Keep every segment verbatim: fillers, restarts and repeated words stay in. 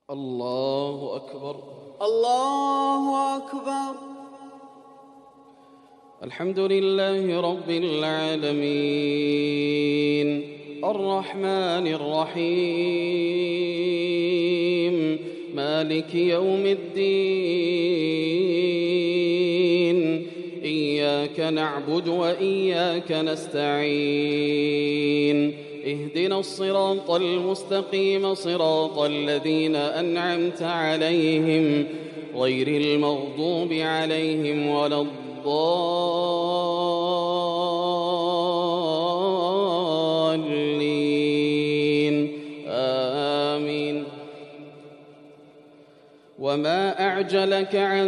الله أكبر. الله أكبر. الحمد لله رب العالمين الرحمن الرحيم مالك يوم الدين إياك نعبد وإياك نستعين اهدنا الصراط المستقيم صراط الذين أنعمت عليهم غير المغضوب عليهم ولا الضالين آمين. وما أعجلك عن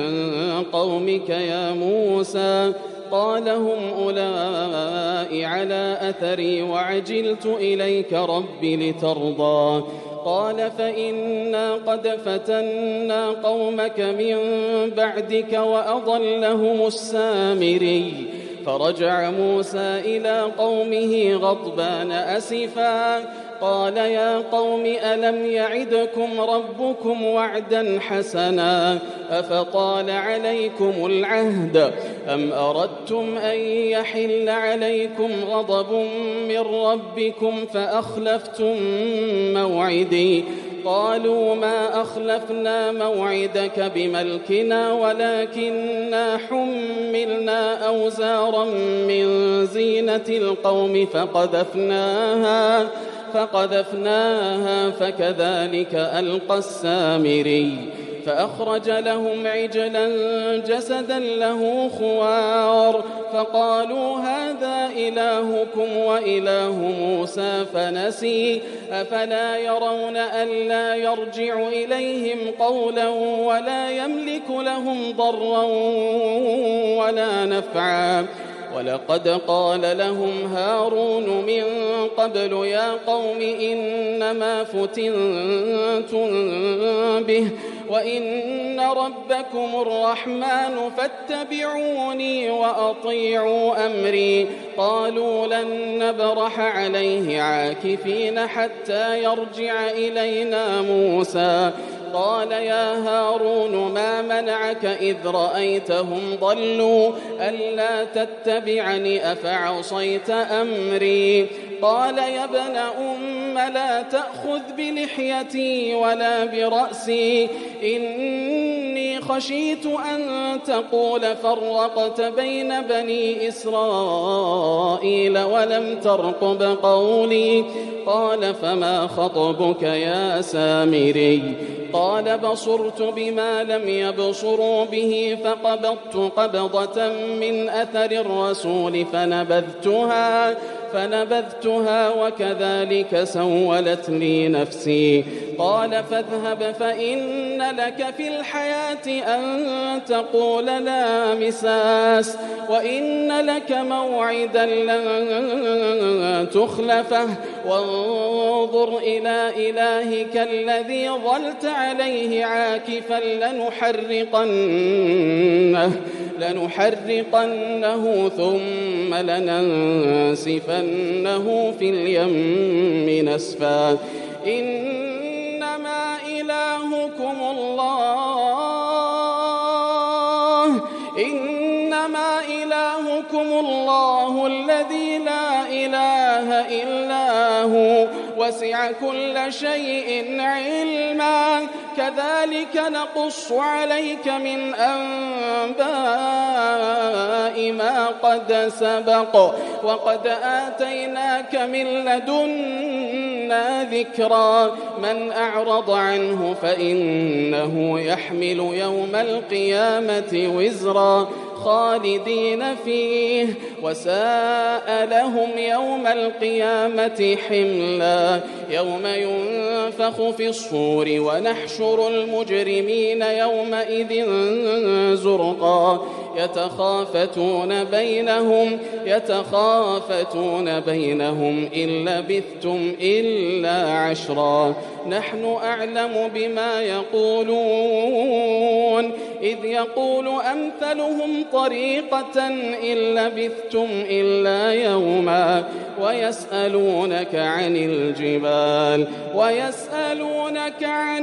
قومك يا موسى قال هم أولئك على أثري وعجلت إليك رب لترضى قال فإنا قد فتنا قومك من بعدك وأضلهم السامري فرجع موسى إلى قومه غضبان أسفا قال يا قوم ألم يعدكم ربكم وعدا حسنا أفطال عليكم العهد أم أردتم أن يحل عليكم غضب من ربكم فأخلفتم موعدي قالوا ما أخلفنا موعدك بملكنا ولكننا حملنا أوزارا من زينة القوم فقذفناها فقذفناها فكذلك ألقى السامري فأخرج لهم عجلا جسدا له خوار فقالوا هذا إلهكم وإله موسى فنسي أفلا يرون ألا يرجع إليهم قولا ولا يملك لهم ضرا ولا نفعا ولقد قال لهم هارون من قبل يا قوم إنما فتنتم به وإن ربكم الرحمن فاتبعوني وأطيعوا أمري قالوا لن نبرح عليه عاكفين حتى يرجع إلينا موسى قال يا هارون ما منعك إذ رأيتهم ضلوا ألا تتبعني أفعصيت أمري قال يا ابن أم لا تأخذ بلحيتي ولا برأسي إني خشيت أن تقول فرقت بين بني إسرائيل ولم ترقب قولي قال فما خطبك يا سامري قال بصرت بما لم يبصروا به فقبضت قبضة من أثر الرسول فنبذتها فنبذتها وكذلك سولت لي نفسي قال فاذهب فإن لك في الحياة أن تقول لا مساس وإن لك موعدا لن تخلفه وانظر إلى إلهك الذي ظلت عليه عاكفا لنحرقنه لنحرقنه ثم لننسفنه في اليم نسفا إنما إلهكم الله إنما إلهكم الله الذي لا إله إلا هو وسع كل شيء علما كذلك نقص عليك من أنباء ما قد سبق وقد آتيناك من لدنا ذكرا من أعرض عنه فإنه يحمل يوم القيامة وزرا خالدين فيه وساء لهم يوم القيامة حملا يوم ينفخ في الصور ونحشر المجرمين يومئذ زرقا يتخافتون بينهم يتخافتون بينهم إن لبثتم إلا عشرا نحن أعلم بما يقولون إذ يقول أمثلهم طريقة إن لبثتم إلا يوما ويسألونك عن الجبال ويسألونك عن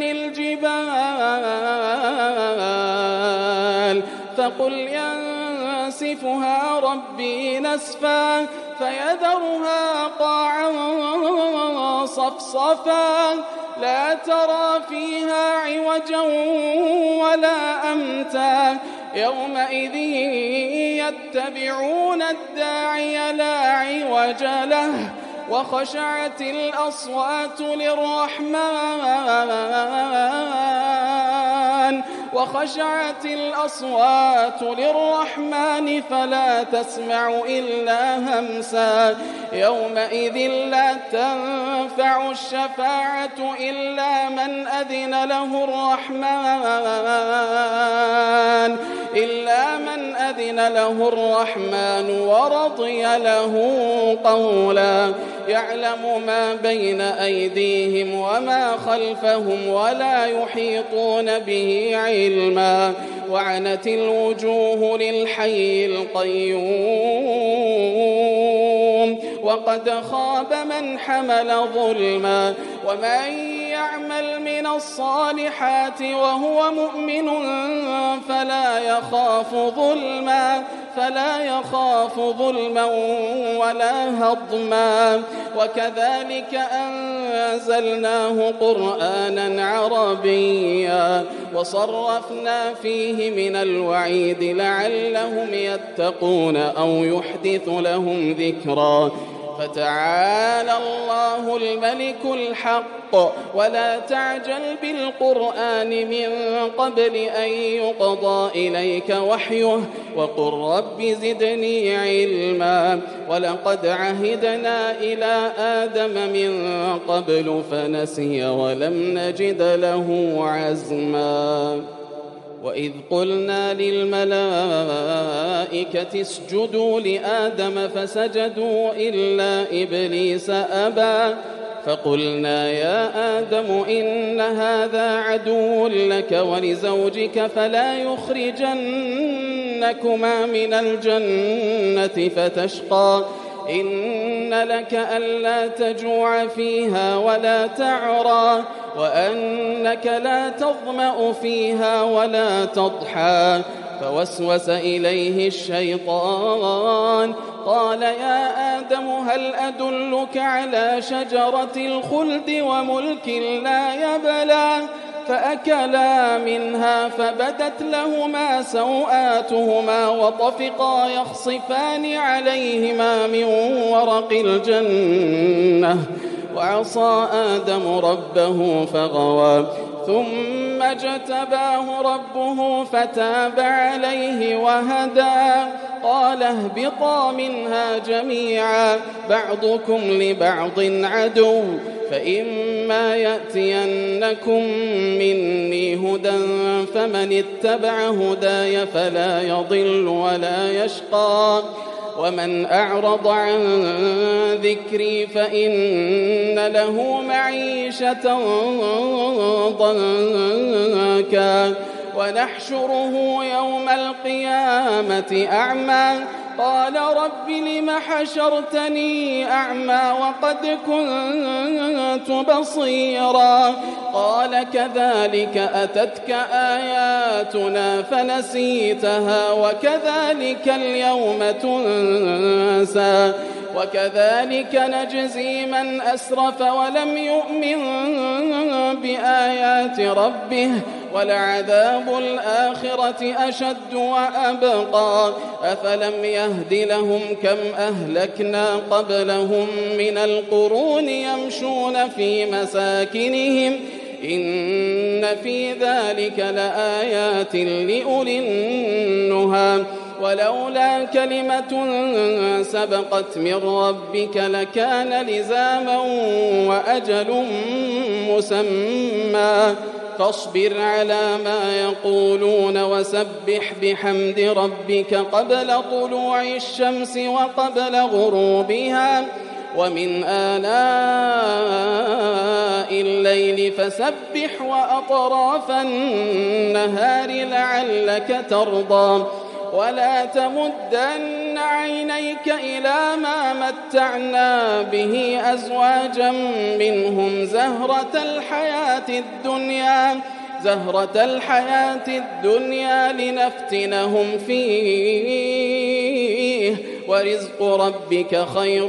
الجبال فقل ينسفها ربي نسفا فيذرها قاعا صفصفا لا ترى فيها عوجا ولا أمتا يومئذ يتبعون الداعي لا عوج له وخشعت الأصوات للرحمن وخشعت الأصوات للرحمن فلا تسمع إلا همسا يومئذ لا تنفع الشفاعة إلا من أذن له الرحمن إلا من أذن له الرحمن ورضي له قولا يعلم ما بين أيديهم وما خلفهم ولا يحيطون به علما وعنت الوجوه للحي القيوم وقد خاب من حمل ظلما ومن يعمل من الصالحات وهو مؤمن فلا يخاف ظلما فلا يخاف ظلما ولا هضما وكذلك أنزلناه قرآنا عربيا وصرفنا فيه من الوعيد لعلهم يتقون أو يحدث لهم ذكرا فتعالى الله الملك الحق ولا تعجل بالقرآن من قبل أن يقضى إليك وحيه وقل رب زدني علما ولقد عهدنا إلى آدم من قبل فنسي ولم نجد له عزما وإذ قلنا للملائكة اسجدوا لآدم فسجدوا إلا إبليس أبى فقلنا يا آدم إن هذا عدو لك ولزوجك فلا يخرجنكما من الجنة فتشقى إن لك ألا تجوع فيها ولا تعرى وأنك لا تظمأ فيها ولا تضحى فوسوس إليه الشيطان قال يا آدم هل أدلك على شجرة الخلد وملك لا يبلى فأكلا منها فبدت لهما سوآتهما وطفقا يخصفان عليهما من ورق الجنة وعصى آدم ربه فغوى ثم اجتباه ربه فتاب عليه وهدى قال اهبطا منها جميعا بعضكم لبعض عدو فإما يأتينكم مني هدى فمن اتبع هداي فلا يضل ولا يشقى ومن أعرض عن ذكري فإن له معيشة ضنكا ونحشره يوم القيامة أعمى قال رب لم حشرتني أعمى وقد كنت بصيرا قال كذلك أتتك آياتنا فنسيتها وكذلك اليوم تنسى وكذلك نجزي من أسرف ولم يؤمن بآيات ربه ولعذاب الآخرة أشد وأبقى أفلم يهد لهم كم أهلكنا قبلهم من القرون يمشون في مساكنهم إن في ذلك لآيات لأولي النهى ولولا كلمة سبقت من ربك لكان لزاما وأجل مسمى فاصبر على ما يقولون وسبح بحمد ربك قبل طلوع الشمس وقبل غروبها ومن آناء الليل فسبح وأطراف النهار لعلك ترضى ولا تمدن عينيك إلى ما متعنا به أزواجا منهم زهرة الحياة الدنيا زهرة الحياة الدنيا لنفتنهم فيه ورزق ربك خير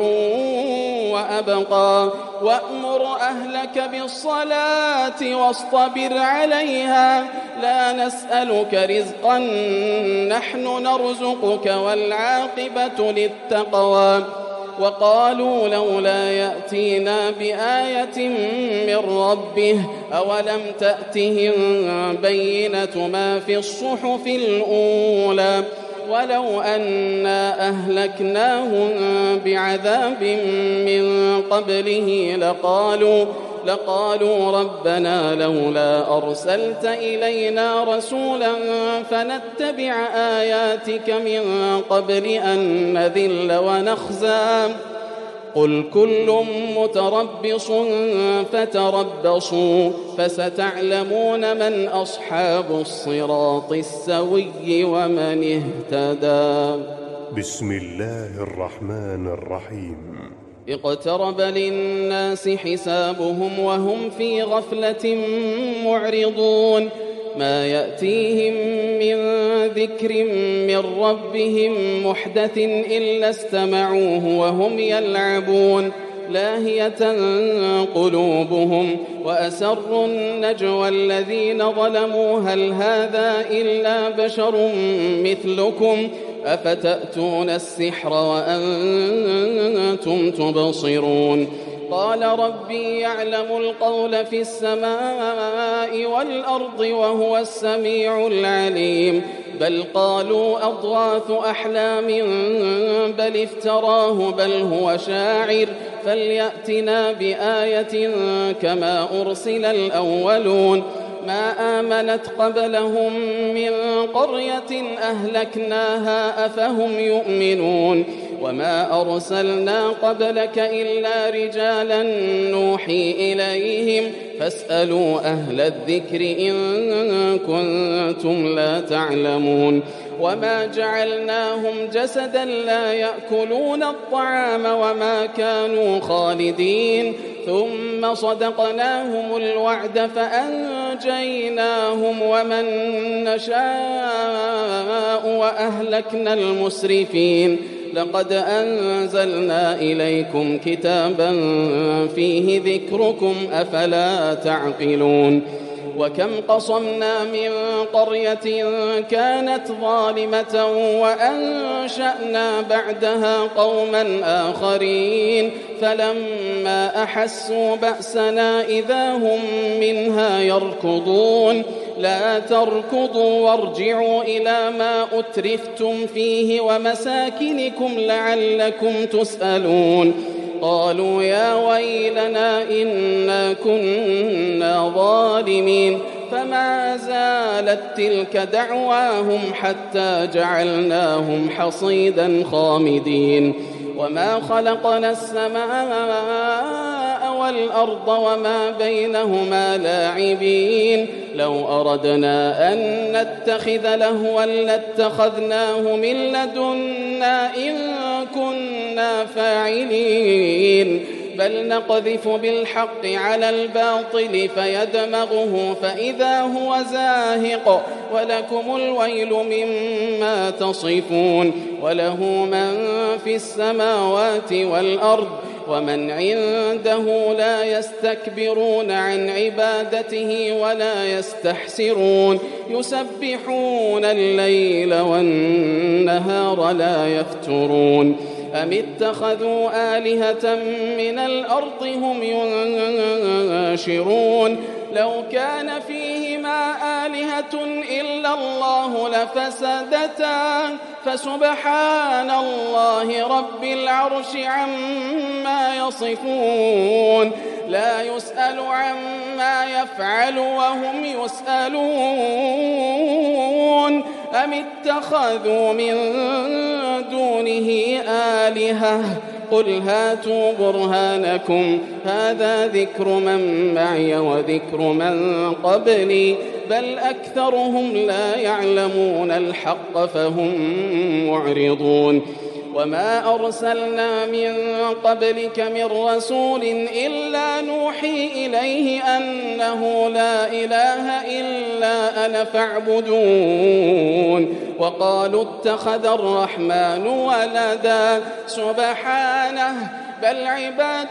وأبقى وأمر أهلك بالصلاة واصطبر عليها لا نسألك رزقا نحن نرزقك والعاقبة للتقوى وقالوا لولا يأتينا بآية من ربه أولم تأتهم بينة ما في الصحف الأولى ولو أنا أهلكناهم بعذاب من قبله لقالوا لقالوا ربنا لولا أرسلت إلينا رسولا فنتبع آياتك من قبل أن نذل ونخزى قل كل متربص فتربصوا فستعلمون من أصحاب الصراط السوي ومن اهتدى. بسم الله الرحمن الرحيم. اقترب للناس حسابهم وهم في غفلة معرضون ما يأتيهم من ذكر من ربهم محدث إلا استمعوه وهم يلعبون لاهية قلوبهم وأسروا النجوى الذين ظلموا هل هذا إلا بشر مثلكم أفتأتون السحر وأنتم تبصرون قال ربي يعلم القول في السماء والأرض وهو السميع العليم بل قالوا أضغاث أحلام بل افتراه بل هو شاعر فليأتنا بآية كما أرسل الأولون ما آمنت قبلهم من قرية أهلكناها أفهم يؤمنون وما أرسلنا قبلك إلا رجالا نوحي إليهم فاسألوا أهل الذكر إن كنتم لا تعلمون وما جعلناهم جسدا لا يأكلون الطعام وما كانوا خالدين ثم صدقناهم الوعد فأنجيناهم ومن نشاء وأهلكنا المسرفين لقد أنزلنا إليكم كتابا فيه ذكركم أفلا تعقلون وكم قصمنا من قرية كانت ظالمة وأنشأنا بعدها قوما آخرين فلما أحسوا بأسنا إذا هم منها يركضون لا تركضوا وارجعوا إلى ما أترفتم فيه ومساكنكم لعلكم تسألون قالوا يا ويلنا إنا كنا ظالمين فما زالت تلك دعواهم حتى جعلناهم حصيدا خامدين وما خلقنا السماء والأرض وما بينهما لاعبين لو أردنا أن نتخذ لهوا لاتخذناه من لدنا إن كنا فاعلين بل نقذف بالحق على الباطل فيدمغه فإذا هو زاهق ولكم الويل مما تصفون وله من في السماوات والأرض ومن عنده لا يستكبرون عن عبادته ولا يستحسرون يسبحون الليل والنهار لا يفترون أم اتخذوا آلهة من الأرض هم ينشرون لو كان فيهما آلهة إلا الله لفسدتا فسبحان الله رب العرش عما يصفون لا يسأل عما يفعل وهم يسألون أم اتخذوا من دونه آلهة قل هاتوا برهانكم هذا ذكر من معي وذكر من قبلي بل أكثرهم لا يعلمون الحق فهم معرضون وما أرسلنا من قبلك من رسول إلا نوحي إليه أنه لا إله إلا أنا فاعبدون وقالوا اتخذ الرحمن ولدا سبحانه بل عباد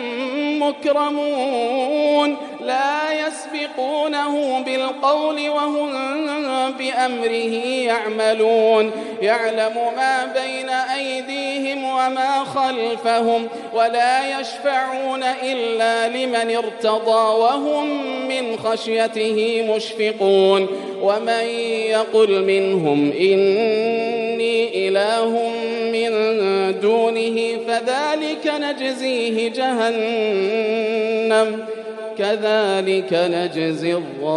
مكرمون لا يسبقونه بالقول وهم بأمره يعملون يعلم ما بين أيديهم وما خلفهم ولا يشفعون إلا لمن ارتضى وهم من خشيته مشفقون ومن يقل منهم إني إله من دونه فذلك نجزيه جهنم كذلك نجزي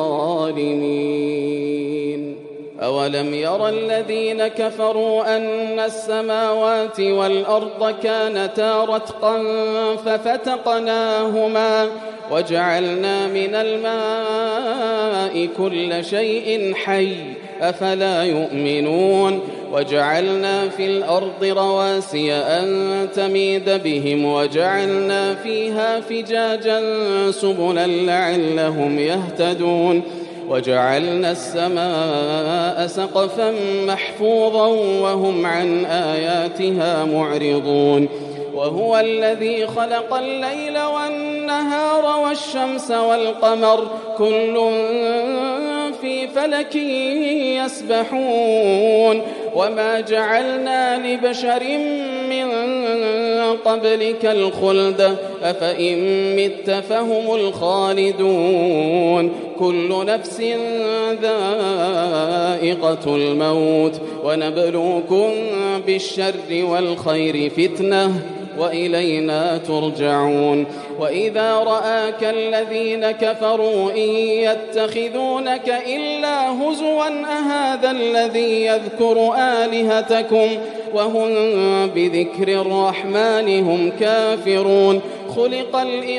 الظالمين أولم يرى الذين كفروا أن السماوات والأرض كانتا رتقا ففتقناهما وجعلنا من الماء كل شيء حي أفلا يؤمنون وجعلنا في الأرض رواسي أن تميد بهم وجعلنا فيها فجاجا سبلا لعلهم يهتدون وجعلنا السماء سقفا محفوظا وهم عن آياتها معرضون وهو الذي خلق الليل والنهار والشمس والقمر كل في فلك يسبحون وما جعلنا لبشر من قبلك الخلد أفإن مت فهم الخالدون كل نفس ذائقة الموت ونبلوكم بالشر والخير فتنة وإلينا ترجعون وإذا رآك الذين كفروا إن يتخذونك إلا هزوا أهذا الذي يذكر آلهتكم وهم بذكر الرحمن هم كافرون خلق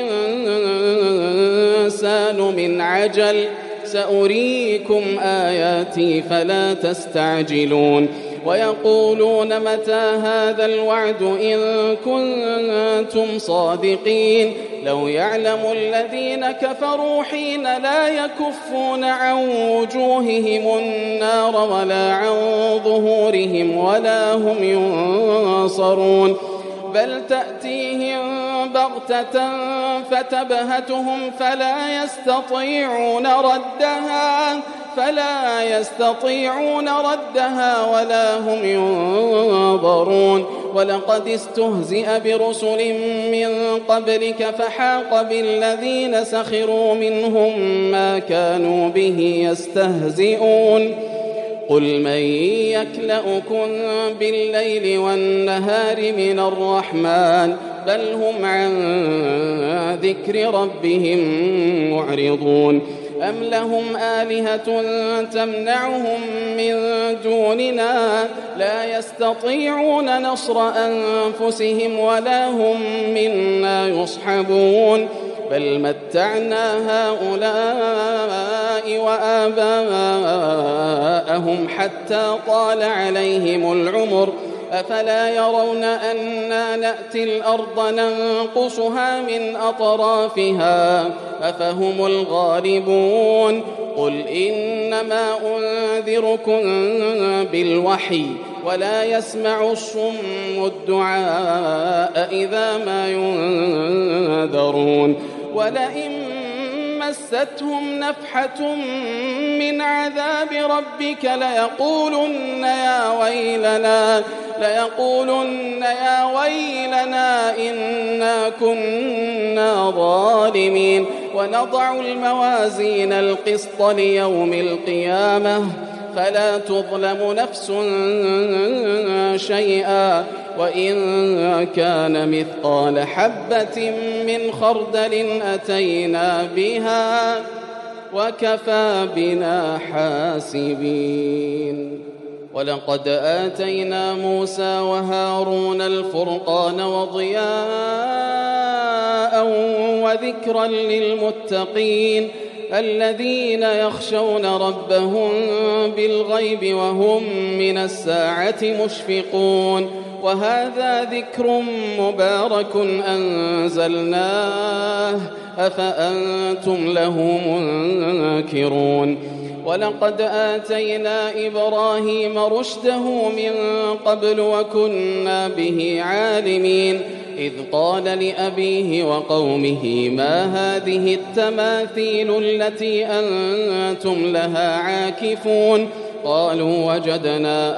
الإنسان من عجل سأريكم آياتي فلا تستعجلون ويقولون متى هذا الوعد إن كنتم صادقين لو يعلم الذين كفروا حين لا يكفون عن وجوههم النار ولا عن ظهورهم ولا هم ينصرون بل تأتيهم بغتة فتبهتهم فلا يستطيعون ردها فلا يستطيعون ردها ولا هم ينظرون ولقد استهزئ برسل من قبلك فحاق بالذين سخروا منهم ما كانوا به يستهزئون قل من يكلؤكم بالليل والنهار من الرحمن بل هم عن ذكر ربهم معرضون أم لهم آلهة تمنعهم من دوننا لا يستطيعون نصر أنفسهم ولا هم منا يصحبون بل متعنا هؤلاء وآباءهم حتى طال عليهم العمر أفلا يرون أنا نأتي الأرض ننقصها من أطرافها أفهم الغالبون قل إنما أنذركم بالوحي ولا يسمع الصم الدعاء إذا ما ينذرون ولئن مستهم نفحة من عذاب ربك ليقولن يا ويلنا ليقولن يا ويلنا إنا كنا ظالمين ونضع الموازين القسط ليوم القيامة فلا تظلم نفس شيئا وإن كان مثقال حبة من خردل أتينا بها وكفى بنا حاسبين. ولقد آتينا موسى وهارون الفرقان وضياء وذكرا للمتقين الذين يخشون ربهم بالغيب وهم من الساعة مشفقون. وهذا ذكر مبارك أنزلناه أفأنتم له منكرون. ولقد آتينا إبراهيم رشده من قبل وكنا به عالمين إذ قال لأبيه وقومه ما هذه التماثيل التي أنتم لها عاكفون قالوا وجدنا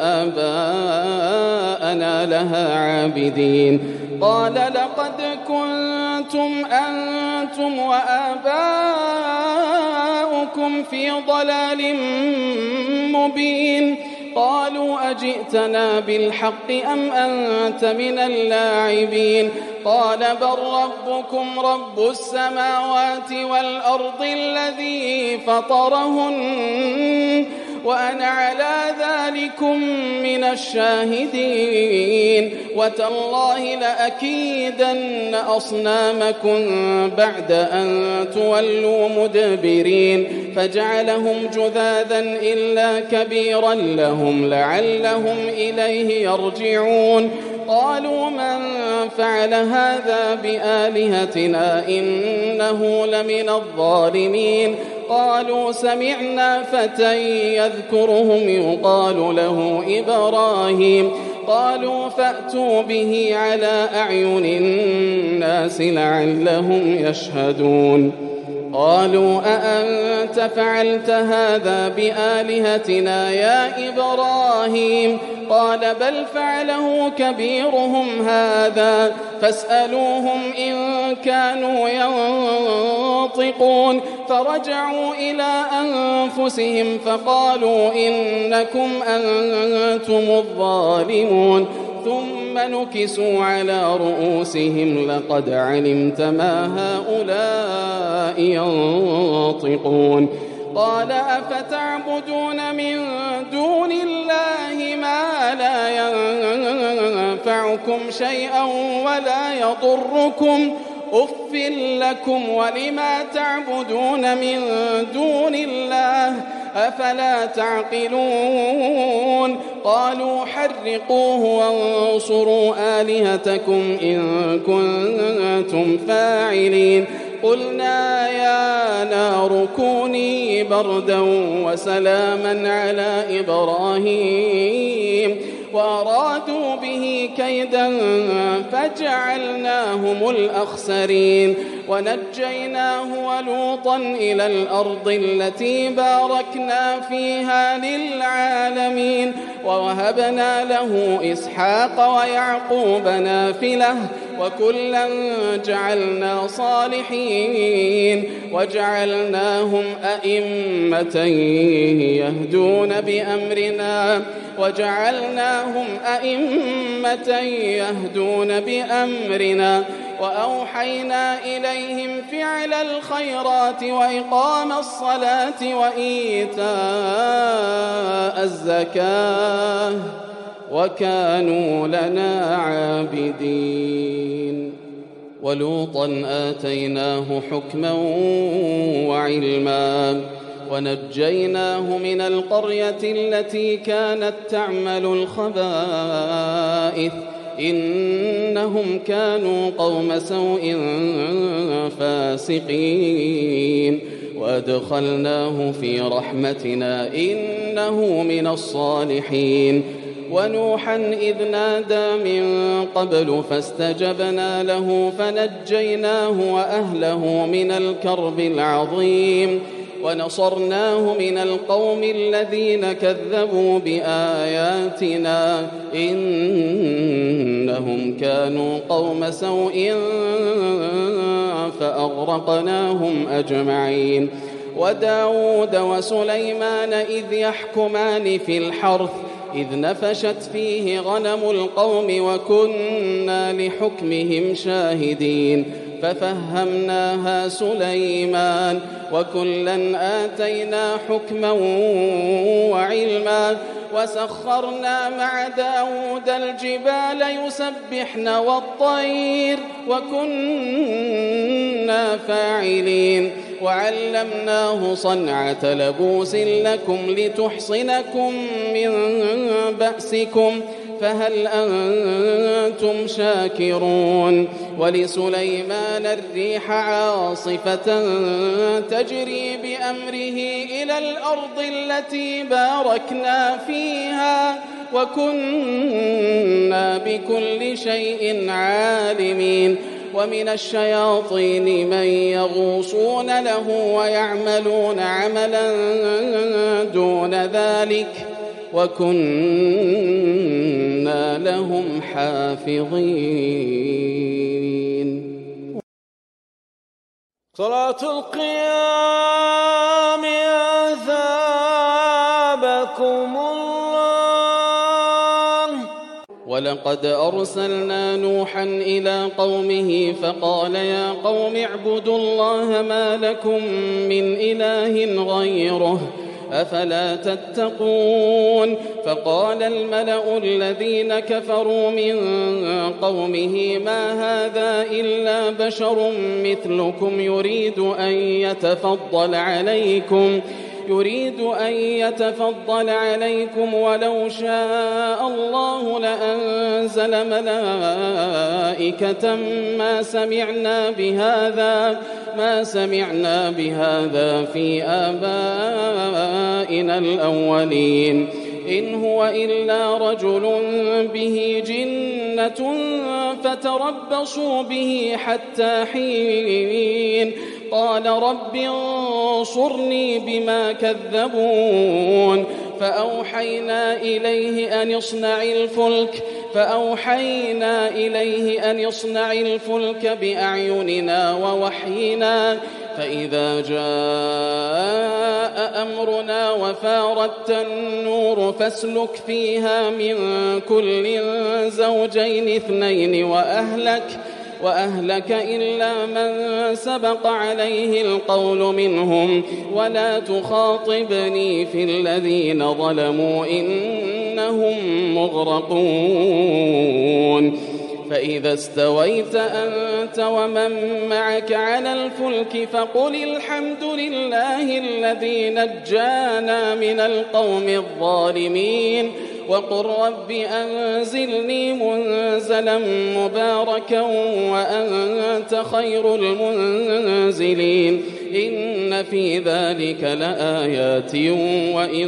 آباءنا لها عابدين. قال لقد كنتم أنتم وآباؤكم في ضلال مبين. قالوا أجئتنا بالحق أم أنت من اللاعبين قال بل ربكم رب السماوات والأرض الذي فطرهن وأنا على ذلكم من الشاهدين. وتالله لأكيدن أصنامكم بعد أن تولوا مدبرين فجعلهم جذاذا إلا كبيرا لهم لعلهم إليه يرجعون. قالوا من فعل هذا بآلهتنا إنه لمن الظالمين. قالوا سمعنا فتى يذكرهم يقال له إبراهيم. قالوا فأتوا به على أعين الناس لعلهم يشهدون. قالوا أأنت فعلت هذا بآلهتنا يا إبراهيم قال بل فعله كبيرهم هذا فاسألوهم إن كانوا ينطقون. فرجعوا إلى أنفسهم فقالوا إنكم أنتم الظالمون ثم نكسوا على رؤوسهم لقد علمت ما هؤلاء ينطقون. قال أفتعبدون من دون الله ما لا ينفعكم شيئا ولا يضركم أف لكم ولما تعبدون من دون الله أفلا تعقلون. قالوا حرقوه وانصروا آلهتكم إن كنتم فاعلين. قلنا يا نار كوني بردا وسلاما على إبراهيم وأرادوا به كيدا فجعلناهم الأخسرين. ونجيناه ولوطا إلى الأرض التي باركنا فيها للعالمين ووهبنا له إسحاق ويعقوب نافلة وكلا جعلنا صالحين وجعلناهم أئمة يهدون بأمرنا وجعلناهم أئمة يهدون بأمرنا وأوحينا إليهم فعل الخيرات وإقام الصلاة وإيتاء الزكاة وكانوا لنا عابدين. ولوطا آتيناه حكما وعلما ونجيناه من القرية التي كانت تعمل الخبائث إنهم كانوا قوم سوء فاسقين. وأدخلناه في رحمتنا إنه من الصالحين. ونوحا إذ نادى من قبل فاستجبنا له فنجيناه وأهله من الكرب العظيم. ونصرناه من القوم الذين كذبوا بآياتنا إنهم كانوا قوم سوء فأغرقناهم أجمعين. وداود وسليمان إذ يحكمان في الحرث إذ نفشت فيه غنم القوم وكنا لحكمهم شاهدين ففهمناها سليمان وكلا آتينا حكما وعلما وسخرنا مع داود الجبال يسبحن والطير وكنا فاعلين وعلمناه صنعة لبوس لكم لتحصنكم من بأسكم فهل أنتم شاكرون. ولسليمان الريح عاصفة تجري بأمره إلى الأرض التي باركنا فيها وكنا بكل شيء عالمين. ومن الشياطين من يغوصون له ويعملون عملا دون ذلك وكنا لهم حافظين. صلاة القيام أثابكم الله. ولقد أرسلنا نوحا إلى قومه فقال يا قوم اعبدوا الله ما لكم من إله غيره أفلا تتقون. فقال الملأ الذين كفروا من قومه ما هذا إلا بشر مثلكم يريد أن يتفضل عليكم يريد أن يتفضل عليكم ولو شاء الله لأنزل ملائكة ما سمعنا بهذا ما سمعنا بهذا في آبائنا الأولين إن هو إلا رجل به جنة فتربصوا به حتى حين. قال رب انصرني بما كذبون فأوحينا إليه أن يصنع الفلك فأوحينا إليه أن يصنع الفلك بأعيننا ووحينا فإذا جاء أمرنا وفارت النور فاسلك فيها من كل زوجين اثنين وأهلك وأهلك إلا من سبق عليه القول منهم ولا تخاطبني في الذين ظلموا إنهم مغرقون. فإذا استويت أنت ومن معك على الفلك فقل الحمد لله الذي نجانا من القوم الظالمين وقل رب أنزلني منزلا مباركا وأنت خير المنزلين. إن في ذلك لآيات وإن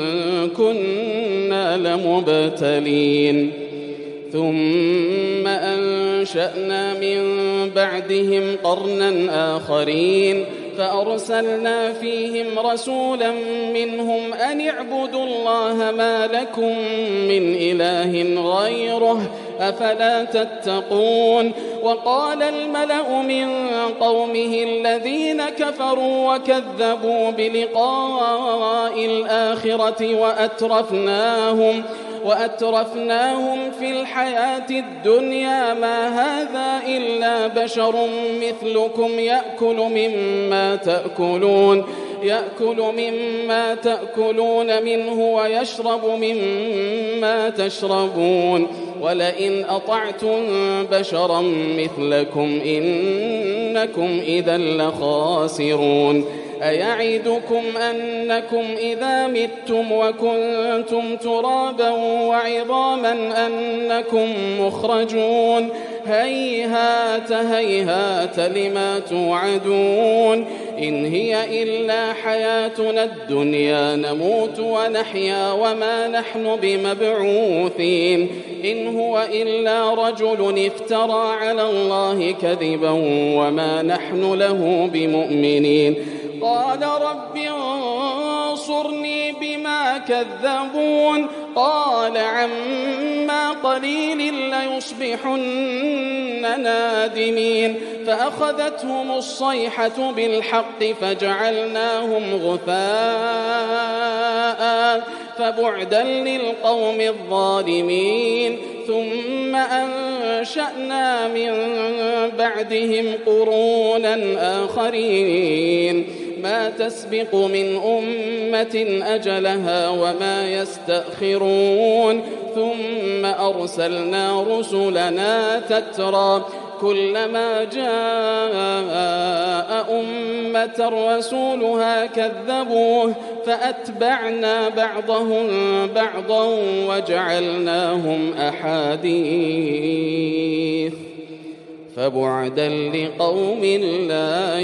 كنا لمبتلين. ثم أنشأنا من بعدهم قرنا آخرين فأرسلنا فيهم رسولا منهم أن اعبدوا الله ما لكم من إله غيره أفلا تتقون. وقال الملأ من قومه الذين كفروا وكذبوا بلقاء الآخرة وأترفناهم وأترفناهم في الحياة الدنيا ما هذا إلا بشر مثلكم يأكل مما تأكلون يأكل مما تأكلون منه ويشرب مما تشربون ولئن أطعتم بشرا مثلكم إنكم إذا لخاسرون. أيعدكم أنكم إذا متم وكنتم ترابا وعظاما أنكم مخرجون هيهات هيهات لما توعدون. إن هي إلا حياتنا الدنيا نموت ونحيا وما نحن بمبعوثين. إن هو إلا رجل افترى على الله كذبا وما نحن له بمؤمنين. قال رب انصرني بما كذبون قال عما قليل ليصبحن نادمين فأخذتهم الصيحة بالحق فجعلناهم غثاء فبعدا للقوم الظالمين ثم أنشأنا من بعدهم قرونا آخرين ما تسبق من أمة أجلها وما يستأخرون ثم أرسلنا رسلنا تترى كلما جاء أمة رسولها كذبوه فأتبعنا بعضهم بعضا وجعلناهم أحاديث فبعدا لقوم لا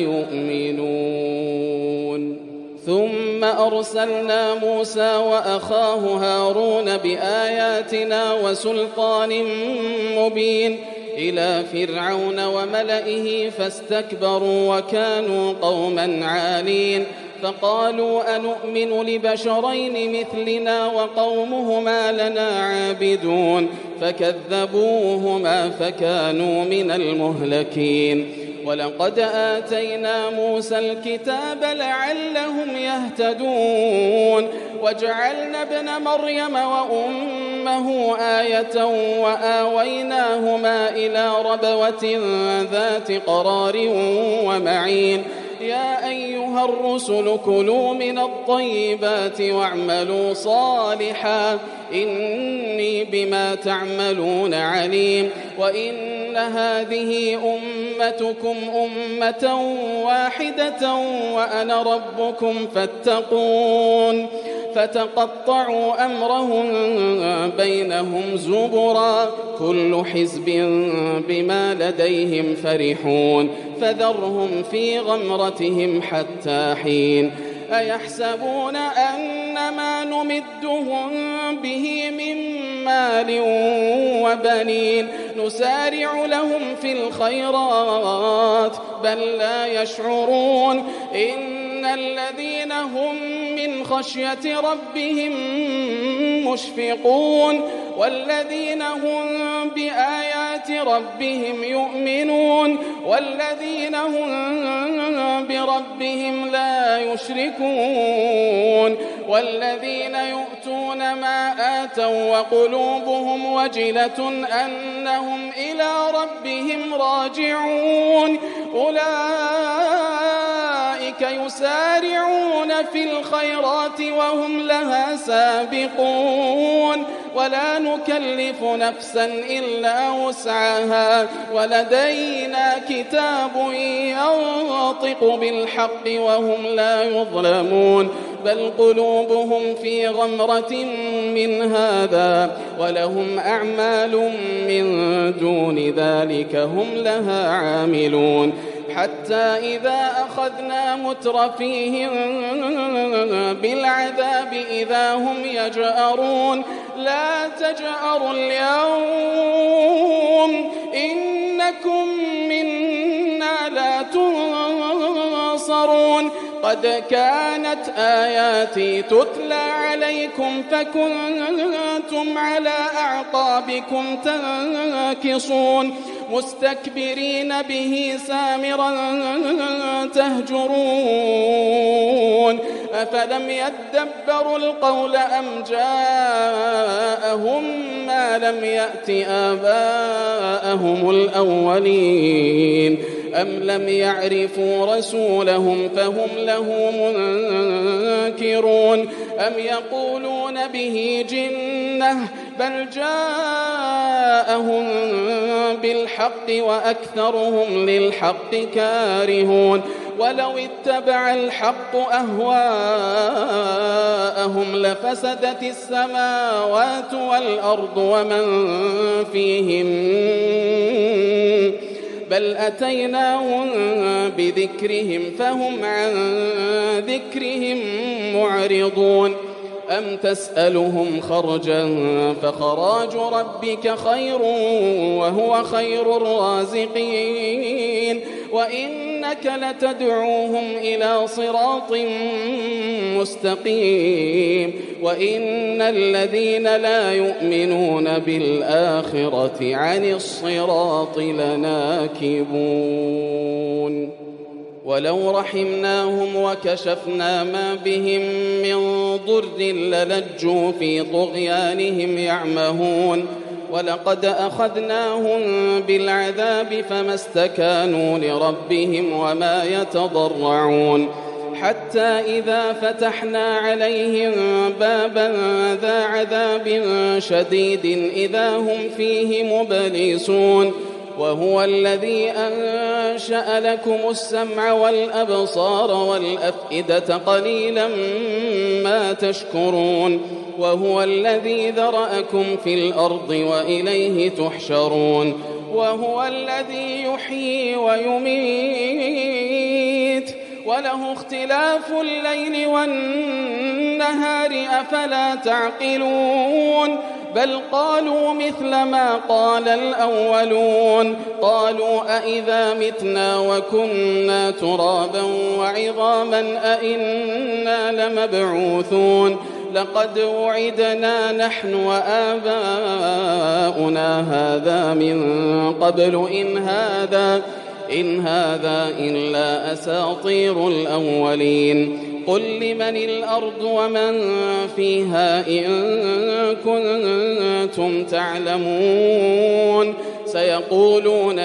يؤمنون ثم أرسلنا موسى وأخاه هارون بآياتنا وسلطان مبين إلى فرعون وملئه فاستكبروا وكانوا قوما عالين فقالوا أنؤمن لبشرين مثلنا وقومهما لنا عابدون فكذبوهما فكانوا من المهلكين ولقد آتينا موسى الكتاب لعلهم يهتدون وجعلنا ابن مريم وأمه آية وآويناهما إلى ربوة ذات قرار ومعين يا أيها الرسل كلوا من الطيبات واعملوا صالحا إني بما تعملون عليم وإن هذه أمتكم أمة واحدة وأنا ربكم فاتقون فتقطعوا أمرهم بينهم زبرا كل حزب بما لديهم فرحون فذرهم في غمرتهم حتى حين أيحسبون أن ما نمدهم به من مال وبنين نسارع لهم في الخيرات بل لا يشعرون إن الذين هم من خشية ربهم مشفقون والذين هم بآيات ربهم يؤمنون والذين هم بربهم لا يشركون والذين يؤتون ما آتوا وقلوبهم وجلة أنهم إلى ربهم راجعون أولئك يسارعون في الخيرات وهم لها سابقون ولا نكلف نفسا إلا وسعها ولدينا كتاب ينطق بالحق وهم لا يظلمون بل قلوبهم في غمرة من هذا ولهم أعمال من دون ذلك هم لها عاملون حتى إذا أخذنا مترفيهم بالعذاب إذا هم يجأرون لا تجأروا اليوم إنكم منا لا تنصرون قد كانت آياتي تتلى عليكم فكنتم على أعقابكم تنكصون مستكبرين به سامرا تهجرون أفلم يدبروا القول أم جاءهم ما لم يأت آباءهم الأولين أم لم يعرفوا رسولهم فهم له منكرون أم يقولون به جنة بل جاءهم بالحق وأكثرهم للحق كارهون ولو اتبع الحق أهواءهم لفسدت السماوات والأرض ومن فيهم بل أتيناهم بذكرهم فهم عن ذكرهم معرضون أم تسألهم خرجا فخراج ربك خير وهو خير الرازقين وإن وإنك لتدعوهم إلى صراط مستقيم وإن الذين لا يؤمنون بالآخرة عن الصراط لناكبون ولو رحمناهم وكشفنا ما بهم من ضر للجوا في طغيانهم يعمهون ولقد أخذناهم بالعذاب فما استكانوا لربهم وما يتضرعون حتى إذا فتحنا عليهم بابا ذا عذاب شديد إذا هم فيه مبلسون وهو الذي أنشأ لكم السمع والأبصار والأفئدة قليلا ما تشكرون وهو الذي ذرأكم في الأرض وإليه تحشرون وهو الذي يحيي ويميت وله اختلاف الليل والنهار أفلا تعقلون بل قالوا مثل ما قال الأولون قالوا أئذا متنا وكنا ترابا وعظاما أئنا لمبعوثون لقد وعدنا نحن وآباؤنا هذا من قبل إن هذا إن هذا إلا أساطير الأولين قل لمن الأرض ومن فيها إن كنتم تعلمون سيقولون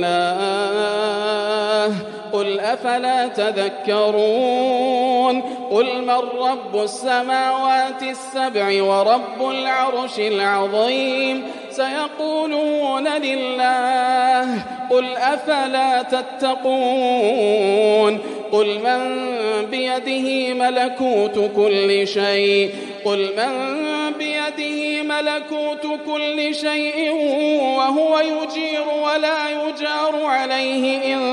لله قل أفلا تذكرون قل من رب السماوات السبع ورب العرش العظيم سيقولون لله قل أفلا تتقون قل من بيده ملكوت كل شيء قل من بيده ملكوت كل شيء وهو يجير ولا يجار عليه إن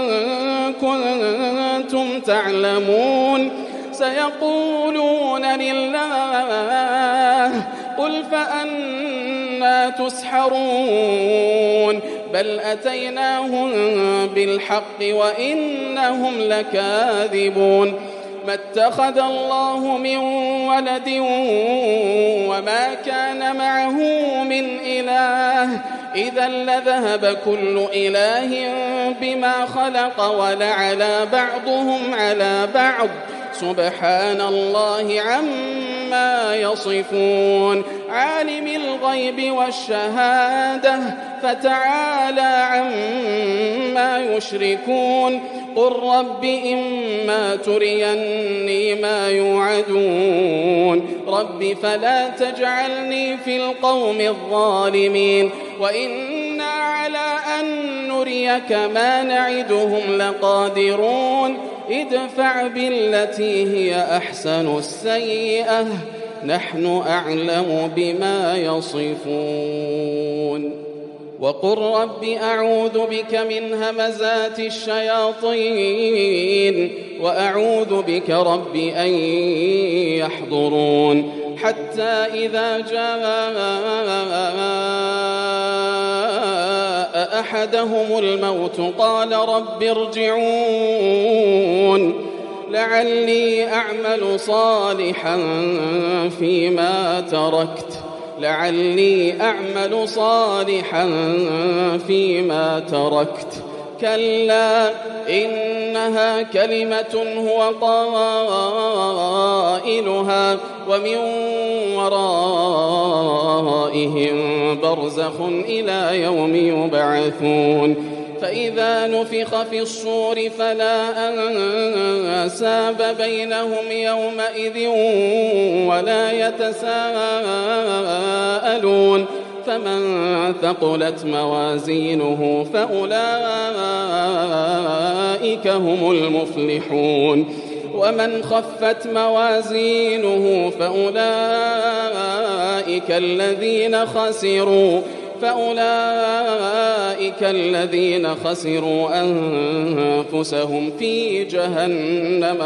كنتم تعلمون سيقولون لله قل فأنى تسحرون بل أتيناهم بالحق وإنهم لكاذبون ما اتخذ الله من ولد وما كان معه من إله إذا لذهب كل إله بما خلق ولعلى بعضهم على بعض سبحان الله عما يصفون عالم الغيب والشهادة فتعالى عما يشركون قل رب إما تريني ما يوعدون رب فلا تجعلني في القوم الظالمين وإنا على أن نريك ما نعدهم لقادرون ادفع بالتي هي أحسن السيئة نحن أعلم بما يصفون وقل رب أعوذ بك من همزات الشياطين وأعوذ بك رب أن يحضرون حتى إذا جاء أحدهم الموت قال رب ارجعون لعلي أعمل صالحا فيما تركت لعلي أعمل صالحا فيما تركت كلا إنها كلمة هو قائلها ومن ورائهم برزخ إلى يوم يبعثون فإذا نفخ في الصور فلا أنساب بينهم يومئذ ولا يتساءلون فمن ثقلت موازينه فأولئك هم المفلحون ومن خفت موازينه فأولئك الذين خسروا فأولئك الذين خسروا أنفسهم في جهنم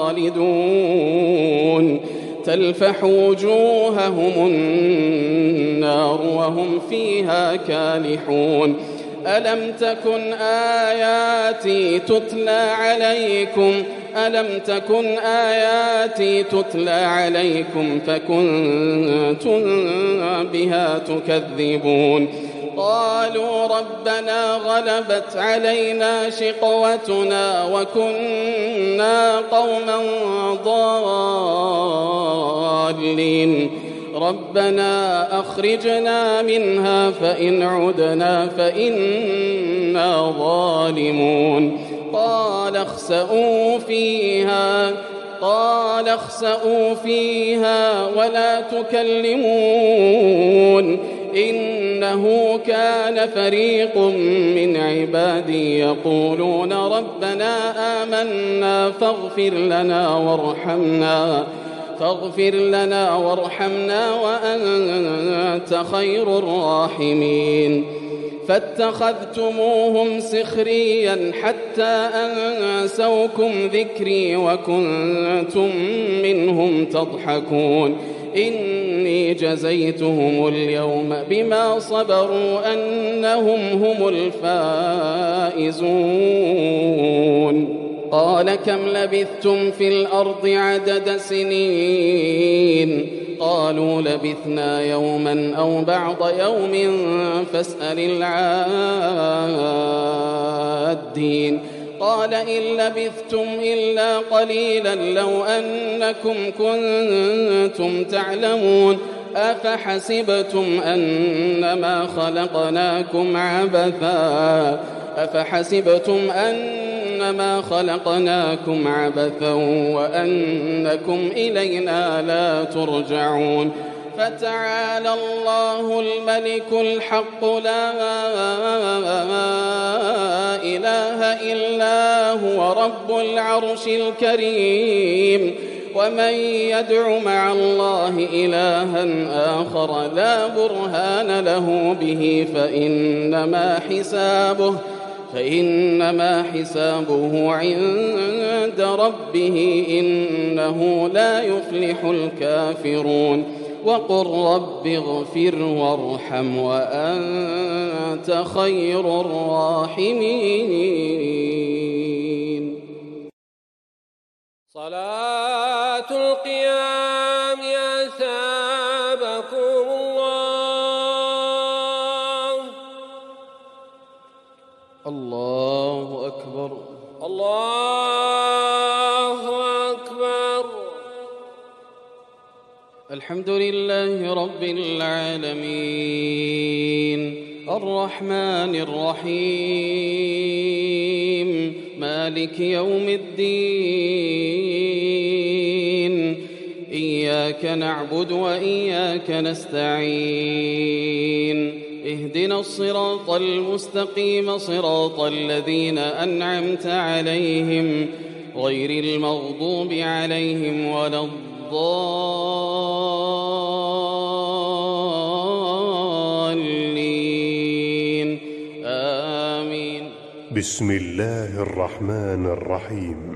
خالدون تلفح وجوههم النار وهم فيها كالحون ألم تكن آياتي تتلى عليكم ألم تكن آياتي تتلى عليكم فكنتم بها تكذبون قالوا ربنا غلبت علينا شقوتنا وكنا قوما ضالين ربنا أخرجنا منها فإن عدنا فإنا ظالمون قال اخسئوا فيها قال اخسئوا فيها ولا تكلمون إنه كان فريق من عبادي يقولون ربنا آمنا فاغفر لنا وارحمنا فاغفر لنا وارحمنا وأنت خير الراحمين فاتخذتموهم سخريا حتى أنسوكم ذكري وكنتم منهم تضحكون إني جزيتهم اليوم بما صبروا أنهم هم الفائزون قال كم لبثتم في الأرض عدد سنين قالوا لبثنا يوما أو بعض يوم فاسأل العادين قال إن لبثتم إلا قليلا لو أنكم كنتم تعلمون أفحسبتم أنما خلقناكم عبثا أفحسبتم أنما خلقناكم عبثا وأنكم إلينا لا ترجعون فتعالى الله الملك الحق لا إله إلا هو رب العرش الكريم ومن يدع مع الله إلها آخر لا برهان له به فإنما حسابه فإنما حسابه عند ربه إنه لا يفلح الكافرون وقل رب اغفر وارحم وأنت خير الراحمين. صلاة القيام أثابكم الله. الله أكبر الله أكبر. الحمد لله رب العالمين الرحمن الرحيم مالك يوم الدين إياك نعبد وإياك نستعين اهدنا الصراط المستقيم صراط الذين أنعمت عليهم غير المغضوب عليهم ولا الضالين آمين. بسم الله الرحمن الرحيم.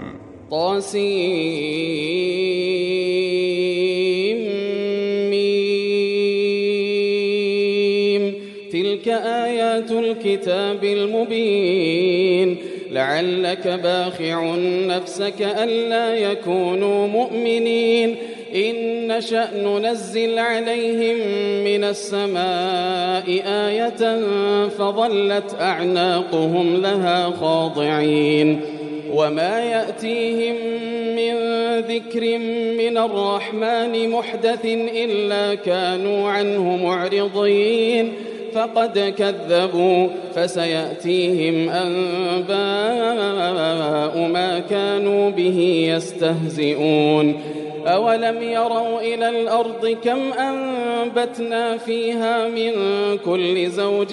طاسيم تلك آيات الكتاب المبين لعلك باخع نفسك ألا يكونوا مؤمنين إن نشأ ننزل عليهم من السماء آية فظلت أعناقهم لها خاضعين وما يأتيهم من ذكر من الرحمن محدث إلا كانوا عنه معرضين فقد كذبوا فسيأتيهم أنباء ما كانوا به يستهزئون أولم يروا إلى الأرض كم أنبتنا فيها من كل زوج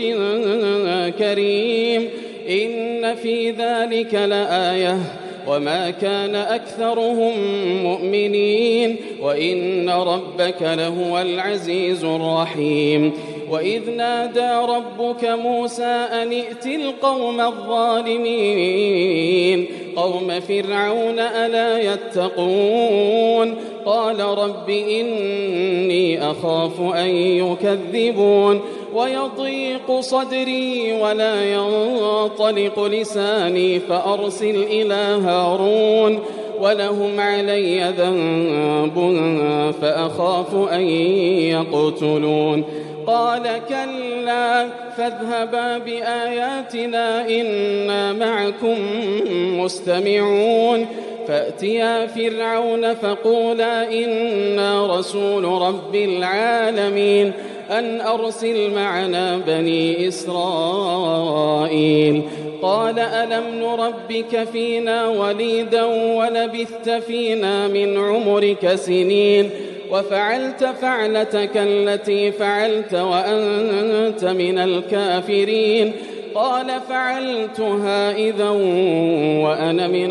كريم إن في ذلك لآية وما كان أكثرهم مؤمنين وإن ربك لهو العزيز الرحيم وإذ نادى ربك موسى أن ائت القوم الظالمين قوم فرعون ألا يتقون قال رب إني أخاف أن يكذبون ويضيق صدري ولا ينطلق لساني فأرسل إلى هارون ولهم علي ذنب فأخاف أن يقتلون. قال كلا فاذهبا بآياتنا إنا معكم مستمعون. فأتيا فرعون فقولا إنا رسول رب العالمين أن أرسل معنا بني إسرائيل. قال ألم نربك فينا وليدا ولبثت فينا من عمرك سنين وفعلت فعلتك التي فعلت وأنت من الكافرين. قال فعلتها إذا وأنا من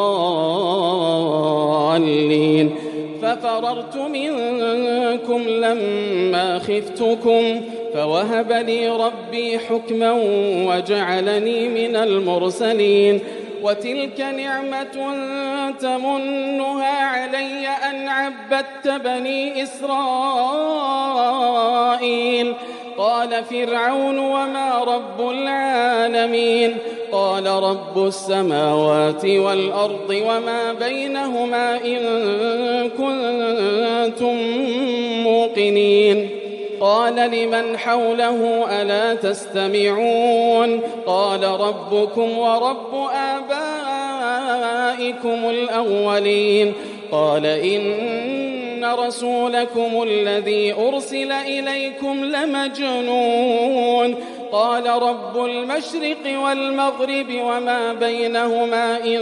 الضالين ففررت منكم لما خفتكم فوهب لي ربي حكما وجعلني من المرسلين. وتلك نعمة تمنها علي أن عبدت بني إسرائيل. قال فرعون وما رب العالمين؟ قال رب السماوات والأرض وما بينهما إن كنتم موقنين. قال لمن حوله ألا تستمعون؟ قال ربكم ورب آبائكم الأولين. قال إن رسولكم الذي أرسل إليكم لمجنون. قال رب المشرق والمغرب وما بينهما إن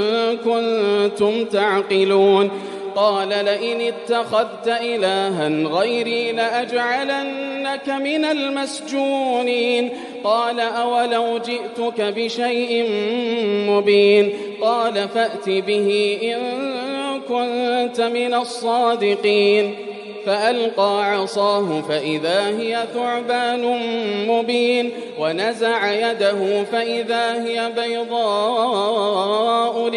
كنتم تعقلون. قال لئن اتخذت إلها غيري لأجعلنك من المسجونين. قال أولو جئتك بشيء مبين؟ قال فأت به إن كنت من الصادقين. فألقى عصاه فإذا هي ثعبان مبين ونزع يده فإذا هي بيضاء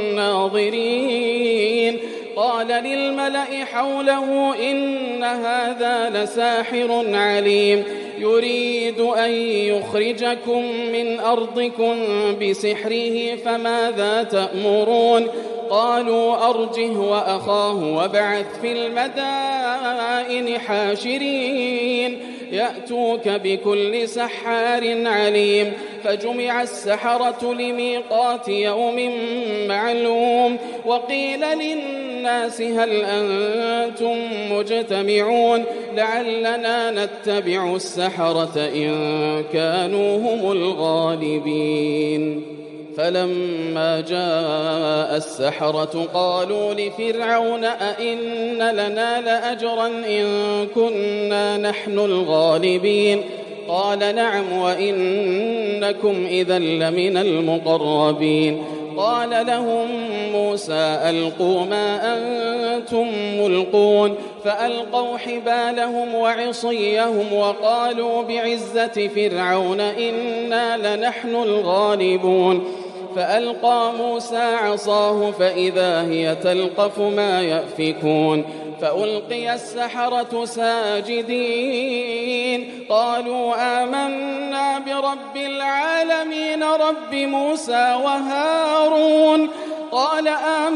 للناظرين. قال للملأ حوله إن هذا لساحر عليم يريد أن يخرجكم من أرضكم بسحره فماذا تأمرون؟ قالوا أرجه وأخاه وابعث في المدائن حاشرين يأتوك بكل سحار عليم. فجمع السحرة لميقات يوم معلوم. وقيل للناس هل أنتم مجتمعون لعلنا نتبع السحرة إن كانوا هم الغالبين. فلما جاء السحرة قالوا لفرعون أئن لنا لأجرا إن كنا نحن الغالبين؟ قال نعم وإنكم إذا لمن المقربين. قال لهم موسى ألقوا ما أنتم ملقون. فألقوا حبالهم وعصيهم وقالوا بعزة فرعون إنا لنحن الغالبون. فألقى موسى عصاه فإذا هي تلقف ما يأفكون. فألقي السحرة ساجدين قالوا آمنا برب العالمين رب موسى وهارون. قال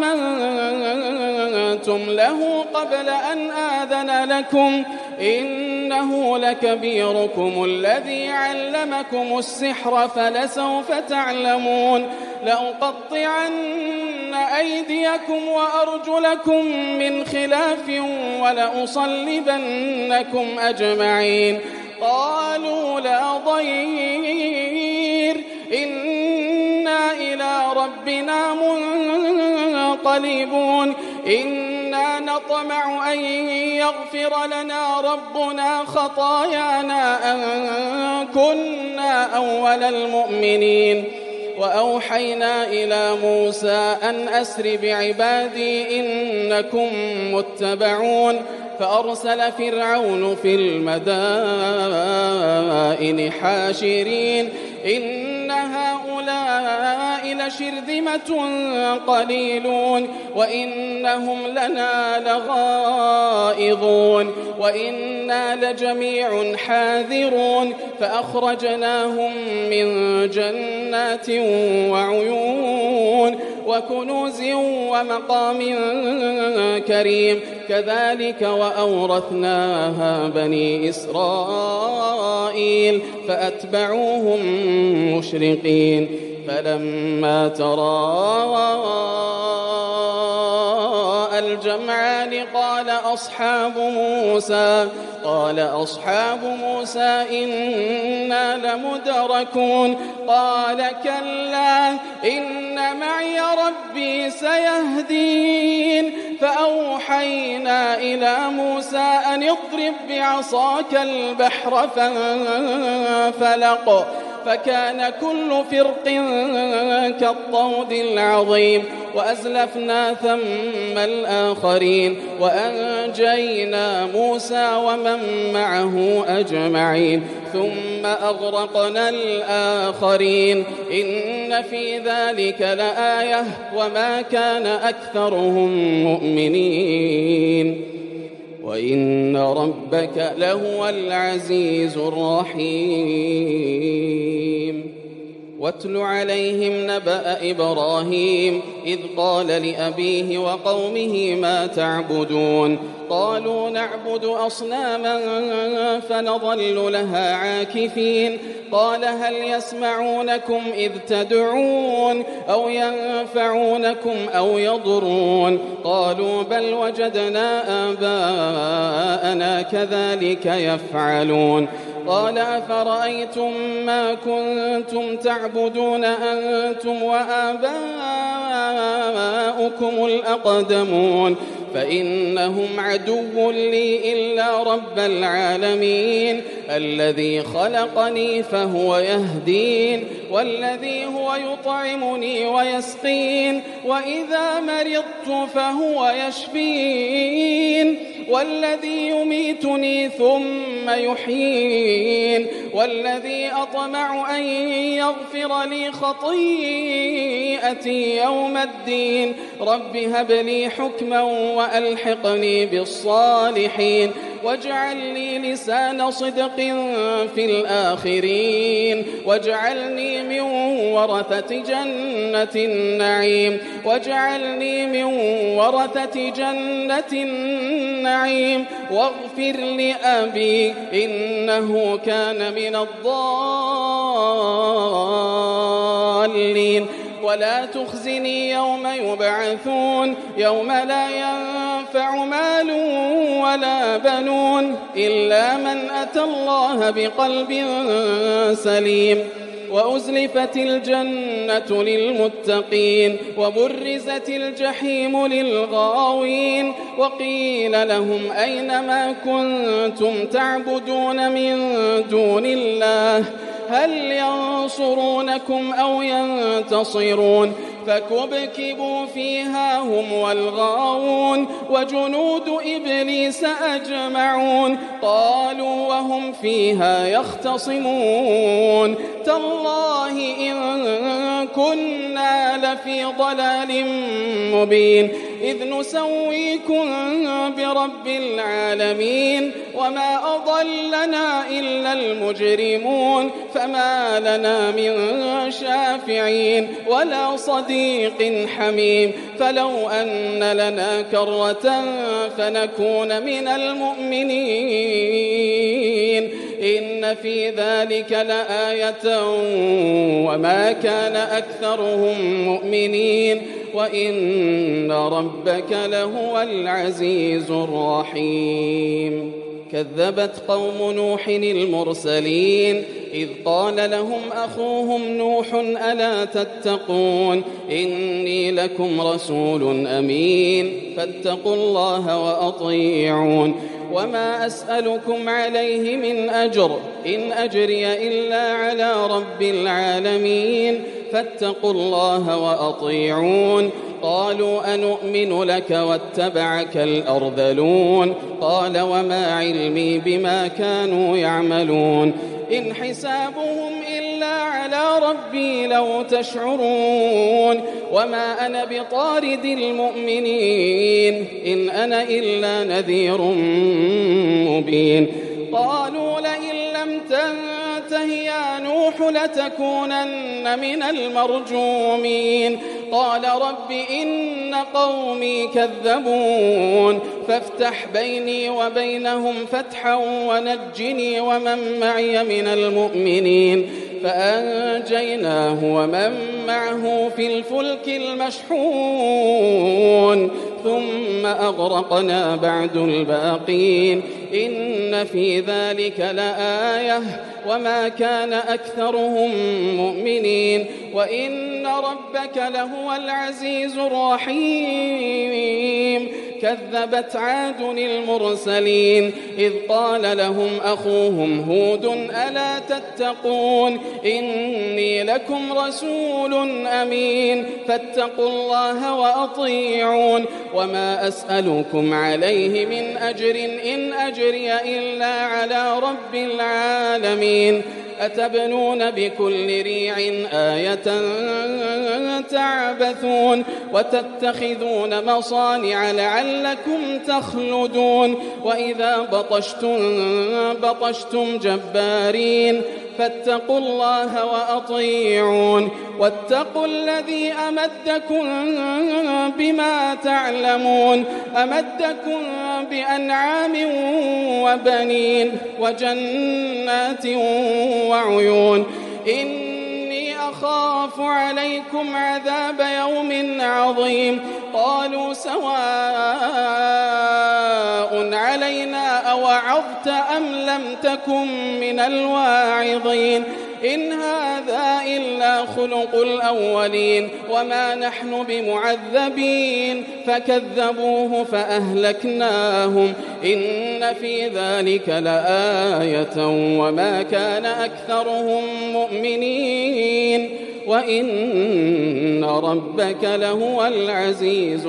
آمنتم له قبل أن آذن لكم إنه لكبيركم الذي علمكم السحر فلسوف تعلمون لأقطعن أيديكم وأرجلكم من خلاف ولأصلبنكم أجمعين. قالوا لا ضير إنا إلى ربنا منقلبون إنا نطمع أن يغفر لنا ربنا خطايانا أن كنا أول المؤمنين. وأوحينا إلى موسى أن أسر بعبادي إنكم متبعون. فأرسل فرعون في المدائن حاشرين إن هؤلاء شرذمة قليلون وإنهم لنا لغائظون وإنا لجميع حاذرون فأخرجناهم من جنات وعيون وكنوز ومقام كريم كذلك وأورثناها بني إسرائيل فأتبعوهم مشرقين فلما تراءى الجمعان قال أصحاب موسى قال أصحاب موسى إنا لمدركون قال كلا إن معي ربي سيهدين فأوحينا إلى موسى أن اضرب بعصاك البحر فانفلق فكان كل فرق كالطود العظيم وأزلفنا ثم الآخرين وأنجينا موسى ومن معه أجمعين ثم أغرقنا الآخرين إن في ذلك لآية وما كان أكثرهم مؤمنين وإن ربك لهو العزيز الرحيم واتل عليهم نبأ إبراهيم إذ قال لأبيه وقومه ما تعبدون قالوا نعبد أصناما فنظل لها عاكفين قال هل يسمعونكم إذ تدعون أو ينفعونكم أو يضرون قالوا بل وجدنا آباءنا كذلك يفعلون قال أفرأيتم ما كنتم تعبدون أنتم وآباؤكم الأقدمون فإنهم عدو لي إلا رب العالمين الذي خلقني فهو يهدين والذي هو يطعمني ويسقين وإذا مرضت فهو يشفين والذي يميتني ثم يحيين والذي أطمع أن يغفر لي خطيئتي يوم الدين رب هب لي حكما وألحقني بالصالحين واجعل لي لسان صدق في الآخرين واجعلني من ورثة جنة النعيم واجعلني من ورثة جنة النعيم واغفر لأبي إنه كان من الضالين ولا تخزني يوم يبعثون يوم لا ينفع مال ولا بنون إلا من أتى الله بقلب سليم وأزلفت الجنة للمتقين وبرزت الجحيم للغاوين وقيل لهم أين ما كنتم تعبدون من دون الله هل ينصرونكم أو ينتصرون فكبكبوا فيها هم والغاوون وجنود إبليس أجمعون قالوا وهم فيها يختصمون تالله إن كنا لفي ضلال مبين إذ نسويكم برب العالمين وما أضلنا إلا المجرمون فما لنا من شافعين ولا صديق حميم فلو أن لنا كرة فنكون من المؤمنين إن في ذلك لآية وما كان أكثرهم مؤمنين وإن ربك لهو العزيز الرحيم كذبت قوم نوح المرسلين إذ قال لهم أخوهم نوح ألا تتقون إني لكم رسول أمين فاتقوا الله وأطيعون وما أسألكم عليه من أجر إن أجري إلا على رب العالمين فاتقوا الله وأطيعون قالوا أنؤمن لك واتبعك الأرذلون قال وما علمي بما كانوا يعملون إن حسابهم إلا إلا على ربي لو تشعرون وما أنا بطارد المؤمنين إن أنا إلا نذير مبين قالوا لئن لم تنته يا نوح لتكونن من المرجومين قال رب إن قومي كذبون فافتح بيني وبينهم فتحا ونجني ومن معي من المؤمنين فأنجيناه ومن معه في الفلك المشحون ثم أغرقنا بعد الباقين إن في ذلك لآية وما كان أكثرهم مؤمنين وإن ربك لهو العزيز الرحيم كذبت عاد المرسلين إذ قال لهم أخوهم هود ألا تتقون إني لكم رسول أمين فاتقوا الله وأطيعون وما أسألكم عليه من أجر إن أجري إلا على رب العالمين أتبنون بكل ريع آية تعبثون وتتخذون مصانع لعلكم تخلدون وإذا بطشتم بطشتم جبارين فاتقوا الله وأطيعون واتقوا الذي أمدكم بما تعلمون أمدكم بأنعام وبنين وجنات وعيون إني أخاف عليكم عذاب يوم عظيم قالوا سواء علينا أوعظت أم لم تكن من الواعظين إن هذا إلا خلق الأولين وما نحن بمعذبين فكذبوه فأهلكناهم إن في ذلك لآية وما كان أكثرهم مؤمنين وإن ربك لهو العزيز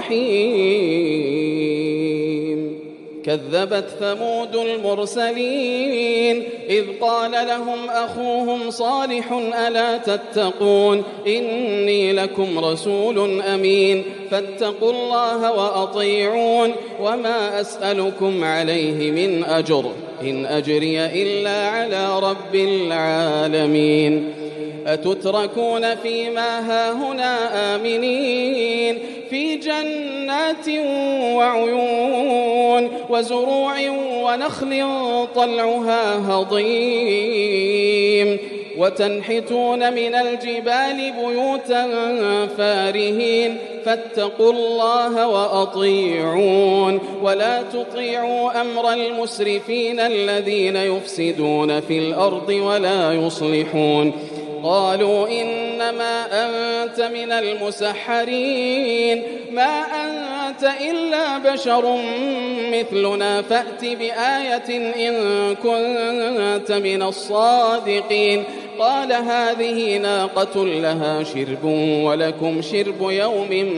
الرحيم كذبت ثمود المرسلين إذ قال لهم أخوهم صالح ألا تتقون إني لكم رسول أمين فاتقوا الله وأطيعون وما أسألكم عليه من أجر إن أجري إلا على رب العالمين أتتركون فيما هاهنا آمنين في جنات وعيون وزروع ونخل طلعها هضيم وتنحتون من الجبال بيوتا فارهين فاتقوا الله وأطيعون ولا تطيعوا أمر المسرفين الذين يفسدون في الأرض ولا يصلحون قالوا إنما أنت من المسحرين ما أنت إلا بشر مثلنا فأت بآية إن كنت من الصادقين قال هذه ناقة لها شرب ولكم شرب يوم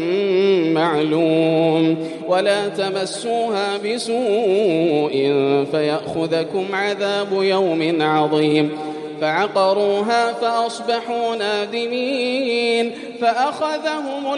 معلوم ولا تمسوها بسوء فيأخذكم عذاب يوم عظيم فعقروها فأصبحوا نادمين فأخذهم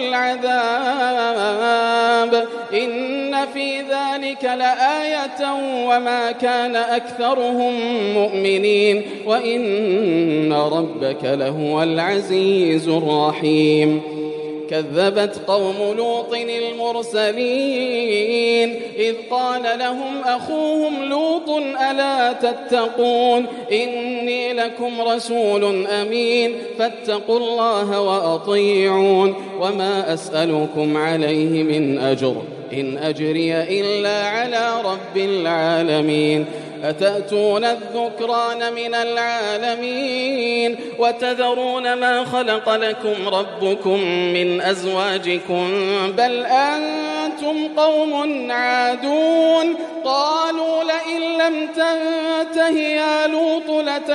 العذاب إن في ذلك لآية وما كان أكثرهم مؤمنين وإن ربك لهو العزيز الرحيم كذبت قوم لوط المرسلين إذ قال لهم أخوهم لوط ألا تتقون إني لكم رسول أمين فاتقوا الله وأطيعون وما أسألكم عليه من أجر إن أجري إلا على رب العالمين أتأتون الذكران من العالمين وتذرون ما خلق لكم ربكم من أزواجكم بل أنتم قوم عادون قالوا لئن لم تنته يا لوط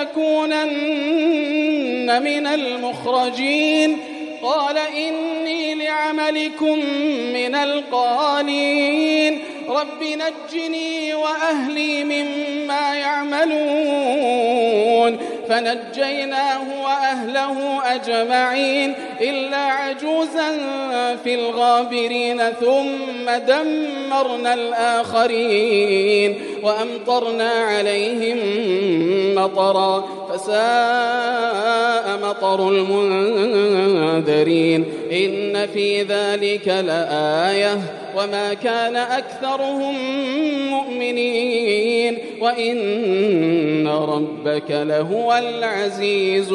لتكونن من المخرجين قال إني لعملكم من القالين رب نجني وأهلي مما يعملون فنجيناه وأهله أجمعين إلا عجوزا في الغابرين ثم دمرنا الآخرين وأمطرنا عليهم مطرا فساء مطر المنذرين إن في ذلك لآية وما كان أكثرهم مؤمنين وإن ربك لهو العزيز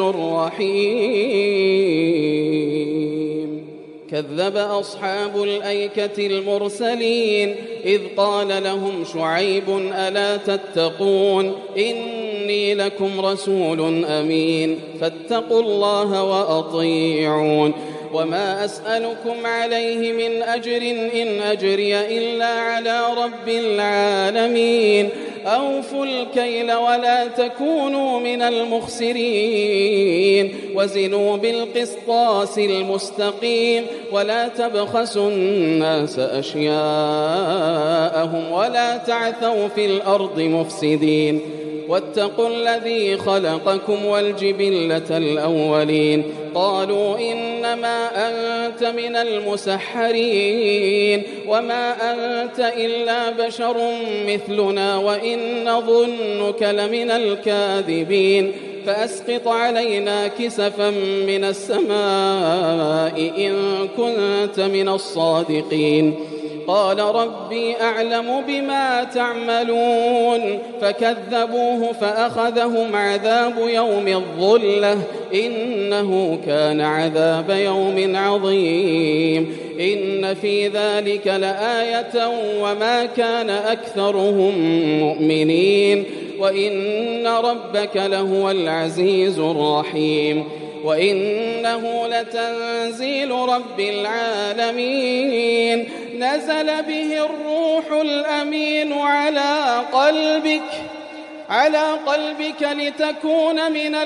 الرحيم كذب أصحاب الأيكة المرسلين إذ قال لهم شعيب ألا تتقون إني لكم رسول أمين فاتقوا الله وأطيعون وما أسألكم عليه من أجر إن أجري إلا على رب العالمين أوفوا الكيل ولا تكونوا من المخسرين وزنوا بالقسطاس المستقيم ولا تبخسوا الناس أشياءهم ولا تعثوا في الأرض مفسدين واتقوا الذي خلقكم والجبلة الأولين قالوا إنما أنت من المسحرين وما أنت إلا بشر مثلنا وإن نظنك لمن الكاذبين فأسقط علينا كسفا من السماء إن كنت من الصادقين قال ربي أعلم بما تعملون فكذبوه فأخذهم عذاب يوم الظلة إنه كان عذاب يوم عظيم إن في ذلك لآية وما كان أكثرهم مؤمنين وإن ربك لهو العزيز الرحيم وإنه لتنزيل رب العالمين نزل به الروح الأمين على قلبك على قلبك لتكون من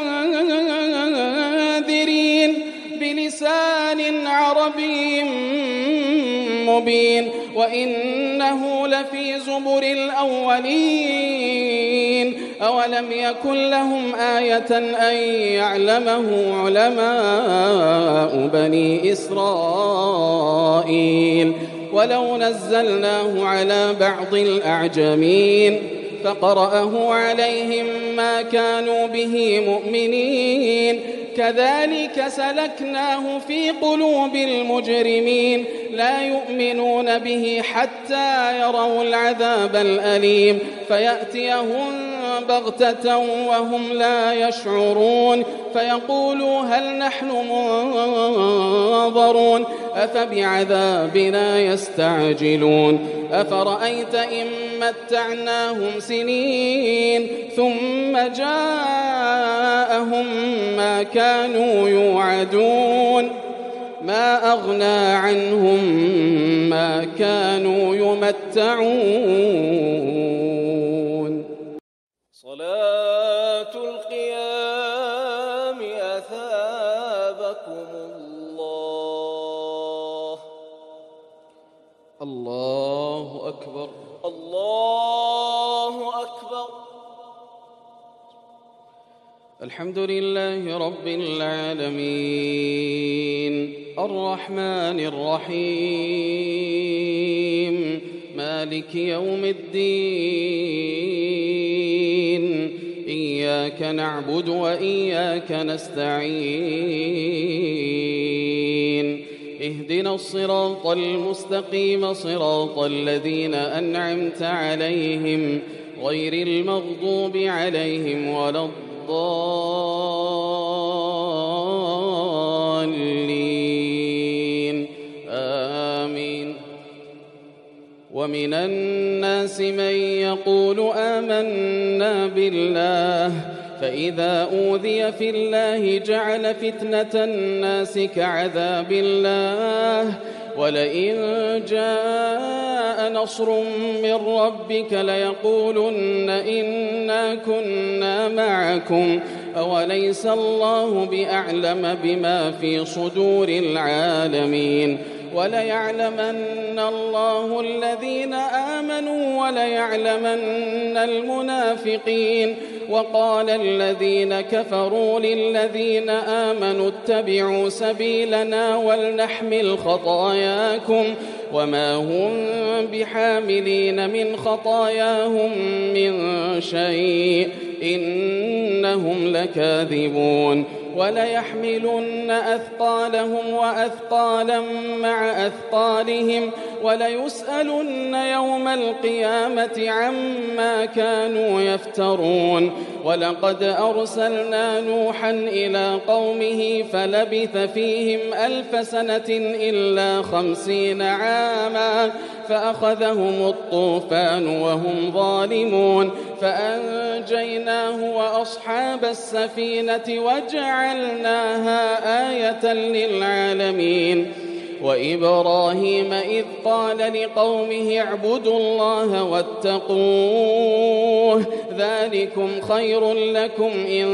المنذرين بلسان عربي مبين وإنه لفي زبر الأولين أولم يكن لهم آية أن يعلمه علماء بني إسرائيل ولو نزلناه على بعض الأعجمين فقرأه عليهم ما كانوا به مؤمنين كذلك سلكناه في قلوب المجرمين لا يؤمنون به حتى يروا العذاب الأليم فيأتيهم بغتة وهم لا يشعرون فيقولوا هل نحن منظرون أفبعذابنا يستعجلون أفرأيت إن متعناهم سنين ثم جاءهم ما كانوا يوعدون ما أغنى عنهم ما كانوا يمتعون صلاة القيام أثابكم الله الله أكبر الله أكبر الحمد لله رب العالمين الرحمن الرحيم مالك يوم الدين إياك نعبد وإياك نستعين اهدنا الصراط المستقيم صراط الذين أنعمت عليهم غير المغضوب عليهم ولا الضالين آمين ومن الناس من يقول آمنا بالله فإذا أوذي في الله جعل فتنة الناس كعذاب الله ولئن جاء نصر من ربك ليقولن إنا كنا معكم أوليس الله بأعلم بما في صدور العالمين وليعلمن الله الذين آمنوا وليعلمن المنافقين وقال الذين كفروا للذين آمنوا اتبعوا سبيلنا ولنحمل خطاياكم وما هم بحاملين من خطاياهم من شيء إنهم لكاذبون وليحملن أثقالهم وأثقالا مع أثقالهم وليسألن يوم القيامة عما كانوا يفترون ولقد أرسلنا نوحا إلى قومه فلبث فيهم ألف سنة إلا خمسين عاما فأخذهم الطوفان وهم ظالمون فأنجيناه وأصحاب السفينة وجعلناها آية للعالمين وإبراهيم إذ قال لقومه اعبدوا الله واتقوه ذلكم خير لكم إن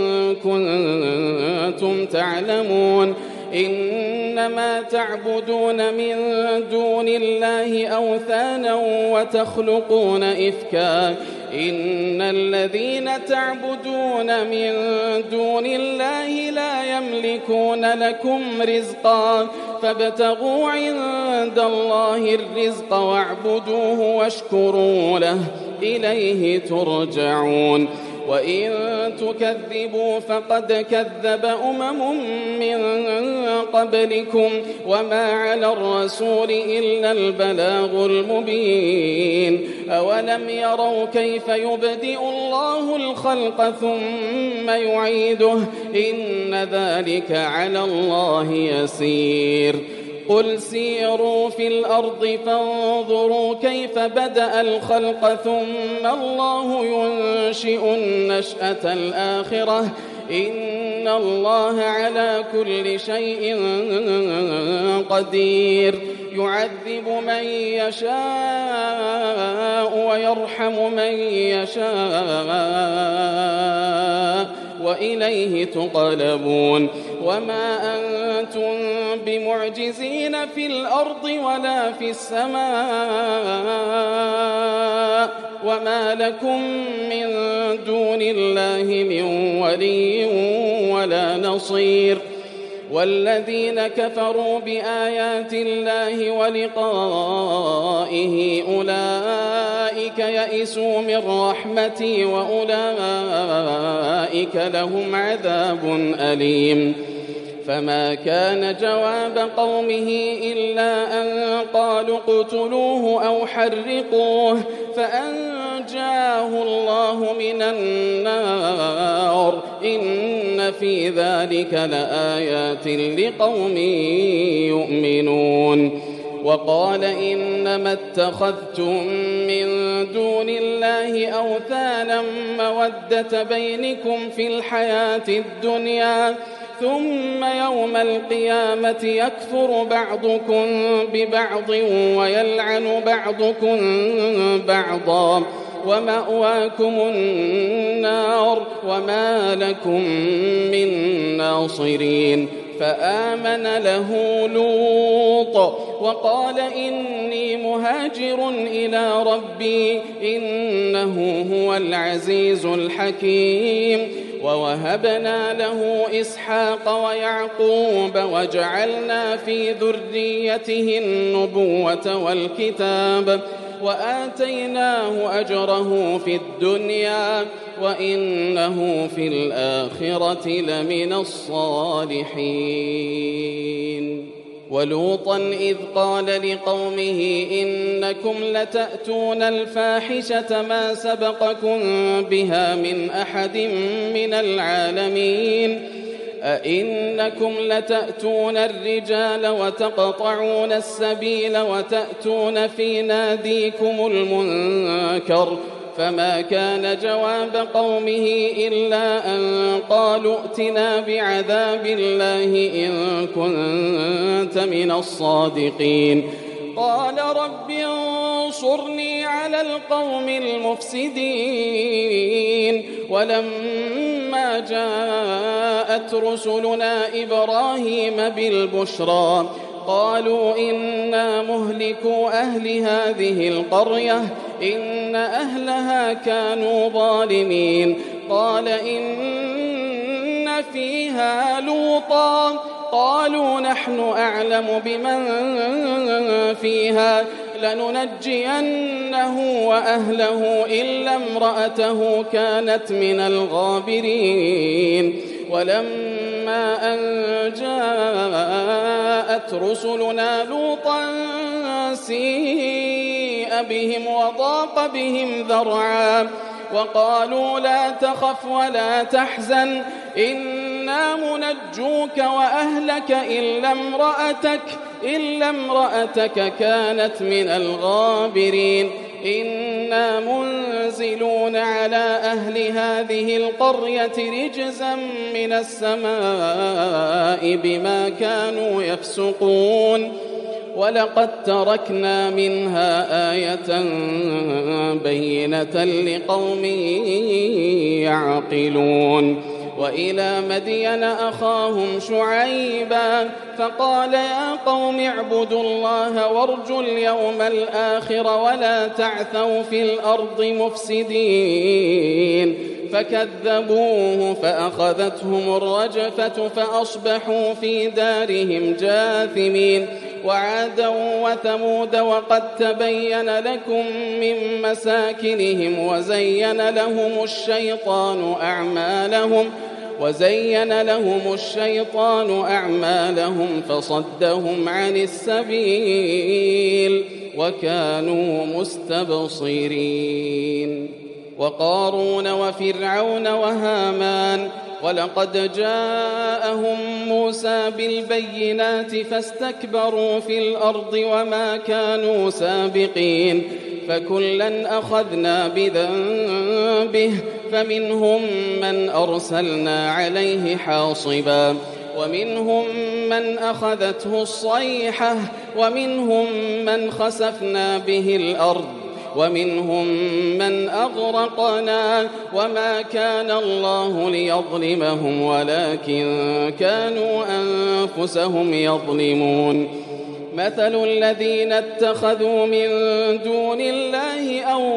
كنتم تعلمون إنما تعبدون من دون الله أوثانا وتخلقون إفكا إن الذين تعبدون من دون الله لا يملكون لكم رزقا فابتغوا عند الله الرزق واعبدوه واشكروا له إليه ترجعون وإن تكذبوا فقد كذب أمم من قبلكم وما على الرسول إلا البلاغ المبين أولم يروا كيف يبدئ الله الخلق ثم يعيده إن ذلك على الله يسير قل سيروا في الأرض فانظروا كيف بدأ الخلق ثم الله ينشئ النشأة الآخرة إن الله على كل شيء قدير يعذب من يشاء ويرحم من يشاء وإليه تقلبون وما أنتم بمعجزين في الأرض ولا في السماء وما لكم من دون الله من ولي ولا نصير والذين كفروا بآيات الله ولقائه أولئك يئسوا من رحمتي وأولئك لهم عذاب أليم فما كان جواب قومه إلا أن قالوا اقتلوه أو حرقوه فأنجاه الله من النار إن في ذلك لآيات لقوم يؤمنون وقال إنما اتخذتم من دون الله أوثانا مودة بينكم في الحياة الدنيا ثم يوم القيامة يكفر بعضكم ببعض ويلعن بعضكم بعضا ومأواكم النار وما لكم من ناصرين فآمن له لوط وقال إني مهاجر إلى ربي إنه هو العزيز الحكيم ووهبنا له إسحاق ويعقوب وجعلنا في ذريته النبوة والكتاب وآتيناه أجره في الدنيا وإنه في الآخرة لمن الصالحين ولوطا إذ قال لقومه إنكم لتأتون الفاحشة ما سبقكم بها من أحد من العالمين أئنكم لتأتون الرجال وتقطعون السبيل وتأتون في ناديكم المنكر فما كان جواب قومه إلا أن قالوا ائتنا بعذاب الله إن كنت من الصادقين قال رب انصرني على القوم المفسدين ولما جاءت رسلنا إبراهيم بالبشرى قالوا إنا مهلكو أهل هذه القرية إن أهلها كانوا ظالمين قال إن فيها لوطا قالوا نحن أعلم بمن فيها لننجينه وأهله إلا امرأته كانت من الغابرين ولما أن جاءت رسلنا لوطا سيء بهم وضاق بهم ذرعا وقالوا لا تخف ولا تحزن إنا منجوك وأهلك إلا امرأتك إلا امرأتك كانت من الغابرين إنا منزلون على أهل هذه القرية رجزا من السماء بما كانوا يفسقون ولقد تركنا منها آية بينة لقوم يعقلون وإلى مدين أخاهم شعيبا فقال يا قوم اعبدوا الله وارجوا اليوم الآخر ولا تعثوا في الأرض مفسدين فكذبوه فأخذتهم الرجفة فأصبحوا في دارهم جاثمين وعادا وثمود وقد تبين لكم من مساكنهم وزين لهم الشيطان أعمالهم وزين لهم الشيطان أعمالهم فصدهم عن السبيل وكانوا مستبصرين وقارون وفرعون وهامان ولقد جاءهم موسى بالبينات فاستكبروا في الأرض وما كانوا سابقين فكلا أخذنا بذنبه فمنهم من أرسلنا عليه حاصبا ومنهم من أخذته الصيحة ومنهم من خسفنا به الأرض ومنهم من أغرقنا وما كان الله ليظلمهم ولكن كانوا أنفسهم يظلمون مثل الذين اتخذوا من دون الله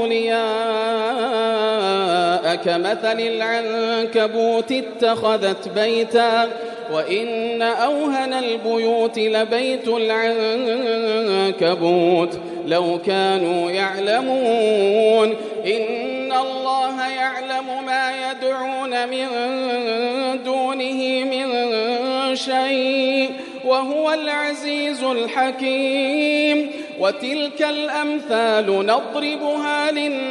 أولياء كمثل العنكبوت اتخذت بيتا وإن أوهن البيوت لبيت العنكبوت لو كانوا يعلمون إن الله يعلم ما يدعون من دونه من شيء وهو العزيز الحكيم وتلك الأمثال نضربها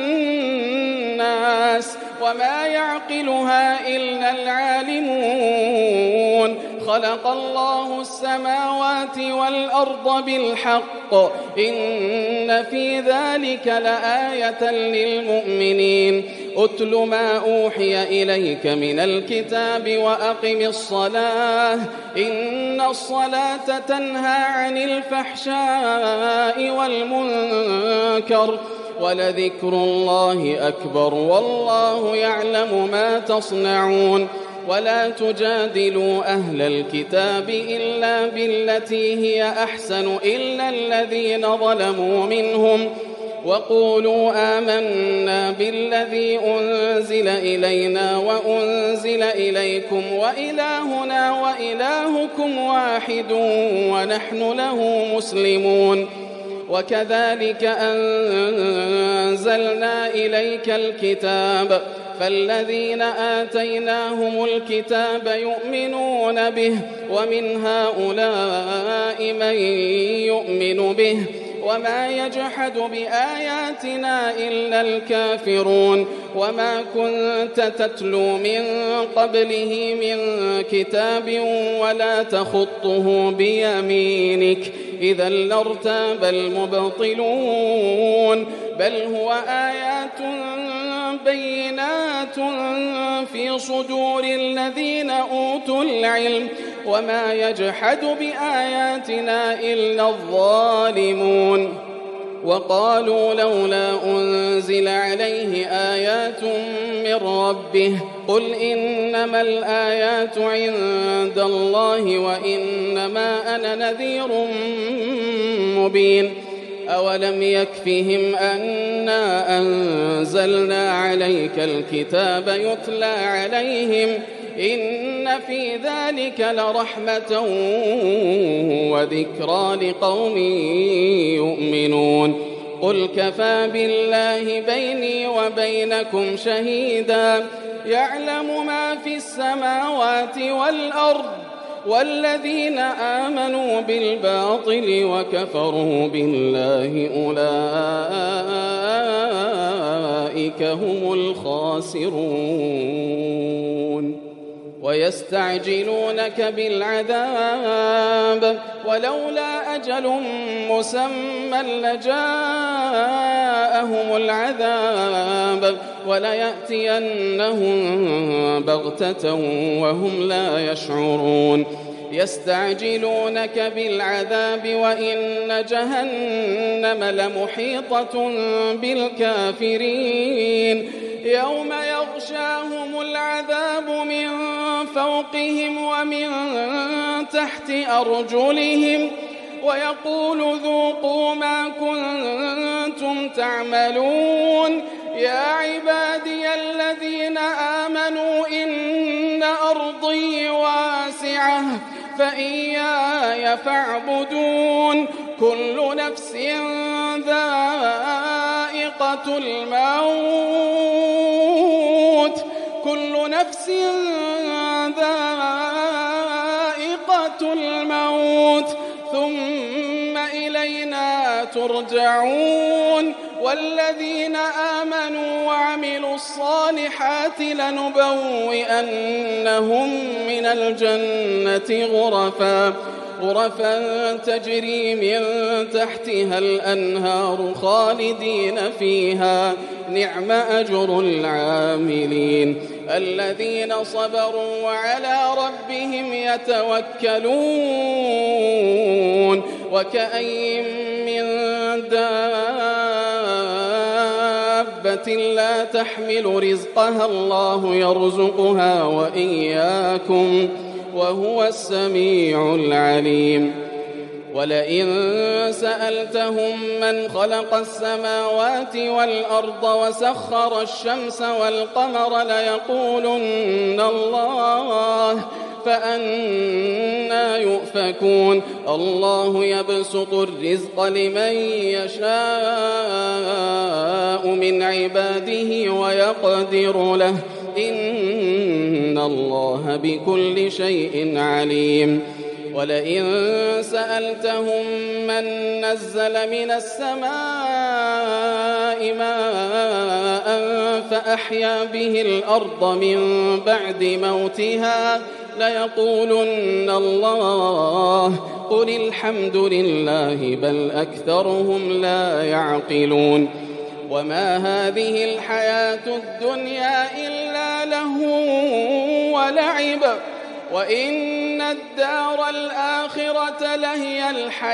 للناس وما يعقلها إلا العالمون خلق الله السماوات والأرض بالحق إن في ذلك لآية للمؤمنين أتل ما أوحي إليك من الكتاب وأقم الصلاة إن الصلاة تنهى عن الفحشاء والمنكر ولذكر الله أكبر والله يعلم ما تصنعون ولا تجادلوا أهل الكتاب إلا بالتي هي أحسن إلا الذين ظلموا منهم وقولوا آمنا بالذي أنزل إلينا وأنزل إليكم وإلهنا وإلهكم واحد ونحن له مسلمون وكذلك أنزلنا إليك الكتاب فالذين آتيناهم الكتاب يؤمنون به ومن هؤلاء من يؤمن به وما يجحد بآياتنا إلا الكافرون وما كنت تتلو من قبله من كتاب ولا تخطه بيمينك إذا لارتاب المبطلون بل هو آيات بينات في صدور الذين أوتوا العلم وما يجحد بآياتنا إلا الظالمون وقالوا لولا أنزل عليه آيات من ربه قل إنما الآيات عند الله وإنما أنا نذير مبين أولم يكفهم أنا أنزلنا عليك الكتاب يتلى عليهم إن في ذلك لرحمة وذكرى لقوم يؤمنون قل كفى بالله بيني وبينكم شهيدا يعلم ما في السماوات والأرض والذين آمنوا بالباطل وكفروا بالله أولئك هم الخاسرون ويستعجلونك بالعذاب ولولا أجل مسمى لجاءهم العذاب وليأتينهم بغتة وهم لا يشعرون يستعجلونك بالعذاب وإن جهنم لمحيطة بالكافرين يوم يغشاهم العذاب من فوقهم ومن تحت أرجلهم ويقول ذوقوا ما كنتم تعملون يا عبادي الذين آمنوا إن أرضي واسعة فإياي فاعبدون كل نفس ذائقة الموت كل نفس ذائقة الموت ثم إلينا ترجعون والذين آمنوا وعملوا الصالحات لنبوئنهم من الجنة غرفا غرفا تجري من تحتها الأنهار خالدين فيها نعم أجر العاملين الذين صبروا وعلى ربهم يتوكلون وكأي من دابة لا تحمل رزقها الله يرزقها وإياكم وهو السميع العليم ولئن سألتهم من خلق السماوات والأرض وسخر الشمس والقمر ليقولن الله فأنى يؤفكون الله يبسط الرزق لمن يشاء من عباده ويقدر له إن الله بكل شيء عليم ولئن سألتهم من نزل من السماء ماء فأحيا به الأرض من بعد موتها ليقولن الله قل الحمد لله بل أكثرهم لا يعقلون وما هذه الحياة الدنيا إلا لهو ولعب وإن الدار الآخرة لهي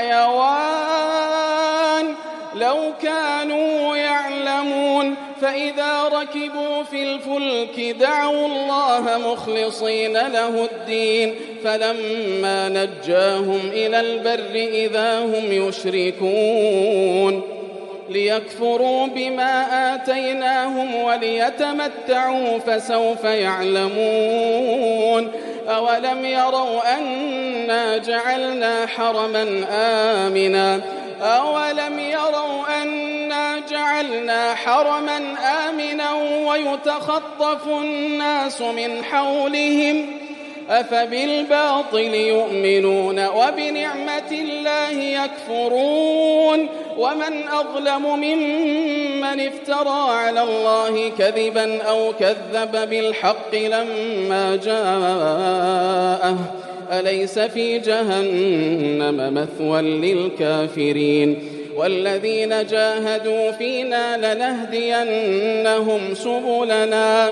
الحيوان لو كانوا يعلمون فإذا ركبوا في الفلك دعوا الله مخلصين له الدين فلما نجاهم إلى البر إذا هم يشركون ليكفروا بما آتيناهم وليتمتعوا فسوف يعلمون أولم يروا أنا جعلنا حرما آمنا أولم يروا أنا جعلنا حرما آمنا ويتخطف الناس من حولهم أفبالباطل يؤمنون وبنعمة الله يكفرون ومن أظلم ممن افترى على الله كذبا أو كذب بالحق لما جاءه أليس في جهنم مثوى للكافرين والذين جاهدوا فينا لنهدينهم سبلنا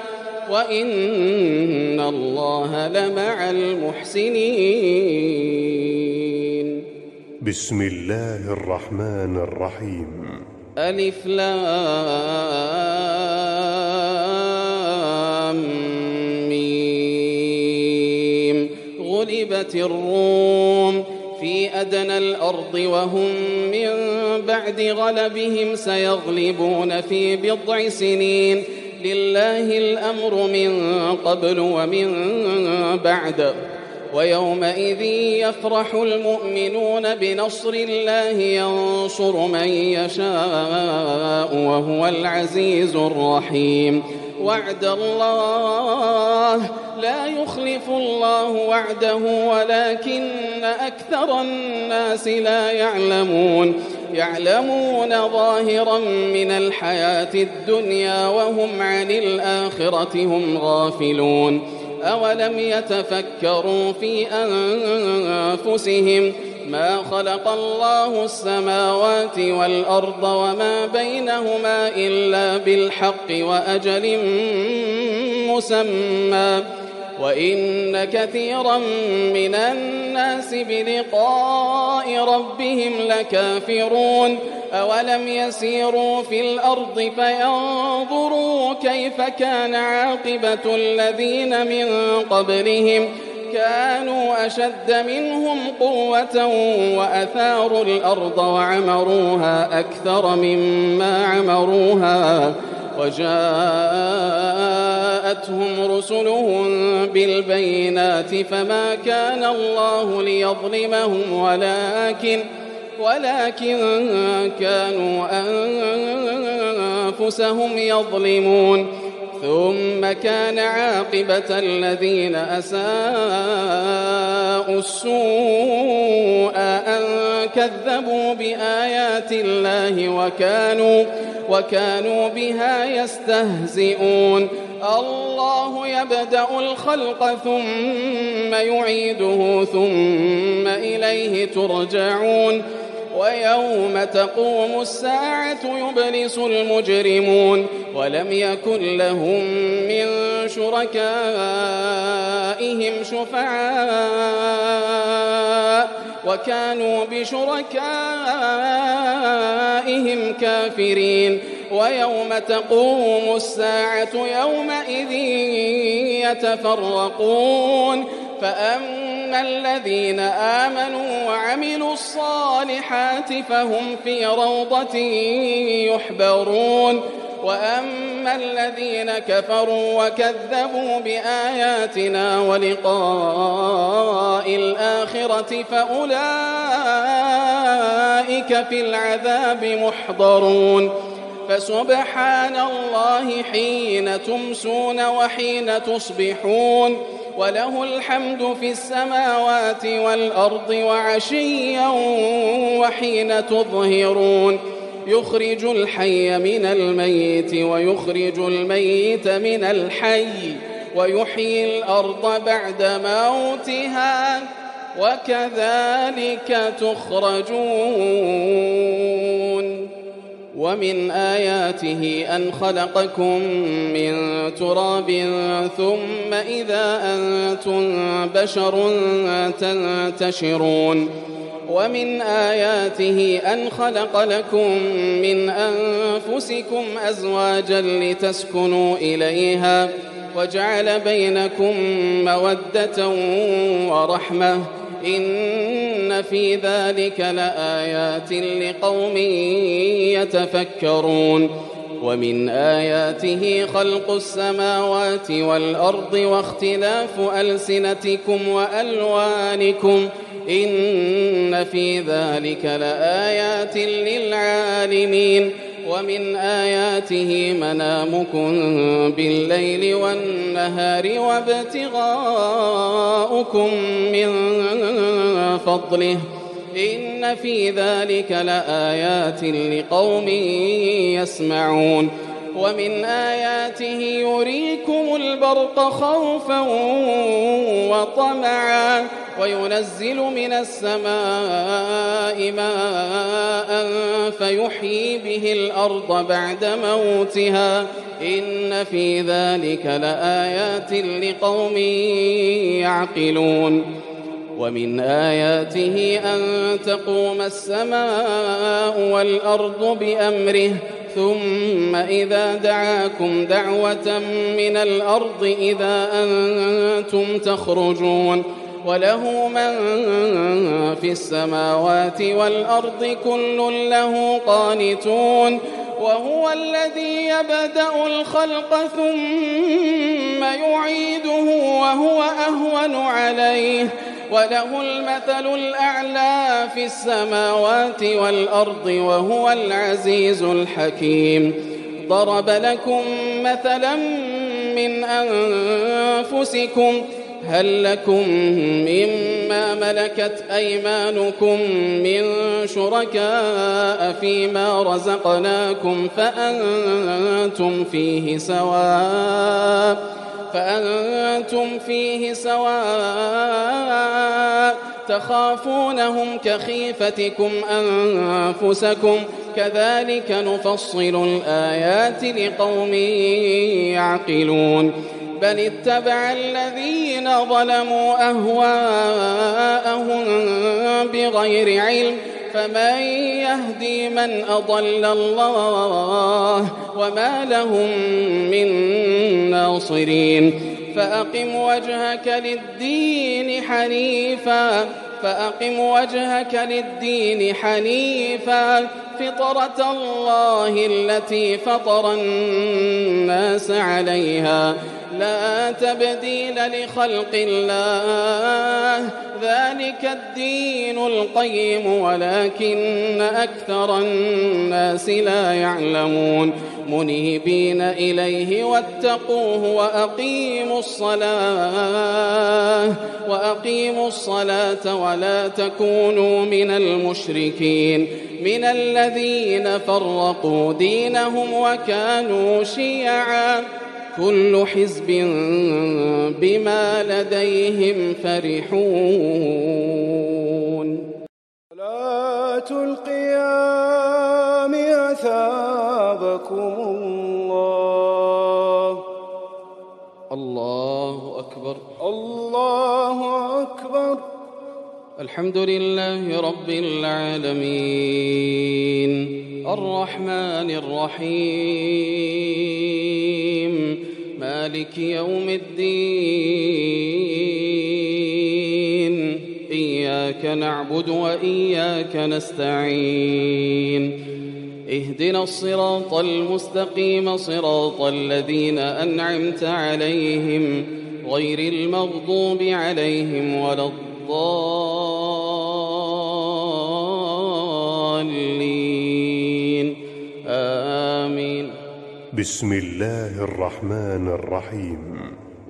وإن الله لمع المحسنين. بسم الله الرحمن الرحيم. ألف لام ميم. غلبت الروم في أدنى الأرض وهم من بعد غلبهم سيغلبون في بضع سنين لله الأمر من قبل ومن بعد ويومئذ يفرح المؤمنون بنصر الله ينصر من يشاء وهو العزيز الرحيم وعد الله لا يخلف الله وعده ولكن أكثر الناس لا يعلمون يعلمون ظاهرا من الحياة الدنيا وهم عن الآخرة هم غافلون أولم يتفكروا في أنفسهم ما خلق الله السماوات والأرض وما بينهما إلا بالحق وأجل مسمى وإن كثيرا من الناس بلقاء ربهم لكافرون أولم يسيروا في الأرض فينظروا كيف كان عاقبة الذين من قبلهم كانوا أشد منهم قوة وأثاروا الأرض وعمروها أكثر مما عمروها وجاءتهم رسلهم بالبينات فما كان الله ليظلمهم ولكن ولكن كانوا أنفسهم يظلمون ثم كان عاقبة الذين أساءوا السوء أن كذبوا بآيات الله وكانوا وكانوا بها يستهزئون الله يبدأ الخلق ثم يعيده ثم إليه ترجعون ويوم تقوم الساعة يبلس المجرمون ولم يكن لهم من شركائهم شفعاء وكانوا بشركائهم كافرين ويوم تقوم الساعة يومئذ يتفرقون فأما الذين آمنوا وعملوا الصالحات فهم في روضة يحبرون وأما الذين كفروا وكذبوا بآياتنا ولقاء الآخرة فأولئك في العذاب محضرون فسبحان الله حين تمسون وحين تصبحون وله الحمد في السماوات والأرض وعشيا وحين تظهرون يخرج الحي من الميت ويخرج الميت من الحي ويحيي الأرض بعد موتها وكذلك تخرجون ومن آياته أن خلقكم من تراب ثم إذا أنتم بشر تنتشرون ومن آياته أن خلق لكم من أنفسكم أزواجا لتسكنوا إليها وجعل بينكم مودة ورحمة إن في ذلك لآيات لقوم يتفكرون ومن آياته خلق السماوات والأرض واختلاف ألسنتكم وألوانكم إن في ذلك لآيات للعالمين ومن آياته منامكم بالليل والنهار وابتغاؤكم من فضله إن في ذلك لآيات لقوم يسمعون ومن آياته يريكم البرق خوفا وطمعا وينزل من السماء ماء فيحيي به الأرض بعد موتها إن في ذلك لآيات لقوم يعقلون ومن آياته أن تقوم السماء والأرض بأمره ثم إذا دعاكم دعوة من الأرض إذا أنتم تخرجون وله من في السماوات والأرض كل له قانتون وهو الذي يبدأ الخلق ثم يعيده وهو أهون عليه وله المثل الأعلى في السماوات والأرض وهو العزيز الحكيم. ضرب لكم مثلا من أنفسكم هل لكم مما ملكت أيمانكم من شركاء فيما رزقناكم فأنتم فيه سواء فأنتم فيه سواء تخافونهم كخيفتكم أنفسكم كذلك نفصل الآيات لقوم يعقلون. بل اتبع الذين ظلموا أهواءهم بغير علم فمن يهدي من أضل الله وما لهم من ناصرين. فأقم وجهك للدين حنيفا فأقم وجهك للدين حنيفا فطرة الله التي فطر الناس عليها لا تبديل لخلق الله ذلك الدين القيم ولكن أكثر الناس لا يعلمون. منيبين إليه واتقوه وأقيموا الصلاة وأقيموا الصلاة ولا تكونوا من المشركين من الذين فرقوا دينهم وكانوا شيعا كل حزب بما لديهم فرحون. صلاة القيام أثابكم الله. الله أكبر الله أكبر. الحمد لله رب العالمين الرحمن الرحيم مالك يوم الدين إياك نعبد وإياك نستعين اهدنا الصراط المستقيم صراط الذين أنعمت عليهم غير المغضوب عليهم ولا الضالين آمين. بسم الله الرحمن الرحيم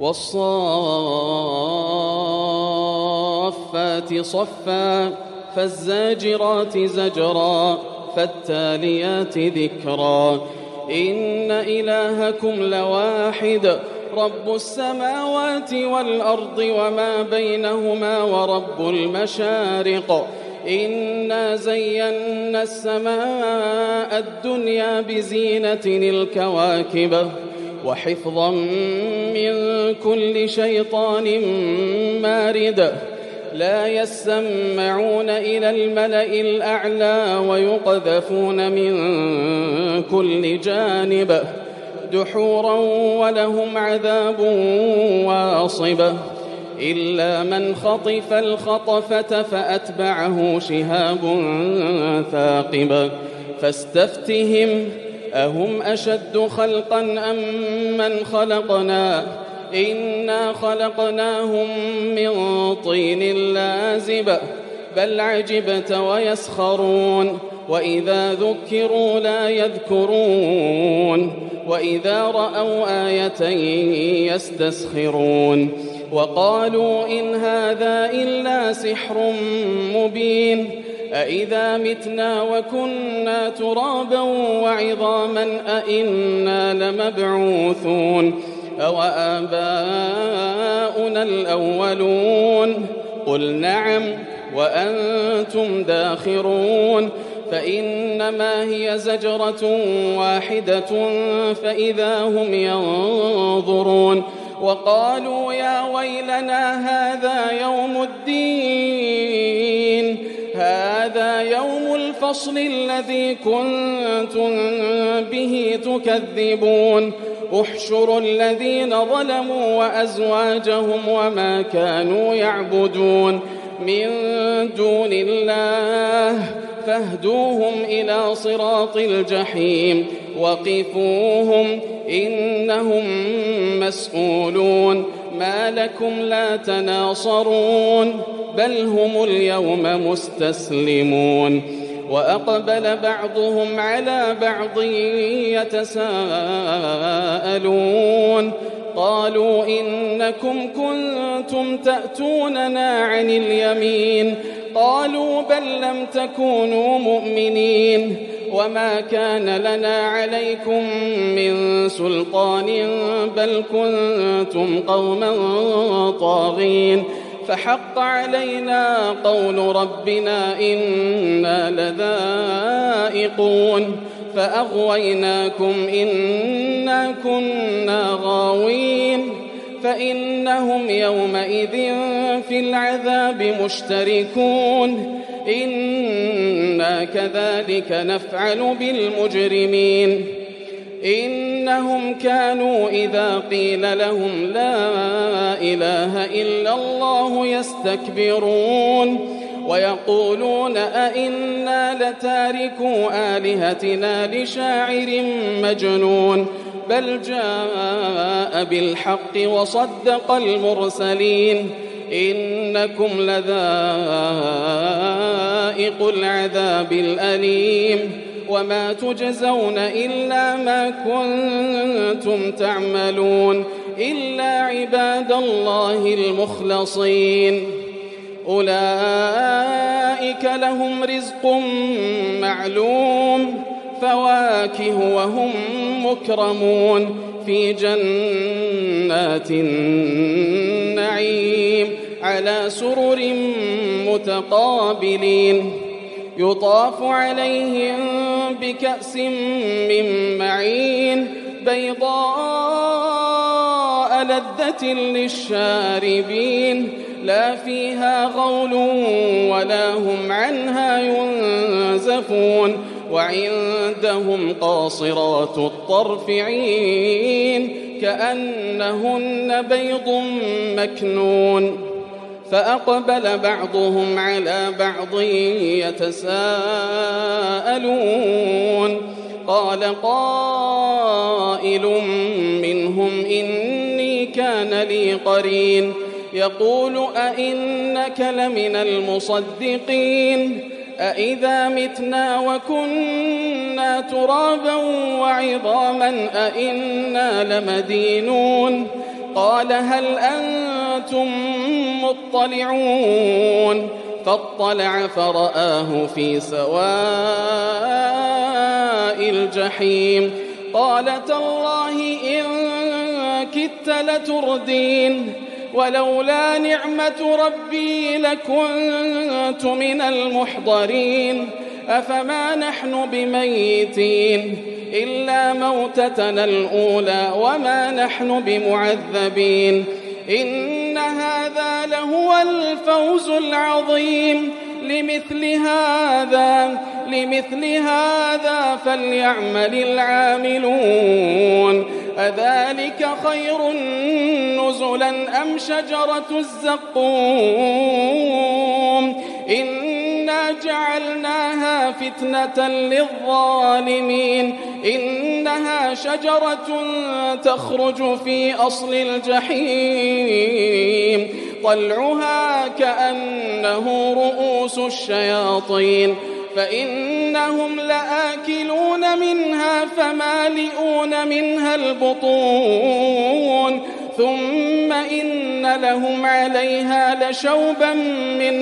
والصافات صفا فالزاجرات زجرا فالتاليات ذكرا إن إلهكم لواحد رب السماوات والأرض وما بينهما ورب المشارق إنا زينا السماء الدنيا بزينة الكواكب وحفظا من كل شيطان مارد لا يسمعون إلى الملأ الأعلى ويقذفون من كل جانب دحورا ولهم عذاب واصب إلا من خطف الخطفة فأتبعه شهاب ثاقب فاستفتهم أهم أشد خلقا أم من خلقنا إنا خلقناهم من طين لازب بل عجبت ويسخرون وإذا ذكروا لا يذكرون وإذا رأوا آية يستسخرون وقالوا إن هذا إلا سحر مبين أإذا متنا وكنا ترابا وعظاما أإنا لمبعوثون أو آباؤنا الأولون قل نعم وأنتم داخرون فإنما هي زجرة واحدة فإذا هم ينظرون وقالوا يا ويلنا هذا يوم الدين هذا يوم الفصل الذي كنتم به تكذبون احشروا الذين ظلموا وأزواجهم وما كانوا يعبدون من دون الله فاهدوهم إلى صراط الجحيم وقفوهم إنهم مسؤولون ما لكم لا تناصرون بل هم اليوم مستسلمون وأقبل بعضهم على بعض يتساءلون قالوا إنكم كنتم تأتوننا عن اليمين قالوا بل لم تكونوا مؤمنين وما كان لنا عليكم من سلطان بل كنتم قوما طاغين فحق علينا قول ربنا إنا لذائقون فأغويناكم إنا كنا غاوين فإنهم يومئذ في العذاب مشتركون إنا كذلك نفعل بالمجرمين إنهم كانوا إذا قيل لهم لا إله إلا الله يستكبرون ويقولون أئنا لتاركو آلهتنا لشاعر مجنون بل جاء بالحق وصدق المرسلين إنكم لذائق العذاب الأليم وما تجزون إلا ما كنتم تعملون إلا عباد الله المخلصين أولئك لهم رزق معلوم فواكه وهم مكرمون في جنات النعيم على سرر متقابلين يطاف عليهم بكأس من معين بيضاء لذة للشاربين لا فيها غول ولا هم عنها ينزفون وعندهم قاصرات الطرف عين كأنهن بيض مكنون فأقبل بعضهم على بعض يتساءلون قال قائل منهم إني كان لي قرين يقول أئنك لمن المصدقين أئذا متنا وكنا ترابا وعظاما أئنا لمدينون قال هل أنتم مطلعون فاطلع فرآه في سواء الجحيم قال تالله إن كدت لتردين ولولا نعمة ربي لكنت من المحضرين أفما نحن بميتين إلا موتتنا الأولى وما نحن بمعذبين إن هذا لهو الفوز العظيم لمثل هذا لمثل هذا فليعمل العاملون أذلك خير نزلا أم شجرة الزقوم إنا جعلناها فتنة للظالمين إنها شجرة تخرج في أصل الجحيم طلعها كأنه رؤوس الشياطين فإنهم لآكلون منها فمالئون منها البطون ثم إن لهم عليها لشوبا من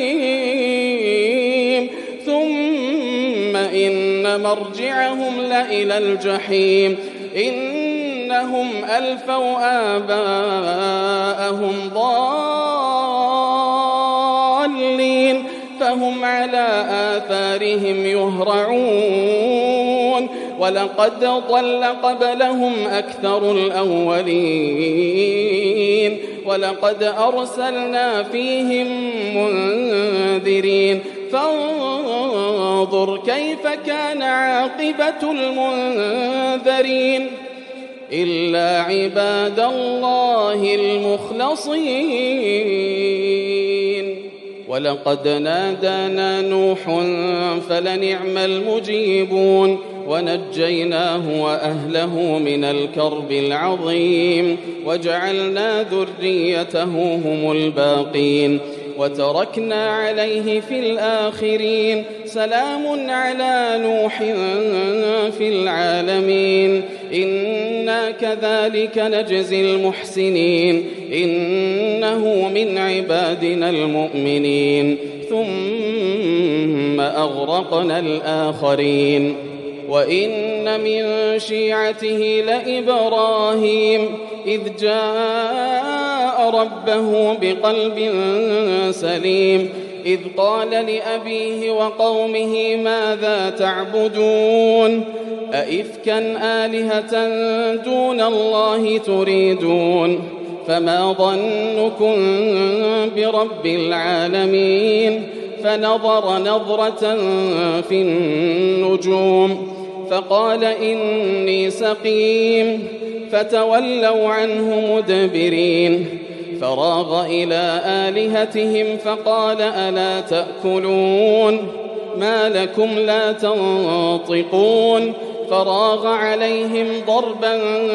حميم ثم إن مرجعهم لإلى الجحيم إنهم ألفوا آباءهم ضالين فهم على آثارهم يهرعون ولقد ضل قبلهم أكثر الأولين ولقد أرسلنا فيهم منذرين فانظر كيف كان عاقبة المنذرين إلا عباد الله المخلصين. ولقد نادانا نوح فلنعم المجيبون ونجيناه وأهله من الكرب العظيم وجعلنا ذريته هم الباقين وتركنا عليه في الآخرين. سلام على نوح في العالمين إنا كذلك نجزي المحسنين إنه من عبادنا المؤمنين. ثم أغرقنا الآخرين. وإن من شيعته لإبراهيم إذ جاء ربه بقلب سليم إذ قال لأبيه وقومه ماذا تعبدون أئفكا آلهة دون الله تريدون فما ظنكم برب العالمين. فنظر نظرة في النجوم فقال إني سقيم فتولوا عنه مدبرين. فراغ إلى آلهتهم فقال ألا تأكلون ما لكم لا تنطقون. فراغ عليهم ضربا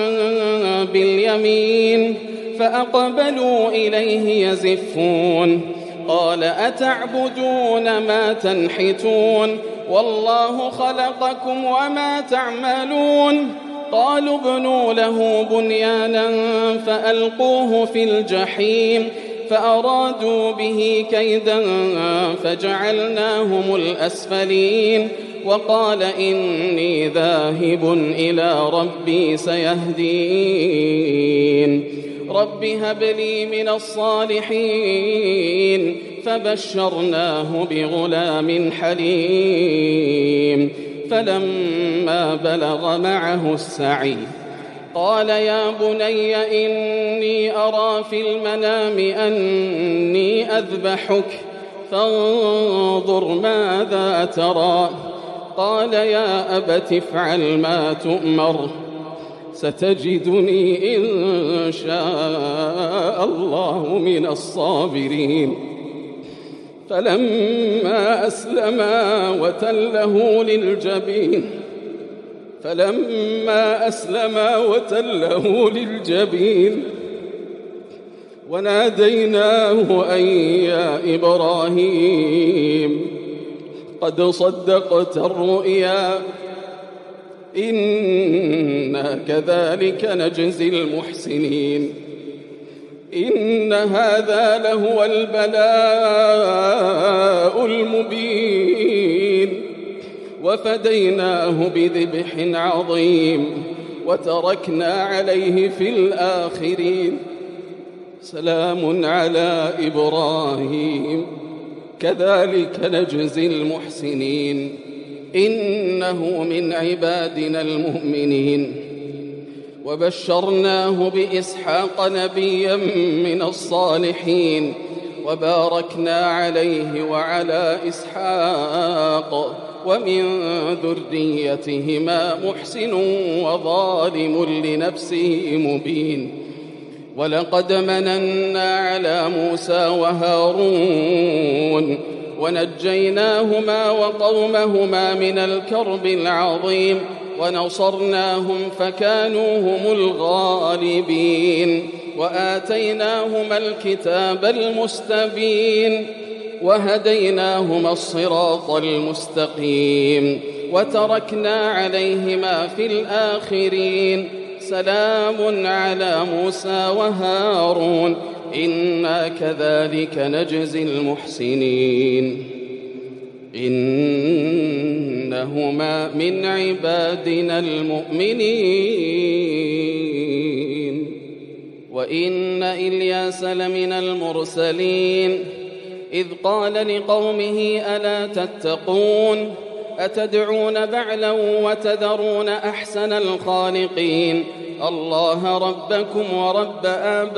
باليمين فأقبلوا إليه يزفون. قال أتعبدون ما تنحتون والله خلقكم وما تعملون. قالوا ابنوا له بنيانا فألقوه في الجحيم فأرادوا به كيدا فجعلناهم الأسفلين. وقال إني ذاهب إلى ربي سيهدين. رب هب لي من الصالحين. فبشرناه بغلام حليم. فلما بلغ معه السعي قال يا بني إني أرى في المنام أني أذبحك فانظر ماذا ترى. قال يا أبت افعل ما تؤمر ستجدني إن شاء الله من الصابرين. فلما أسلما وتله للجبين فلما أسلما وتله للجبين وناديناه أن يا إبراهيم قد صدقت الرؤيا إنا كذلك نجزي المحسنين. إن هذا لهو البلاء المبين. وفديناه بذبح عظيم وتركنا عليه في الآخرين. سلام على إبراهيم كذلك نجزي المحسنين إنه من عبادنا المؤمنين. وبشرناه بإسحاق نبيا من الصالحين وباركنا عليه وعلى إسحاق ومن ذريتهما محسن وظالم لنفسه مبين. ولقد مننا على موسى وهارون ونجيناهما وقومهما من الكرب العظيم ونصرناهم فكانوا هم الغالبين. وآتيناهما الكتاب المستبين وهديناهما الصراط المستقيم وتركنا عليهما في الآخرين. سلام على موسى وهارون إنا كذلك نجزي المحسنين إنهما من عبادنا المؤمنين. وإن إلياس لمن المرسلين إذ قال لقومه ألا تتقون أتدعون بعلا وتذرون أحسن الخالقين الله ربكم ورب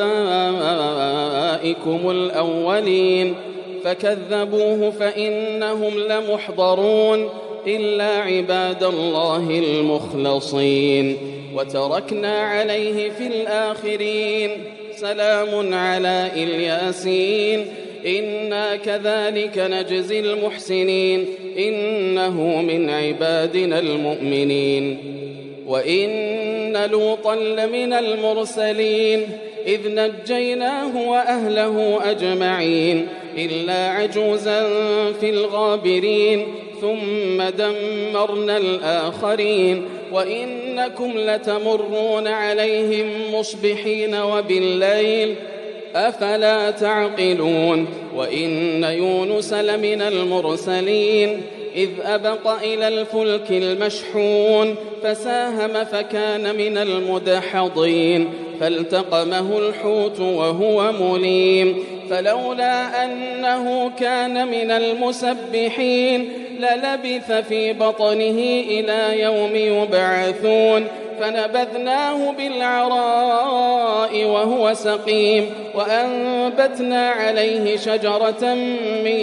آبائكم الأولين. فكذبوه فإنهم لمحضرون إلا عباد الله المخلصين. وتركنا عليه في الآخرين. سلام على الياسين إنا كذلك نجزي المحسنين إنه من عبادنا المؤمنين. وإن لوطا لمن المرسلين إذ نجيناه وأهله أجمعين إلا عجوزا في الغابرين ثم دمرنا الآخرين. وإنكم لتمرون عليهم مصبحين وبالليل أفلا تعقلون. وإن يونس لمن المرسلين إذ أبق إلى الفلك المشحون فساهم فكان من المدحضين فالتقمه الحوت وهو مليم فلولا أنه كان من المسبحين للبث في بطنه إلى يوم يبعثون فنبذناه بالعراء وهو سقيم وأنبتنا عليه شجرة من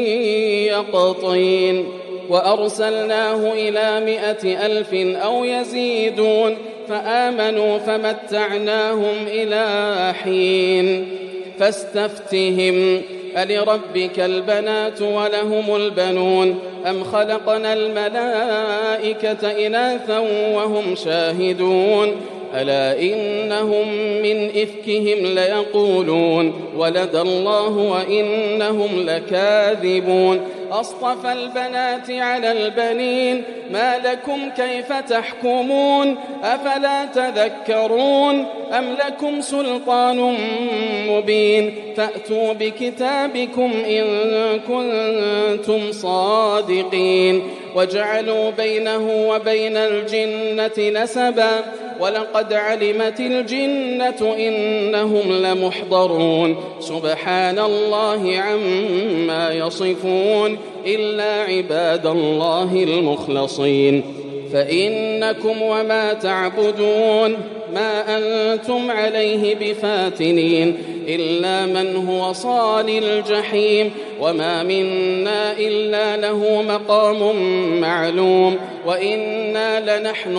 يقطين وأرسلناه إلى مائة ألف أو يزيدون فآمنوا فمتعناهم إلى حين. فاستفتهم ألربك البنات ولهم البنون أم خلقنا الملائكة إناثا وهم شاهدون ألا إنهم من إفكهم ليقولون ولد الله وإنهم لكاذبون أصطفى البنات على البنين ما لكم كيف تحكمون أفلا تذكرون أم لكم سلطان مبين فأتوا بكتابكم إن كنتم صادقين. وجعلوا بينه وبين الجنة نسبا ولقد علمت الجنة إنهم لمحضرون سبحان الله عما يصفون إلا عباد الله المخلصين. فإنكم وما تعبدون ما أنتم عليه بفاتنين إلا من هو صال الجحيم وما منا إلا له مقام معلوم وإنا لنحن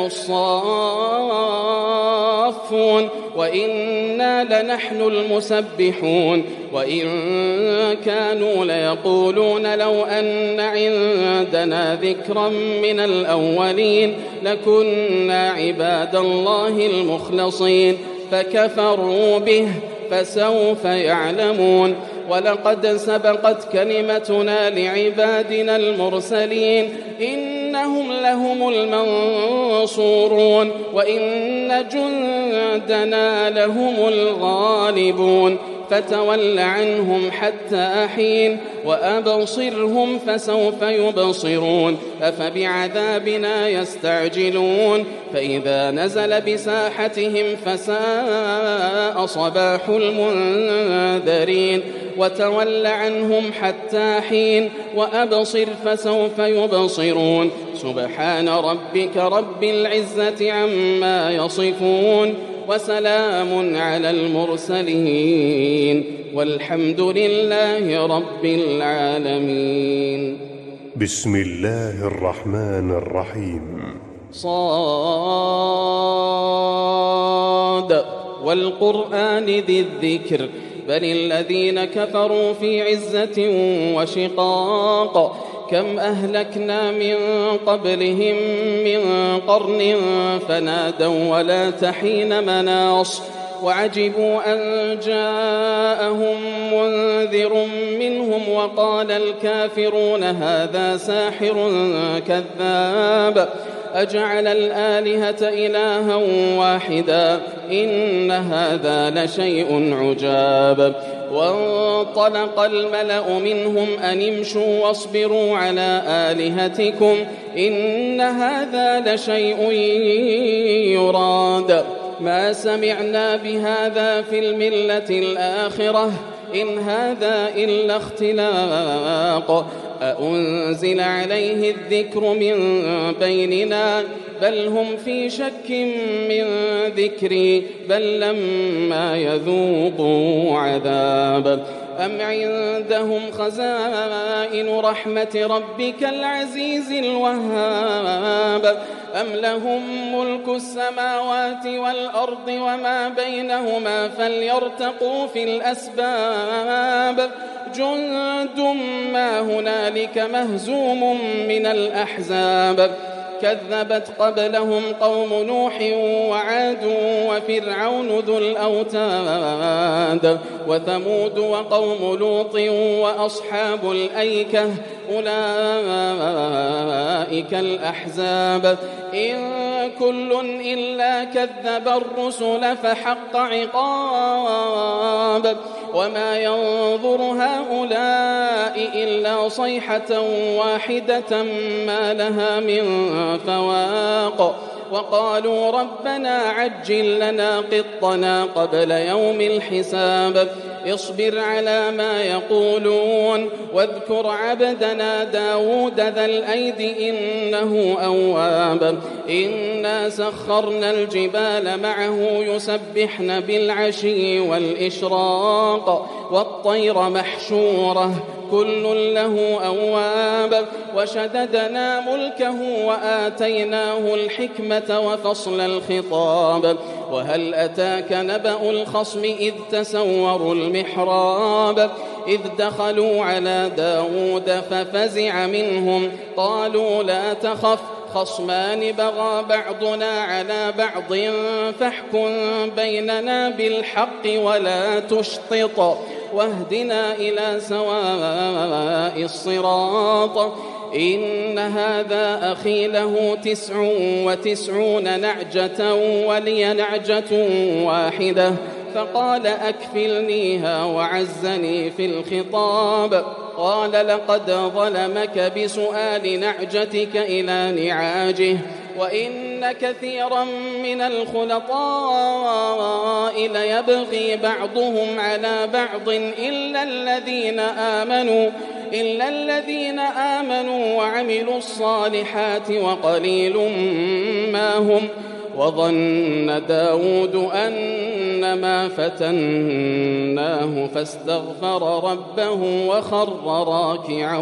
الصافون وإنا لنحن المسبحون. وإن كانوا ليقولون لو أن عندنا ذكرا من الأولين لكنا عباد الله المخلصين فكفروا به فسوف يعلمون. ولقد سبقت كلمتنا لعبادنا المرسلين إنهم لهم المنصورون وإن جندنا لهم الغالبون. فتول عنهم حتى حين وأبصرهم فسوف يبصرون أفبعذابنا يستعجلون فإذا نزل بساحتهم فساء صباح المنذرين. وتول عنهم حتى حين وأبصر فسوف يبصرون سبحان ربك رب العزة عما يصفون وسلام على المرسلين والحمد لله رب العالمين. بسم الله الرحمن الرحيم. صاد والقرآن ذي الذكر بل الذين كفروا في عزة وشقاق كم أهلكنا من قبلهم من قرن فنادوا ولا تحين مناص وعجبوا أن جاءهم منذر منهم وقال الكافرون هذا ساحر كذاب أجعل الآلهة إلها واحدا إن هذا لشيء عجاب. وانطلق الملأ منهم أن امشوا واصبروا على آلهتكم إن هذا لشيء يراد ما سمعنا بهذا في الملة الآخرة إن هذا إلا اختلاق أأنزل عليه الذكر من بيننا بل هم في شك من ذكري بل لما يذوقوا عذاب. أم عندهم خزائن رحمة ربك العزيز الوهاب أم لهم ملك السماوات والأرض وما بينهما فليرتقوا في الأسباب جند ما هنالك مهزوم من الأحزاب كذبت قبلهم قوم نوح وعاد وفرعون ذو الأوتاد وثمود وقوم لوط وأصحاب الأيكة أولئك الأحزاب إن كل إلا كذب الرسل فحق عقاب وما ينظر هؤلاء إلا صيحة واحدة ما لها من فواق وقالوا ربنا عجل لنا قطنا قبل يوم الحساب اصبر على ما يقولون واذكر عبدنا داود ذا الأيد إنه أواب إنا سخرنا الجبال معه يسبحن بالعشي والإشراق والطير محشورة كل له أواب وشددنا ملكه وآتيناه الحكمة وفصل الخطاب وهل أتاك نبأ الخصم إذ تسوروا المحراب إذ دخلوا على داود ففزع منهم قالوا لا تخف خصمان بغى بعضنا على بعض فاحكم بيننا بالحق ولا تشطط واهدنا إلى سواء الصراط إن هذا أخي له تسع وتسعون نعجة ولي نعجة واحدة فقال أكفلنيها وعزني في الخطاب قال لقد ظلمك بسؤال نعجتك إلى نعاجه وإن كثيرا من الخلطاء ليبغي بعضهم على بعض إلا الذين آمنوا إلا الذين آمنوا وعملوا الصالحات وقليل ما هم وظن داود أنما فتناه فاستغفر ربه وخر راكعا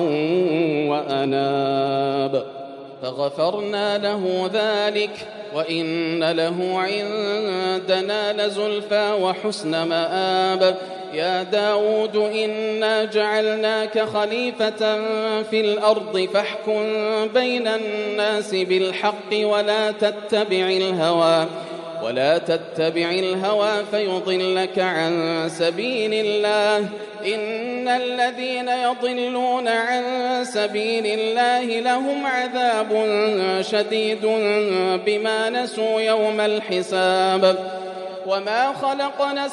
وأناب فغفرنا له ذلك وإن له عندنا لزلفى وحسن مآب يا داود إنا جعلناك خليفة في الأرض فاحكم بين الناس بالحق ولا تتبع الهوى ولا تتبع الهوى فيضلك عن سبيل الله إن الذين يضلون عن سبيل الله لهم عذاب شديد بما نسوا يوم الحساب وما خلقنا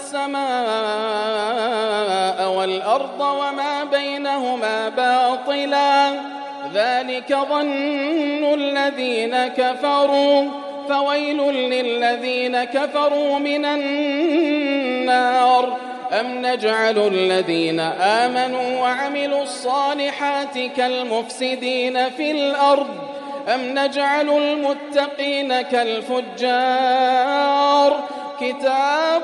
السماء والأرض وما بينهما باطلا ذلك ظن الذين كفروا فويل للذين كفروا من النار أم نجعل الذين آمنوا وعملوا الصالحات كالمفسدين في الأرض أم نجعل المتقين كالفجار كتاب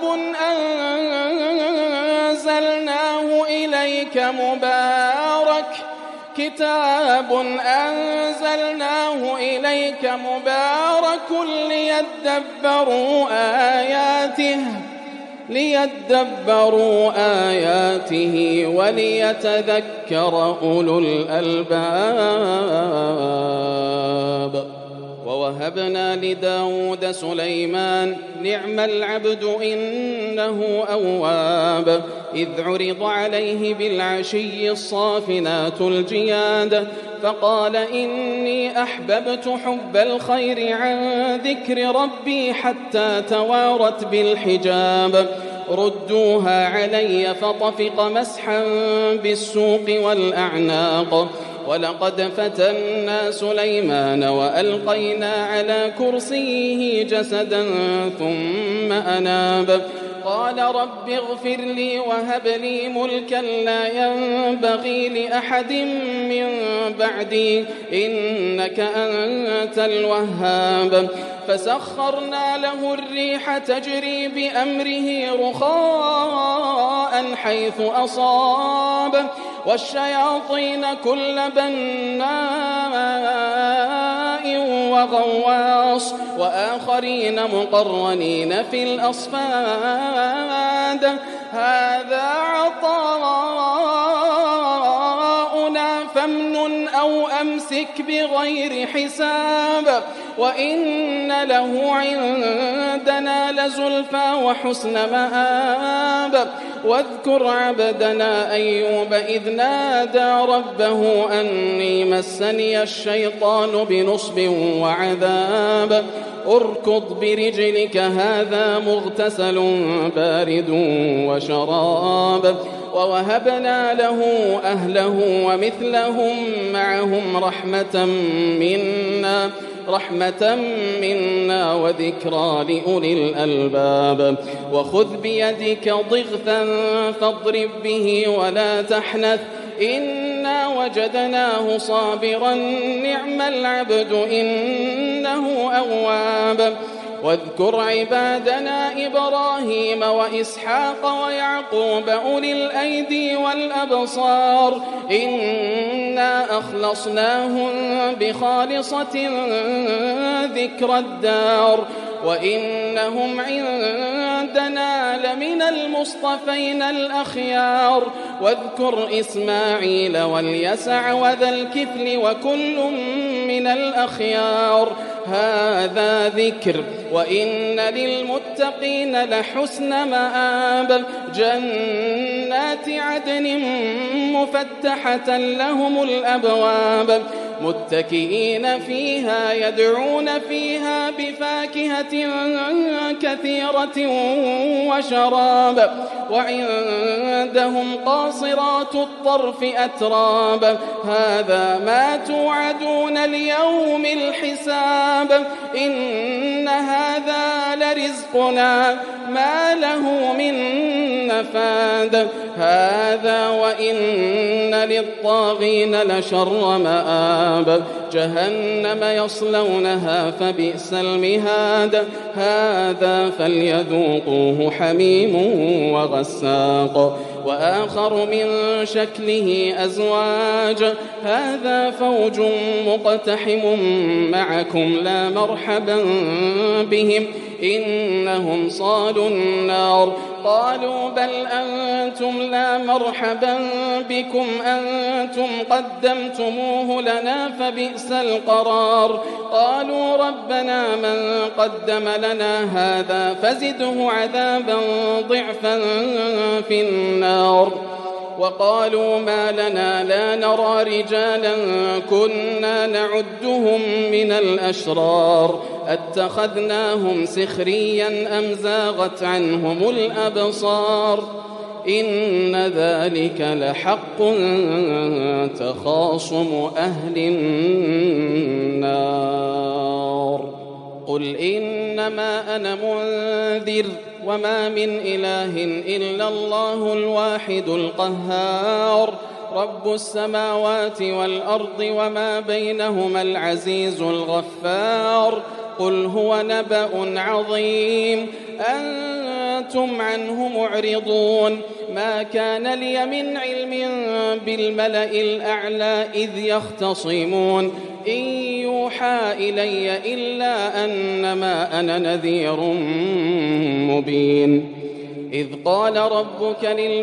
أنزلناه إليك مبارك كتاب أنزلناه إليك مبارك ليدبروا آياته ليدبروا آياته وليتذكر أولو الألباب ووهبنا لداود سليمان نعم العبد إنه أواب إذ عرض عليه بالعشي الصافنات الجياد فقال إني أحببت حب الخير عن ذكر ربي حتى توارت بالحجاب ردوها علي فطفق مسحا بالسوق والأعناق ولقد فتنا سليمان وألقينا على كرسيه جسدا ثم أناب قال رب اغفر لي وهب لي ملكا لا ينبغي لأحد من بعدي إنك أنت الوهاب فسخرنا له الريح تجري بأمره رخاء من حيث أصاب والشياطين كل بناء وغواص وآخرين مقرنين في الأصفاد هذا عطاؤنا فامنن أو أمسك بغير حساب وإن له عندنا لزلفى وحسن مآب واذكر عبدنا أيوب إذ نادى ربه أني مسني الشيطان بنصب وعذاب اركض برجلك هذا مغتسل بارد وشراب ووهبنا له أهله ومثلهم معهم رحمة منا رحمة منا وذكرى لأولي الألباب وخذ بيدك ضغثا فاضرب به ولا تحنث إنا وجدناه صابرا نعم العبد إنه أواب واذكر عبادنا إبراهيم وإسحاق ويعقوب أولي الأيدي والأبصار إنا أخلصناهم بخالصة ذكر الدار وإنهم عندنا لمن المصطفين الأخيار واذكر إسماعيل واليسع وذا الكفل وكل من الأخيار هذا ذكر وإن للمتقين لحسن مآب جنات عدن مفتحة لهم الأبواب متكئين فيها يدعون فيها بفاكهة كثيرة وشراب وعندهم قاصرات الطرف أتراب هذا ما توعدون ليوم الحساب إن هذا لرزقنا ما له من نفاد هذا وإن للطاغين لشر مآب جهنم يصلونها فبئس المهاد هذا فليذوقوه حميم وغساق وآخر من شكله أزواج هذا فوج مقتحم معكم لا مرحبا بهم إنهم صالوا النار قالوا بل أنتم لا مرحبا بكم أنتم قدمتموه لنا فبئس القرار قالوا ربنا من قدم لنا هذا فزده عذابا ضعفا في النار وقالوا ما لنا لا نرى رجالا كنا نعدهم من الأشرار اتخذناهم سخريا أم زاغت عنهم الأبصار إن ذلك لحق تخاصم أهل النار قل إنما أنا منذر وما من إله إلا الله الواحد القهار رب السماوات والأرض وما بينهما العزيز الغفار قل هو نبأ عظيم أنتم عنه معرضون ما كان لي من علم بالملأ الأعلى إذ يختصمون إن يوحى إلي إلا أنما أنا نذير مبين إذ قال ربك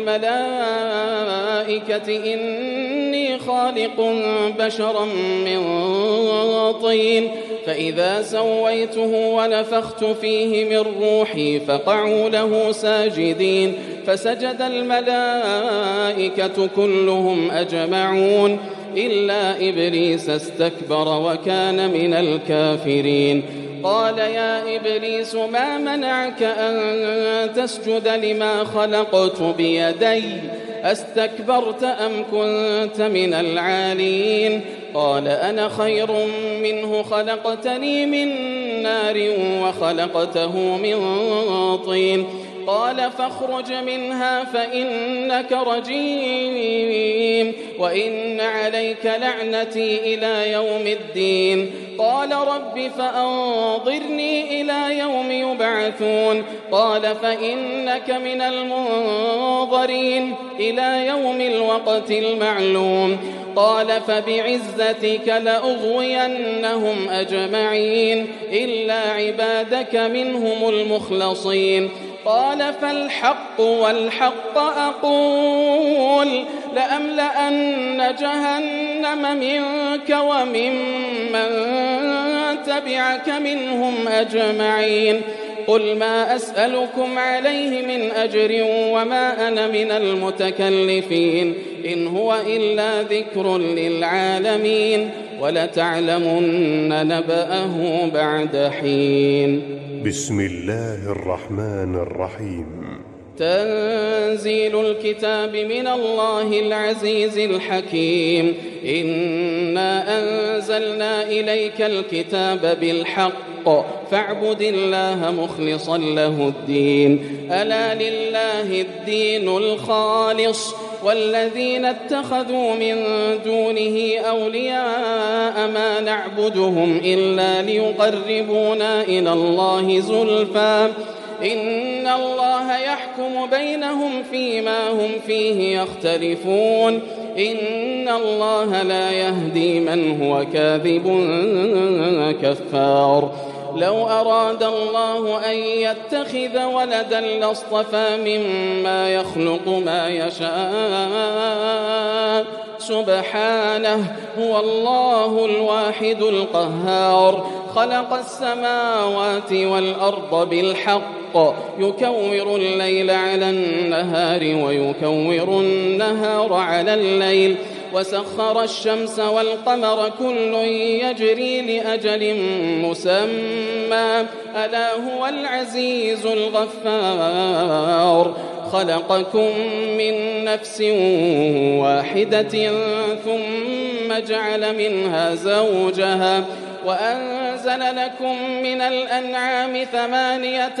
للملائكة إني خالق بشرا من طين فإذا سويته ونفخت فيه من روحي فقعوا له ساجدين فسجد الملائكة كلهم أجمعون إلا إبليس استكبر وكان من الكافرين قال يا إبليس ما منعك أن تسجد لما خلقت بيدي أستكبرت أم كنت من العالين قال أنا خير منه خلقتني من نار وخلقته من طين قال فاخرج منها فإنك رجيم وإن عليك لعنتي إلى يوم الدين قال رب فأنظرني إلى يوم يبعثون قال فإنك من المنظرين إلى يوم الوقت المعلوم قال فبعزتك لأغوينهم أجمعين إلا عبادك منهم المخلصين قال فالحق والحق أقول لأملأن جهنم منك وممن تبعك منهم أجمعين قل ما أسألكم عليه من أجر وما أنا من المتكلفين إن هو إلا ذكر للعالمين ولتعلمن نبأه بعد حين. بسم الله الرحمن الرحيم. تنزيل الكتاب من الله العزيز الحكيم إنا أنزلنا إليك الكتاب بالحق فاعبد الله مخلصا له الدين ألا لله الدين الخالص والذين اتخذوا من دونه أولياء ما نعبدهم إلا ليقربونا إلى الله زلفى إن الله يحكم بينهم فيما هم فيه يختلفون إن الله لا يهدي من هو كاذب كفار لو أراد الله أن يتخذ ولدا لاصطفى مما يخلق ما يشاء سبحانه هو الله الواحد القهار خلق السماوات والأرض بالحق يكور الليل على النهار ويكور النهار على الليل وسخر الشمس والقمر كل يجري لأجل مسمى ألا هو العزيز الغفار خلقكم من نفس واحدة ثم جعل منها زوجها وأنزل لكم من الأنعام ثمانية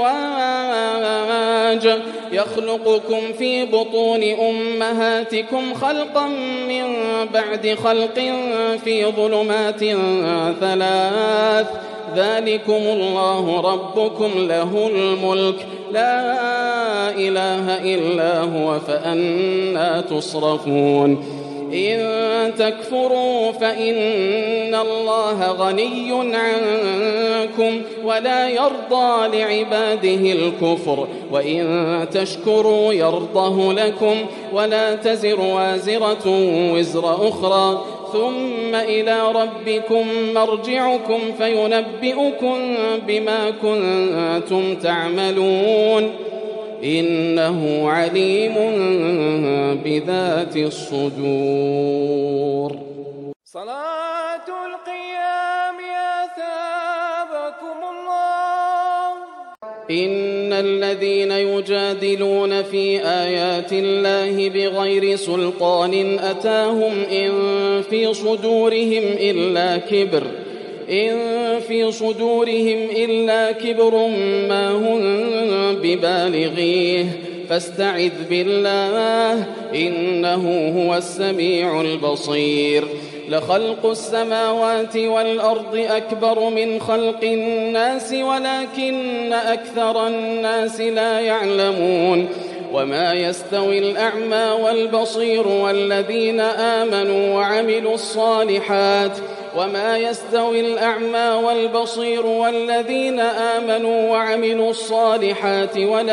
أزواج يخلقكم في بطون أمهاتكم خلقا من بعد خلق في ظلمات ثلاث ذلكم الله ربكم له الملك لا إله إلا هو فأنى تصرفون إن تكفروا فإن الله غني عنكم ولا يرضى لعباده الكفر وإن تشكروا يرضه لكم ولا تزر وازرة وزر أخرى ثم إلى ربكم مرجعكم فينبئكم بما كنتم تعملون إنه عليم بذات الصدور. صلاة القيام أثابكم الله. إن الذين يجادلون في آيات الله بغير سلطان أتاهم إن في صدورهم إلا كبر إن في صدورهم إلا كبر ما هم ببالغيه فاستعذ بالله إنه هو السميع البصير. لخلق السماوات والأرض أكبر من خلق الناس ولكن أكثر الناس لا يعلمون. وما يستوي الأعمى والبصير والذين آمنوا وعملوا الصالحات وما يستوي الأعمى والبصير والذين آمنوا وعملوا الصالحات ولا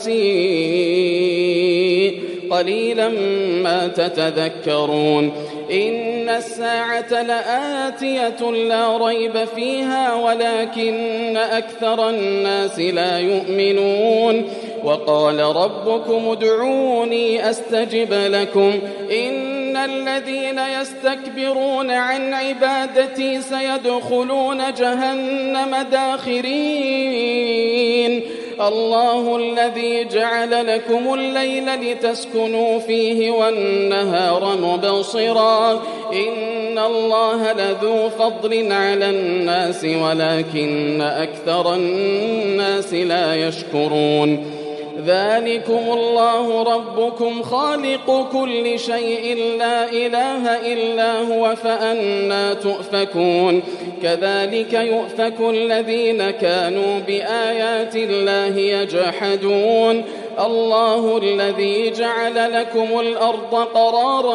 المسيء قليلا ما تتذكرون. إن الساعة لآتية لا ريب فيها ولكن أكثر الناس لا يؤمنون. وقال ربكم ادعوني أستجب لكم إن الذين يستكبرون عن عبادتي سيدخلون جهنم داخرين. الله الذي جعل لكم الليل لتسكنوا فيه والنهار مبصرا إن الله لذو فضل على الناس ولكن أكثر الناس لا يشكرون. ذلكم الله ربكم خالق كل شيء لا إله إلا هو فأنى تؤفكون كذلك يؤفك الذين كانوا بآيات الله يجحدون الله الذي جعل لكم الأرض قرارا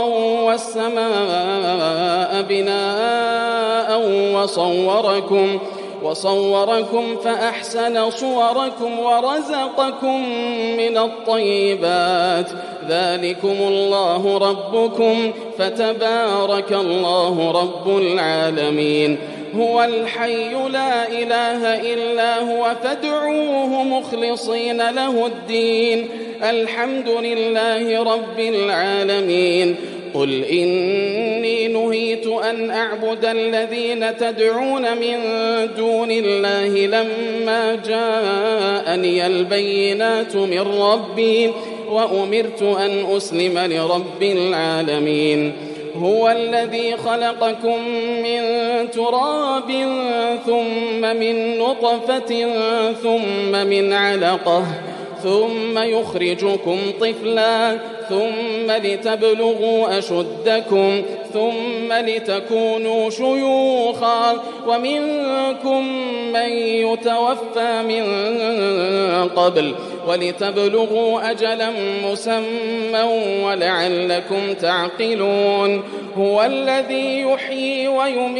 والسماء بناء وصوركم وصوركم فأحسن صوركم ورزقكم من الطيبات ذلكم الله ربكم فتبارك الله رب العالمين هو الحي لا إله إلا هو فادعوه مخلصين له الدين الحمد لله رب العالمين قل إني نهيت أن أعبد الذين تدعون من دون الله لما جاءني البينات من ربي وأمرت أن أسلم لرب العالمين هو الذي خلقكم من تراب ثم من نطفة ثم من علقة ثم يخرجكم طفلا ثم لتبلغوا أشدكم ثم لتكونوا شيوخا ومنكم من يتوفى من قبل ولتبلغوا أجلا مسمى ولعلكم تعقلون هو الذي يحيي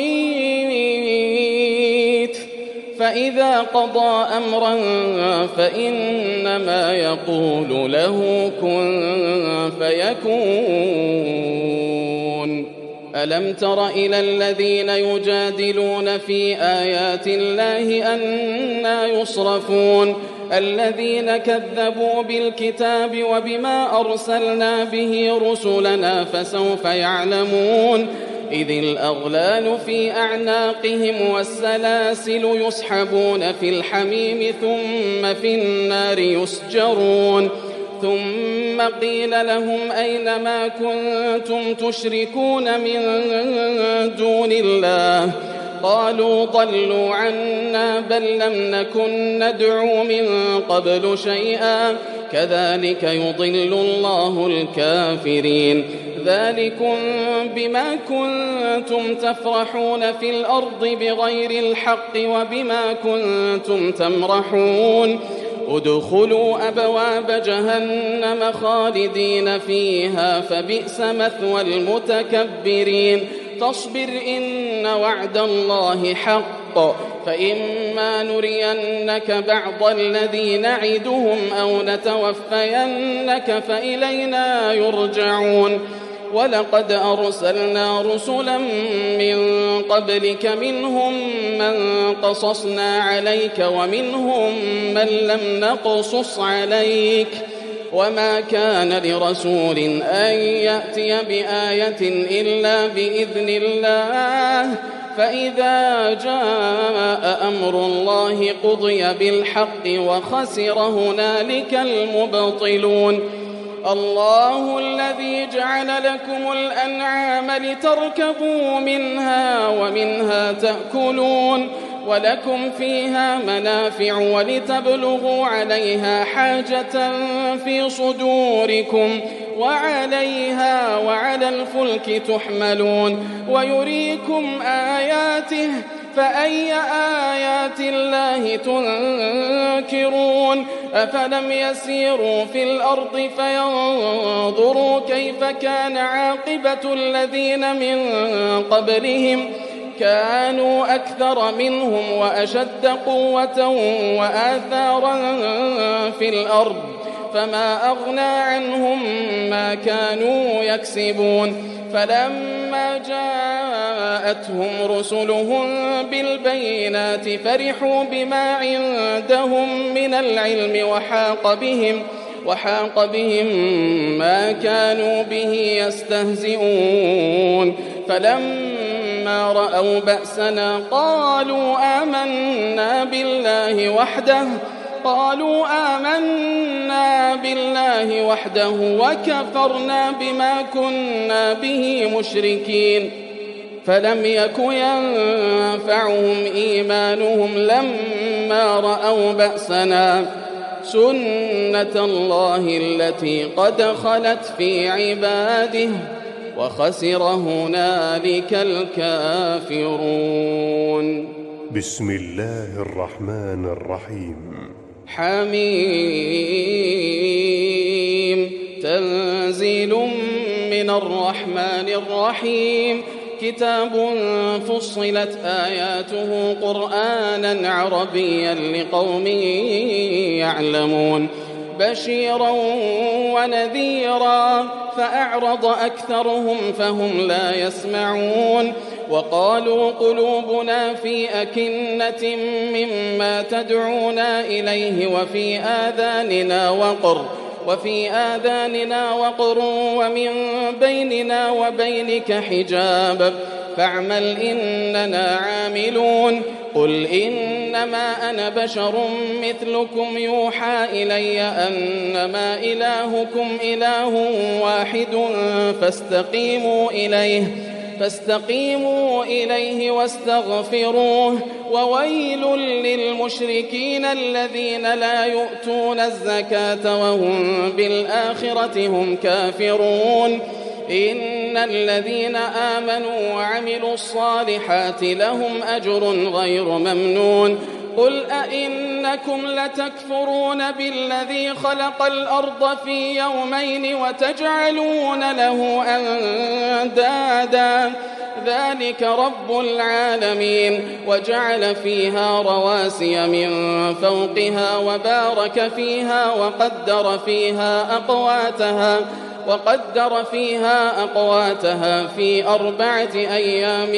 ويميت فإذا قضى أمرا فإنما يقول له كن فيكون ألم تر إلى الذين يجادلون في آيات الله أنى يصرفون الذين كذبوا بالكتاب وبما أرسلنا به رسلنا فسوف يعلمون إذ الأغلال في أعناقهم والسلاسل يسحبون في الحميم ثم في النار يسجرون ثم قيل لهم أين ما كنتم تشركون من دون الله قالوا ضلوا عنا بل لم نكن ندعو من قبل شيئا كذلك يضل الله الكافرين ذلكم بما كنتم تفرحون في الأرض بغير الحق وبما كنتم تمرحون ادخلوا أبواب جهنم خالدين فيها فبئس مثوى المتكبرين فاصبر إن وعد الله حق فإما نرينك بعض الذي نعدهم أو نتوفينك فإلينا يرجعون ولقد أرسلنا رسلا من قبلك منهم من قصصنا عليك ومنهم من لم نقصص عليك وما كان لرسول أن يأتي بآية إلا بإذن الله فإذا جاء أمر الله قضي بالحق وخسر هنالك المبطلون الله الذي جعل لكم الأنعام لتركبوا منها ومنها تأكلون ولكم فيها منافع ولتبلغوا عليها حاجة في صدوركم وعليها وعلى الفلك تحملون ويريكم آياته فأي آيات الله تنكرون أفلم يسيروا في الأرض فينظروا كيف كان عاقبة الذين من قبلهم كانوا أكثر منهم وأشد قوة وآثارا في الأرض فما أغنى عنهم ما كانوا يكسبون فلما جاءتهم رسلهم بالبينات فرحوا بما عندهم من العلم وحاق بهم وحاق بهم ما كانوا به يستهزئون فلما رأوا بأسنا قالوا آمنا بالله وحده قالوا آمنا بالله وحده وكفرنا بما كنا به مشركين فلم يك ينفعهم إيمانهم لما رأوا بأسنا سنة الله التي قد خلت في عباده وخسر هنالك الكافرون. بسم الله الرحمن الرحيم. حميم تنزيل من الرحمن الرحيم. كتاب فصلت آياته قرآنا عربيا لقوم يعلمون بشيرا ونذيرا فأعرض أكثرهم فهم لا يسمعون وقالوا قلوبنا في أكنة مما تدعونا إليه وفي آذاننا وقر وفي آذاننا وقر ومن بيننا وبينك حجاب فاعمل إننا عاملون. قل إنما أنا بشر مثلكم يوحى إلي أنما إلهكم إله واحد فاستقيموا إليه فاستقيموا إليه واستغفروه. وويل للمشركين الذين لا يؤتون الزكاة وهم بالآخرة هم كافرون. إن الذين آمنوا وعملوا الصالحات لهم أجر غير ممنون. قل أئنكم لتكفرون بالذي خلق الأرض في يومين وتجعلون له أندادا ذلك رب العالمين وجعل فيها رواسي من فوقها وبارك فيها وقدر فيها أقواتها وقدر فيها أقواتها في أربعة أيام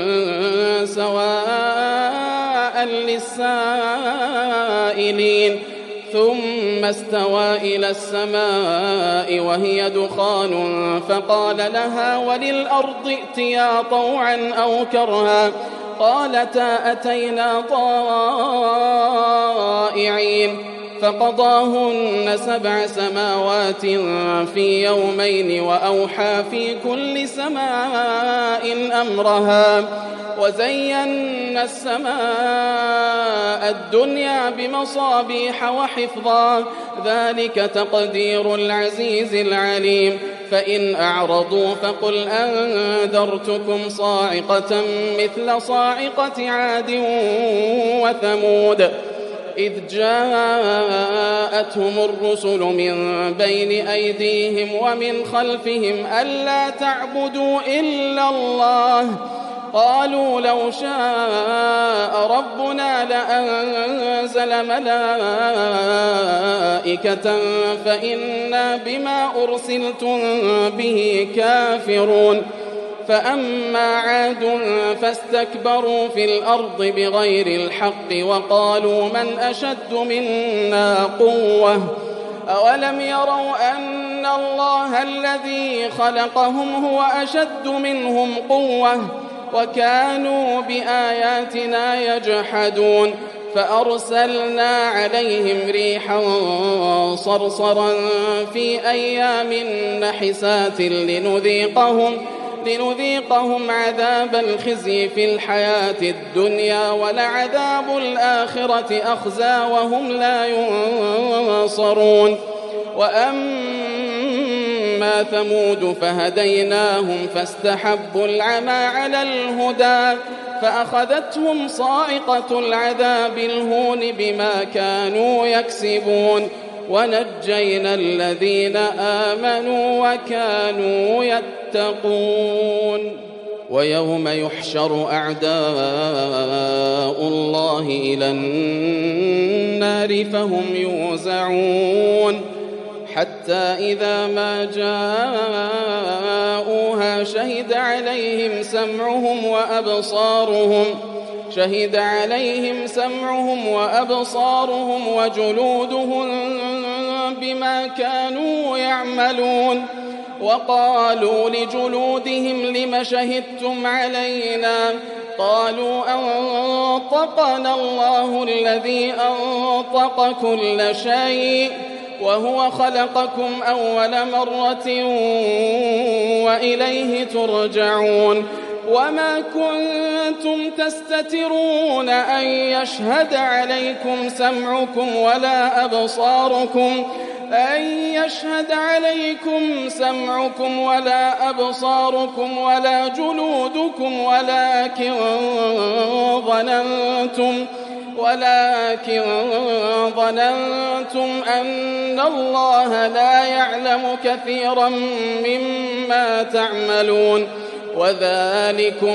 سواء للسائلين ثم استوى إلى السماء وهي دخان فقال لها وللأرض ائتيا طوعا أو كرها قالتا أتينا طائعين فقضاهن سبع سماوات في يومين وأوحى في كل سماء أمرها وزينا السماء الدنيا بمصابيح وحفظا ذلك تقدير العزيز العليم. فإن أعرضوا فقل أنذرتكم صاعقة مثل صاعقة عاد وثمود إذ جاءتهم الرسل من بين أيديهم ومن خلفهم ألا تعبدوا إلا الله قالوا لو شاء ربنا لأنزل ملائكة فإنا بما أرسلتم به كافرون. فأما عاد فاستكبروا في الأرض بغير الحق وقالوا من أشد منا قوة أولم يروا أن الله الذي خلقهم هو أشد منهم قوة وكانوا بآياتنا يجحدون. فأرسلنا عليهم ريحا صرصرا في أيام نحسات لنذيقهم لنذيقهم عذاب الخزي في الحياة الدنيا ولعذاب الآخرة أخزى وهم لا ينصرون. وأما ثمود فهديناهم فاستحبوا العمى على الهدى فأخذتهم صاعقة العذاب الهون بما كانوا يكسبون ونجينا الذين آمنوا وكانوا يتقون. ويوم يحشر أعداء الله إلى النار فهم يوزعون حتى إذا ما جاءوها شهد عليهم سمعهم وأبصارهم شهد عليهم سمعهم وأبصارهم وجلودهم بما كانوا يعملون. وقالوا لجلودهم لم شهدتم علينا قالوا أنطقنا الله الذي أنطق كل شيء وهو خلقكم أول مرة وإليه ترجعون. وما كنتم تستترون أن يشهد عليكم سمعكم ولا أبصاركم أن يشهد عليكم سمعكم ولا أبصاركم ولا جلودكم ولكن ظننتم ولكن ظننتم أن الله لا يعلم كثيرا مما تعملون وذلكم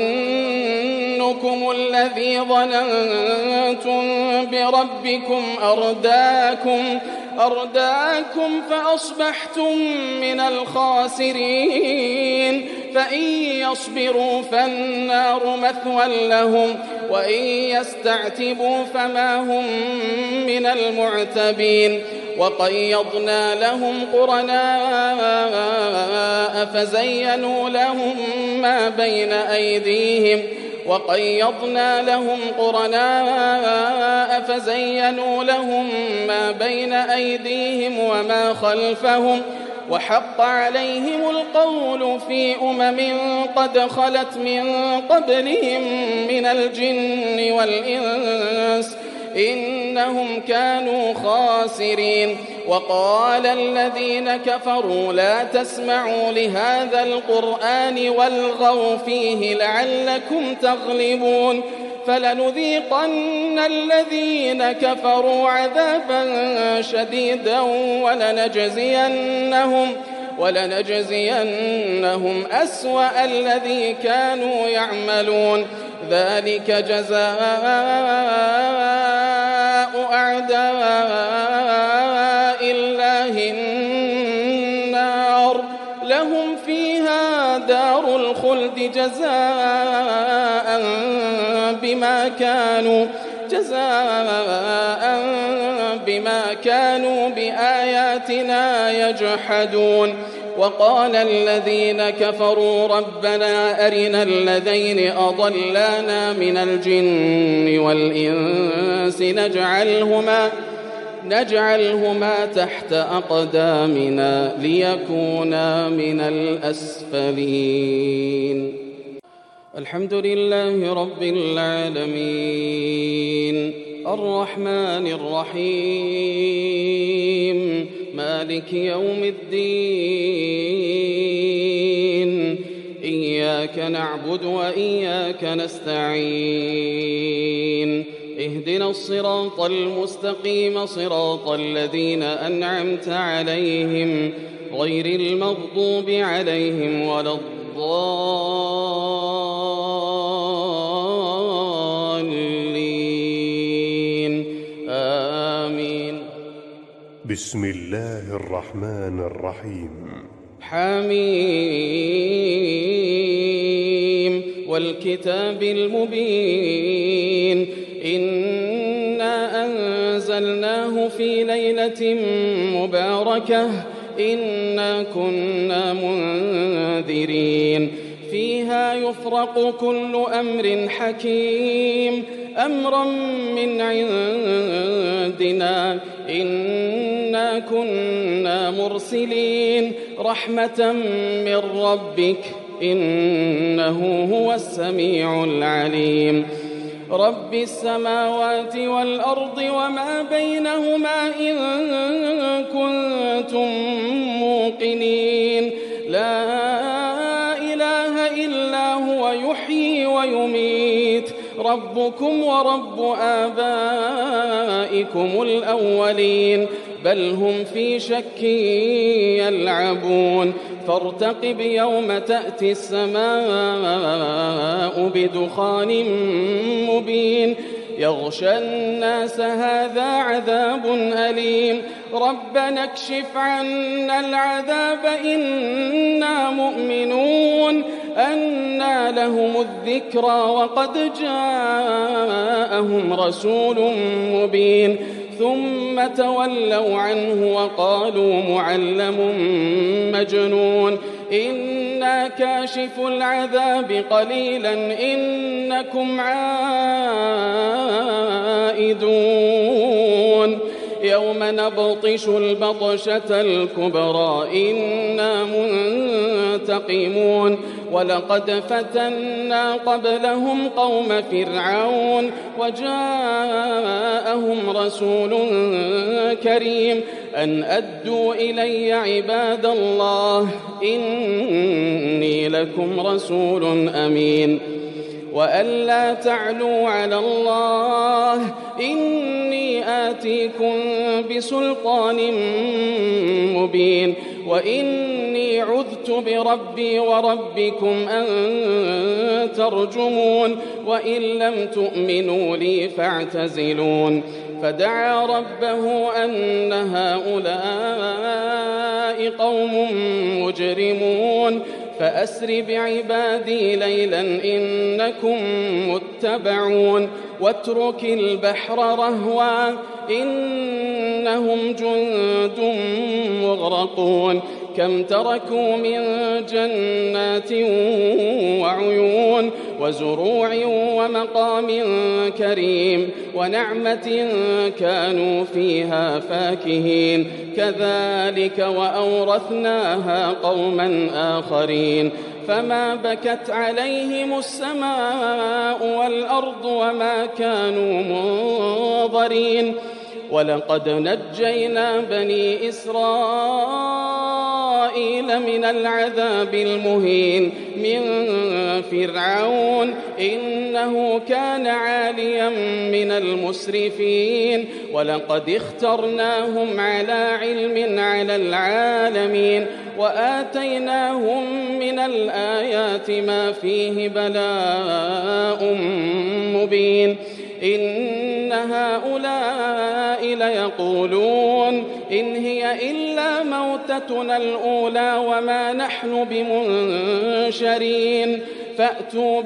ظنكم الذي ظننتم بربكم أرداكم أرداكم فأصبحتم من الخاسرين فإن يصبروا فالنار مثوى لهم وإن يستعتبوا فما هم من المعتبين وقيضنا لهم قرناء فزينوا لهم ما بين أيديهم وقيضنا لهم قرناء فزينوا لهم ما بين أيديهم وما خلفهم وحق عليهم القول في أمم قد خلت من قبلهم من الجن والإنس إنهم كانوا خاسرين وقال الذين كفروا لا تسمعوا لهذا القرآن والغوا فيه لعلكم تغلبون فلنذيقن الذين كفروا عذابا شديدا ولنجزينهم ولنجزينهم أسوأ الذي كانوا يعملون ذلك جزاء أعداء الله النار لهم فيها دار الخلد جزاء بما كانوا جزاء بما كانوا بآياتنا يجحدون وقال الذين كفروا ربنا أرنا الذين أضلانا من الجن والإنس نجعلهما نجعلهما تحت أقدامنا ليكونا من الأسفلين. الحمد لله رب العالمين الرحمن الرحيم مالك يوم الدين إياك نعبد وإياك نستعين اهدنا الصراط المستقيم صراط الذين أنعمت عليهم غير المغضوب عليهم ولا الضالين آمين. بسم الله الرحمن الرحيم حميم والكتاب المبين إنا أنزلناه في ليلة مباركة إنا كنا منذرين فيها يفرق كل أمر حكيم أمرا من عندنا إنا كنا مرسلين رحمة من ربك إنه هو السميع العليم رب السماوات والأرض وما بينهما إن كنتم موقنين لا إله إلا هو يحيي ويميت ربكم ورب آبائكم الأولين بل هم في شك يلعبون فارتقب يوم تأتي السماء بدخان مبين يغشى الناس هذا عذاب أليم ربنا اكشف عنا العذاب إنا مؤمنون أنى لهم الذكرى وقد جاءهم رسول مبين ثم تولوا عنه وقالوا معلم مجنون إنا كاشف العذاب قليلا إنكم عائدون يوم نبطش البطشة الكبرى إنا منتقمون ولقد فتنا قبلهم قوم فرعون وجاءهم رسول كريم أن أدوا إلي عباد الله إني لكم رسول أمين وأن لا تعلوا على الله إني آتيكم بسلطان مبين وإني عذت بربي وربكم أن ترجمون وإن لم تؤمنوا لي فاعتزلون فدعا ربه أن هؤلاء قوم مجرمون فأسر بعبادي ليلا إنكم متبعون واترك البحر رهوا إنهم جند مغرقون كم تركوا من جنات وعيون وزروع ومقام كريم ونعمة كانوا فيها فاكهين كذلك وأورثناها قوما آخرين فما بكت عليهم السماء والأرض وما كانوا منظرين ولقد نجينا بني إسرائيل من العذاب المهين من فرعون إنه كان عاليا من المسرفين ولقد اخترناهم على علم على العالمين وآتيناهم من الآيات ما فيه بلاء مبين إن هؤلاء ليقولون إن هي إلا موتتنا الأولى وما نحن بمنشرين فأتوا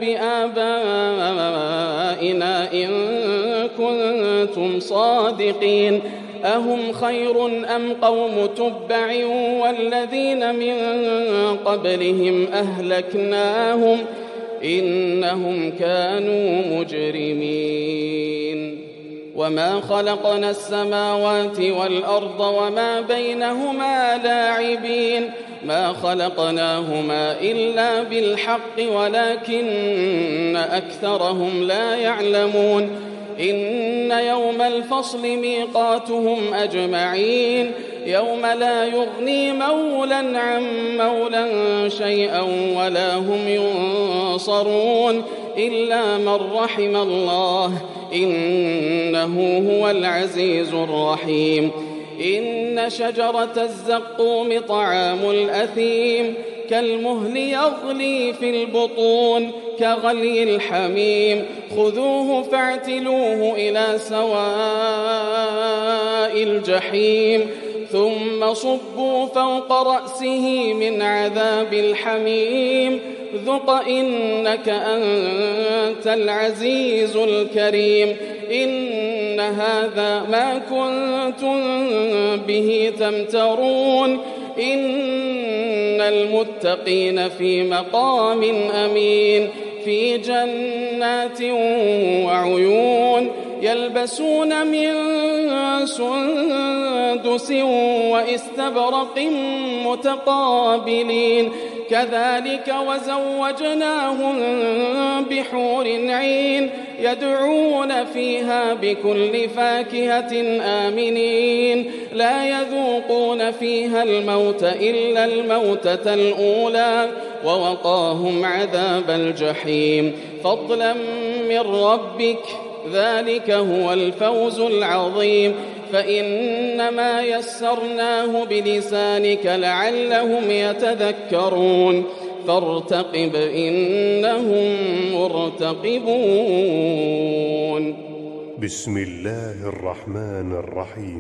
بآبائنا إن كنتم صادقين أهم خير أم قوم تبع والذين من قبلهم أهلكناهم إنهم كانوا مجرمين وما خلقنا السماوات والأرض وما بينهما لاعبين ما خلقناهما إلا بالحق ولكن أكثرهم لا يعلمون إن يوم الفصل ميقاتهم أجمعين يوم لا يغني مولا عن مولا شيئا ولا هم ينصرون إلا من رحم الله إنه هو العزيز الرحيم إن شجرة الزقوم طعام الأثيم كالمهل يغلي في البطون كغلي الحميم خذوه فاعتلوه إلى سواء الجحيم ثم صبوا فوق رأسه من عذاب الحميم ذق إنك أنت العزيز الكريم إن هذا ما كنتم به تمترون إن المتقين في مقام أمين في جنات وعيون يلبسون من سندس واستبرق متقابلين كذلك وزوجناهم بحور عين يدعون فيها بكل فاكهة آمنين لا يذوقون فيها الموت إلا الموتة الأولى ووقاهم عذاب الجحيم فضلا من ربك ذلك هو الفوز العظيم فإنما يسرناه بلسانك لعلهم يتذكرون فارتقب إنهم مرتقبون بسم الله الرحمن الرحيم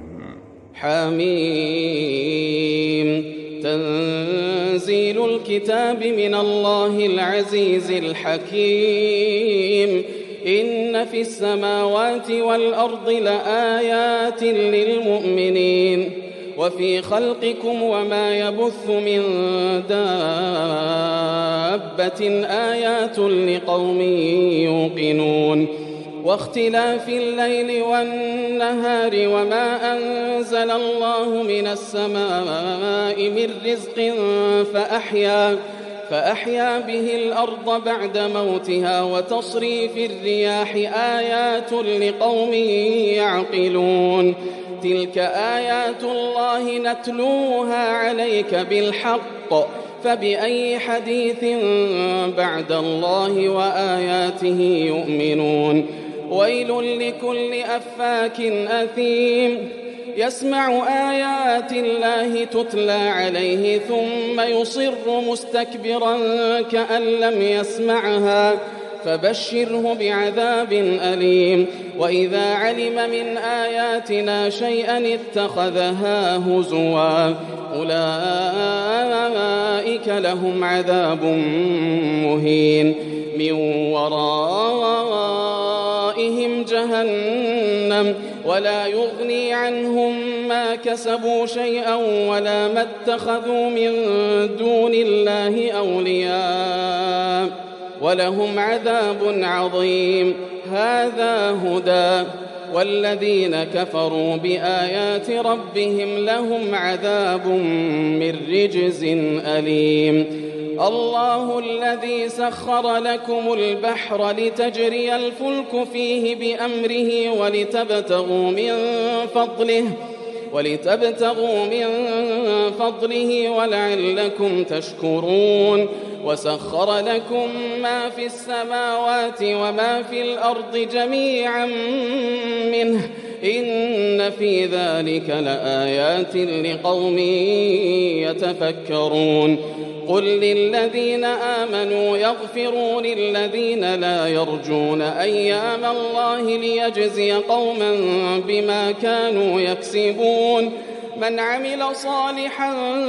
حميم تنزيل الكتاب من الله العزيز الحكيم إن في السماوات والأرض لآيات للمؤمنين وفي خلقكم وما يبث من دابة آيات لقوم يوقنون واختلاف الليل والنهار وما أنزل الله من السماء من رزق فأحيا فأحيا به الأرض بعد موتها وتصريف الرياح آيات لقوم يعقلون تلك آيات الله نتلوها عليك بالحق فبأي حديث بعد الله وآياته يؤمنون ويل لكل أفاك أثيم يسمع آيات الله تتلى عليه ثم يصر مستكبرا كأن لم يسمعها فبشره بعذاب أليم وإذا علم من آياتنا شيئا اتخذها هزوا أولئك لهم عذاب مهين من ورائهم جهنم ولا يغني عنهم ما كسبوا شيئا ولا ما اتخذوا من دون الله أولياء ولهم عذاب عظيم هذا هدى والذين كفروا بآيات ربهم لهم عذاب من رجز أليم الله الذي سخر لكم البحر لتجري الفلك فيه بأمره ولتبتغوا من فضله ولتبتغوا من فضله ولعلكم تشكرون وسخر لكم ما في السماوات وما في الأرض جميعا منه إن في ذلك لآيات لقوم يتفكرون قل للذين آمنوا يغفروا للذين لا يرجون أيام الله ليجزي قوما بما كانوا يكسبون من عمل صالحا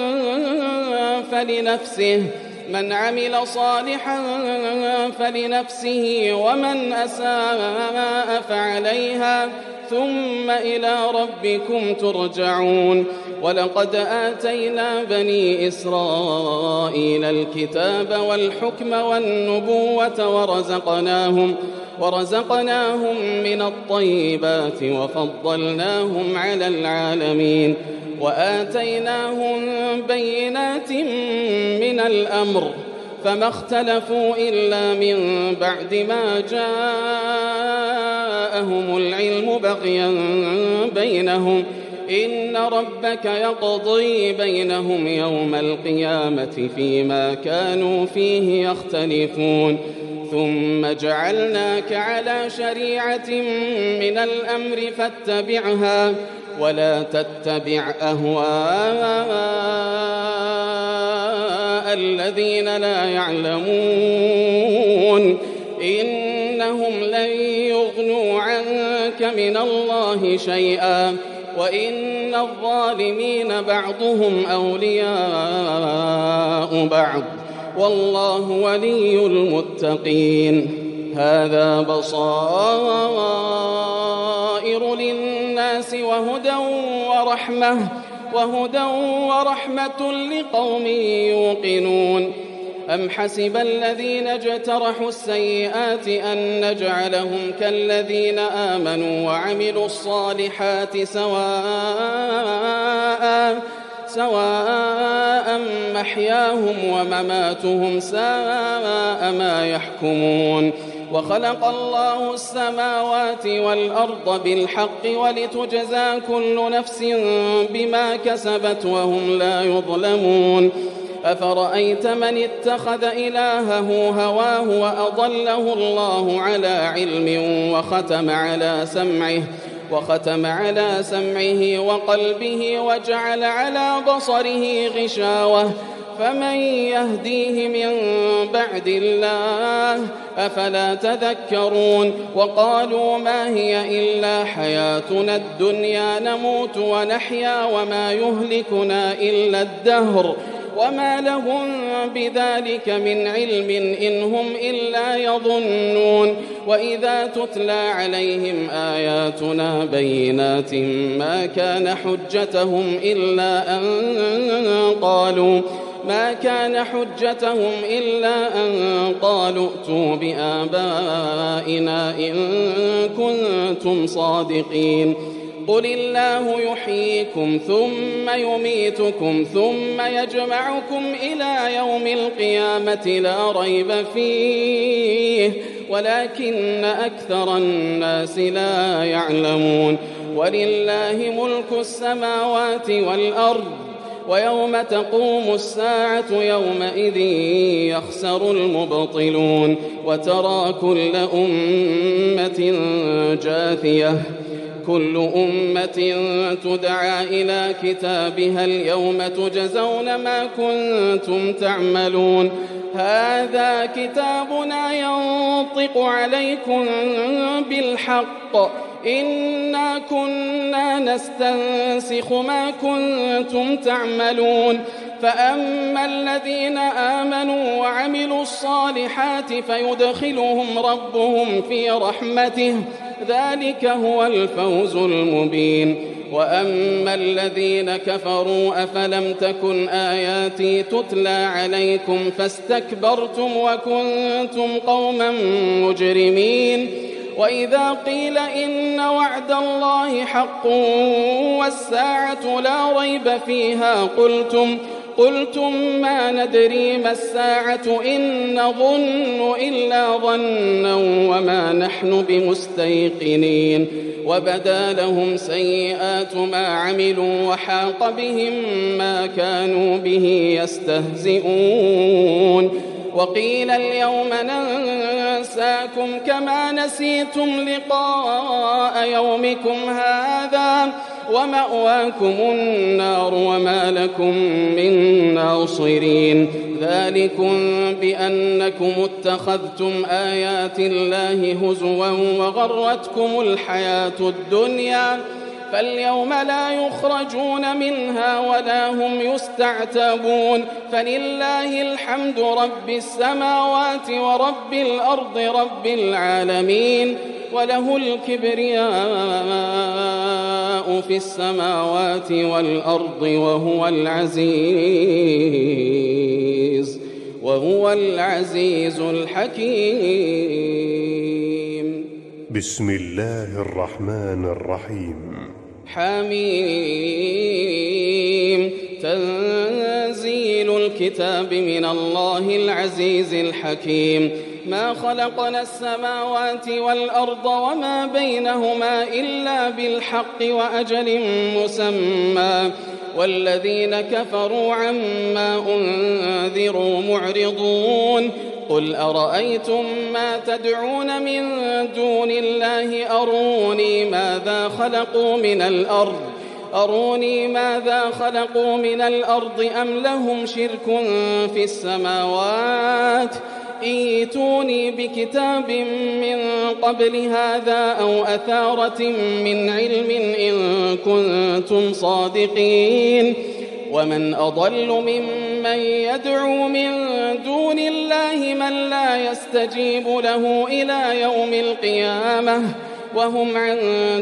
فلنفسه من عمل صالحا فلنفسه ومن أساء فعليها ثم إلى ربكم ترجعون ولقد آتينا بني إسرائيل الكتاب والحكم والنبوة ورزقناهم ورزقناهم من الطيبات وفضلناهم على العالمين وآتيناهم بينات من الأمر فما اختلفوا إلا من بعد ما جاءهم العلم بغيا بينهم إن ربك يقضي بينهم يوم القيامة فيما كانوا فيه يختلفون ثم جعلناك على شريعة من الأمر فاتبعها ولا تتبع أهواء الذين لا يعلمون إنهم لن يغنوا عنك من الله شيئا وإن الظالمين بعضهم أولياء بعض والله ولي المتقين هذا بصائر للناس وهدى ورحمة وهدى ورحمة لقوم يوقنون أم حسب الذين اجترحوا السيئات أن نجعلهم كالذين آمنوا وعملوا الصالحات سواء سواء محياهم ومماتهم ساء ما يحكمون وخلق الله السماوات والأرض بالحق ولتجزى كل نفس بما كسبت وهم لا يظلمون أفرأيت من اتخذ إلهه هواه وأضله الله على علم وختم على سمعه وختم على سمعه وقلبه وجعل على بصره غشاوة فمن يهديه من بعد الله أفلا تذكرون وقالوا ما هي إلا حياتنا الدنيا نموت ونحيا وما يهلكنا إلا الدهر وما لهم بذلك من علم إن هم إلا يظنون وإذا تتلى عليهم آياتنا بينات ما كان حجتهم إلا أن قالوا ما كان حجتهم إلا أن قالوا ائتوا بآبائنا إن كنتم صادقين قل الله يحييكم ثم يميتكم ثم يجمعكم إلى يوم القيامة لا ريب فيه ولكن أكثر الناس لا يعلمون ولله ملك السماوات والأرض ويوم تقوم الساعة يومئذ يخسر المبطلون وترى كل أمة جاثية كل أمة تدعى إلى كتابها اليوم تجزون ما كنتم تعملون هذا كتابنا ينطق عليكم بالحق إنا كنا نستنسخ ما كنتم تعملون فأما الذين آمنوا وعملوا الصالحات فيدخلهم ربهم في رحمته ذلك هو الفوز المبين وأما الذين كفروا أفلم تكن آياتي تتلى عليكم فاستكبرتم وكنتم قوما مجرمين وإذا قيل إن وعد الله حق والساعة لا ريب فيها قلتم قلتم ما ندري ما الساعة إن نظن إلا ظنا وما نحن بمستيقنين وبدا لهم سيئات ما عملوا وحاق بهم ما كانوا به يستهزئون وقيل اليوم ننساكم كما نسيتم لقاء يومكم هذا ومأواكم النار وما لكم من ناصرين ذلكم بأنكم اتخذتم آيات الله هزوا وغرتكم الحياة الدنيا فاليوم لا يخرجون منها ولا هم يستعتبون فلله الحمد رب السماوات ورب الأرض رب العالمين وله الكبرياء في السماوات والأرض وهو العزيز وهو العزيز الحكيم بسم الله الرحمن الرحيم حميم تنزيل الكتاب من الله العزيز الحكيم ما خلقنا السماوات والأرض وما بينهما إلا بالحق وأجل مسمى والذين كفروا عما أنذروا معرضون قل أرأيتم ما تدعون من دون الله أروني ماذا خلقوا من الأرض أروني ماذا خلقوا من الأرض أم لهم شرك في السماوات ائتوني بكتاب من قبل هذا أو أثارة من علم إن كنتم صادقين ومن أضل ممن يدعو من دون الله من لا يستجيب له إلى يوم القيامة وهم عن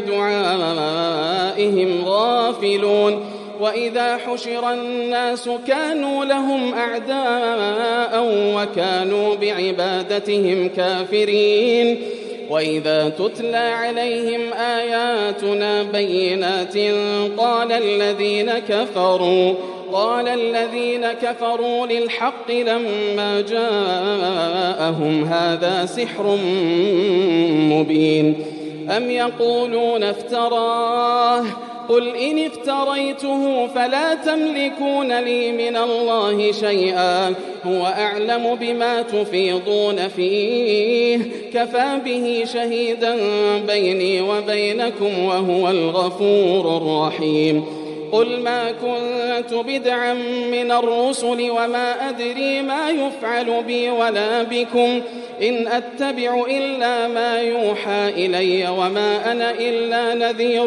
دعائهم غافلون وإذا حشر الناس كانوا لهم أعداء وكانوا بعبادتهم كافرين وإذا تتلى عليهم آياتنا بينات قال الذين كفروا قال الذين كفروا للحق لما جاءهم هذا سحر مبين أم يقولون افتراه قل إن افتريته فلا تملكون لي من الله شيئا هو أعلم بما تفيضون فيه كفى به شهيدا بيني وبينكم وهو الغفور الرحيم قل ما كنت بدعا من الرسل وما أدري ما يفعل بي ولا بكم إن أتبع إلا ما يوحى إلي وما أنا إلا نذير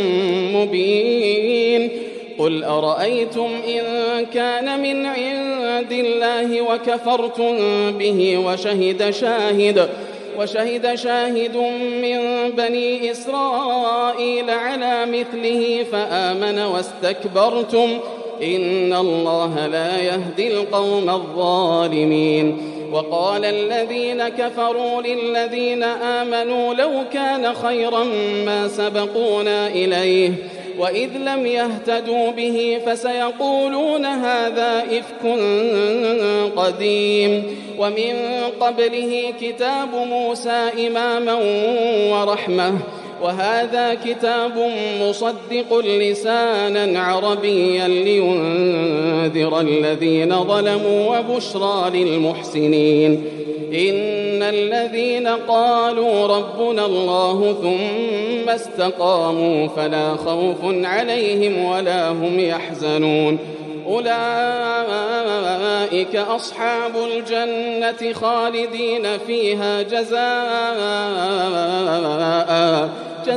مبين قل أرأيتم إن كان من عند الله وكفرتم به وشهد شاهد وشهد شاهد من بني إسرائيل على مثله فآمن واستكبرتم إن الله لا يهدي القوم الظالمين. وقال الذين كفروا للذين آمنوا لو كان خيرا ما سبقونا إليه وإذ لم يهتدوا به فسيقولون هذا إفك قديم ومن قبله كتاب موسى إماما ورحمة وهذا كتاب مصدق لسانا عربيا لينذر الذين ظلموا وبشرى للمحسنين. إن الذين قالوا ربنا الله ثم استقاموا فلا خوف عليهم ولا هم يحزنون أولئك أصحاب الجنة خالدين فيها جزاء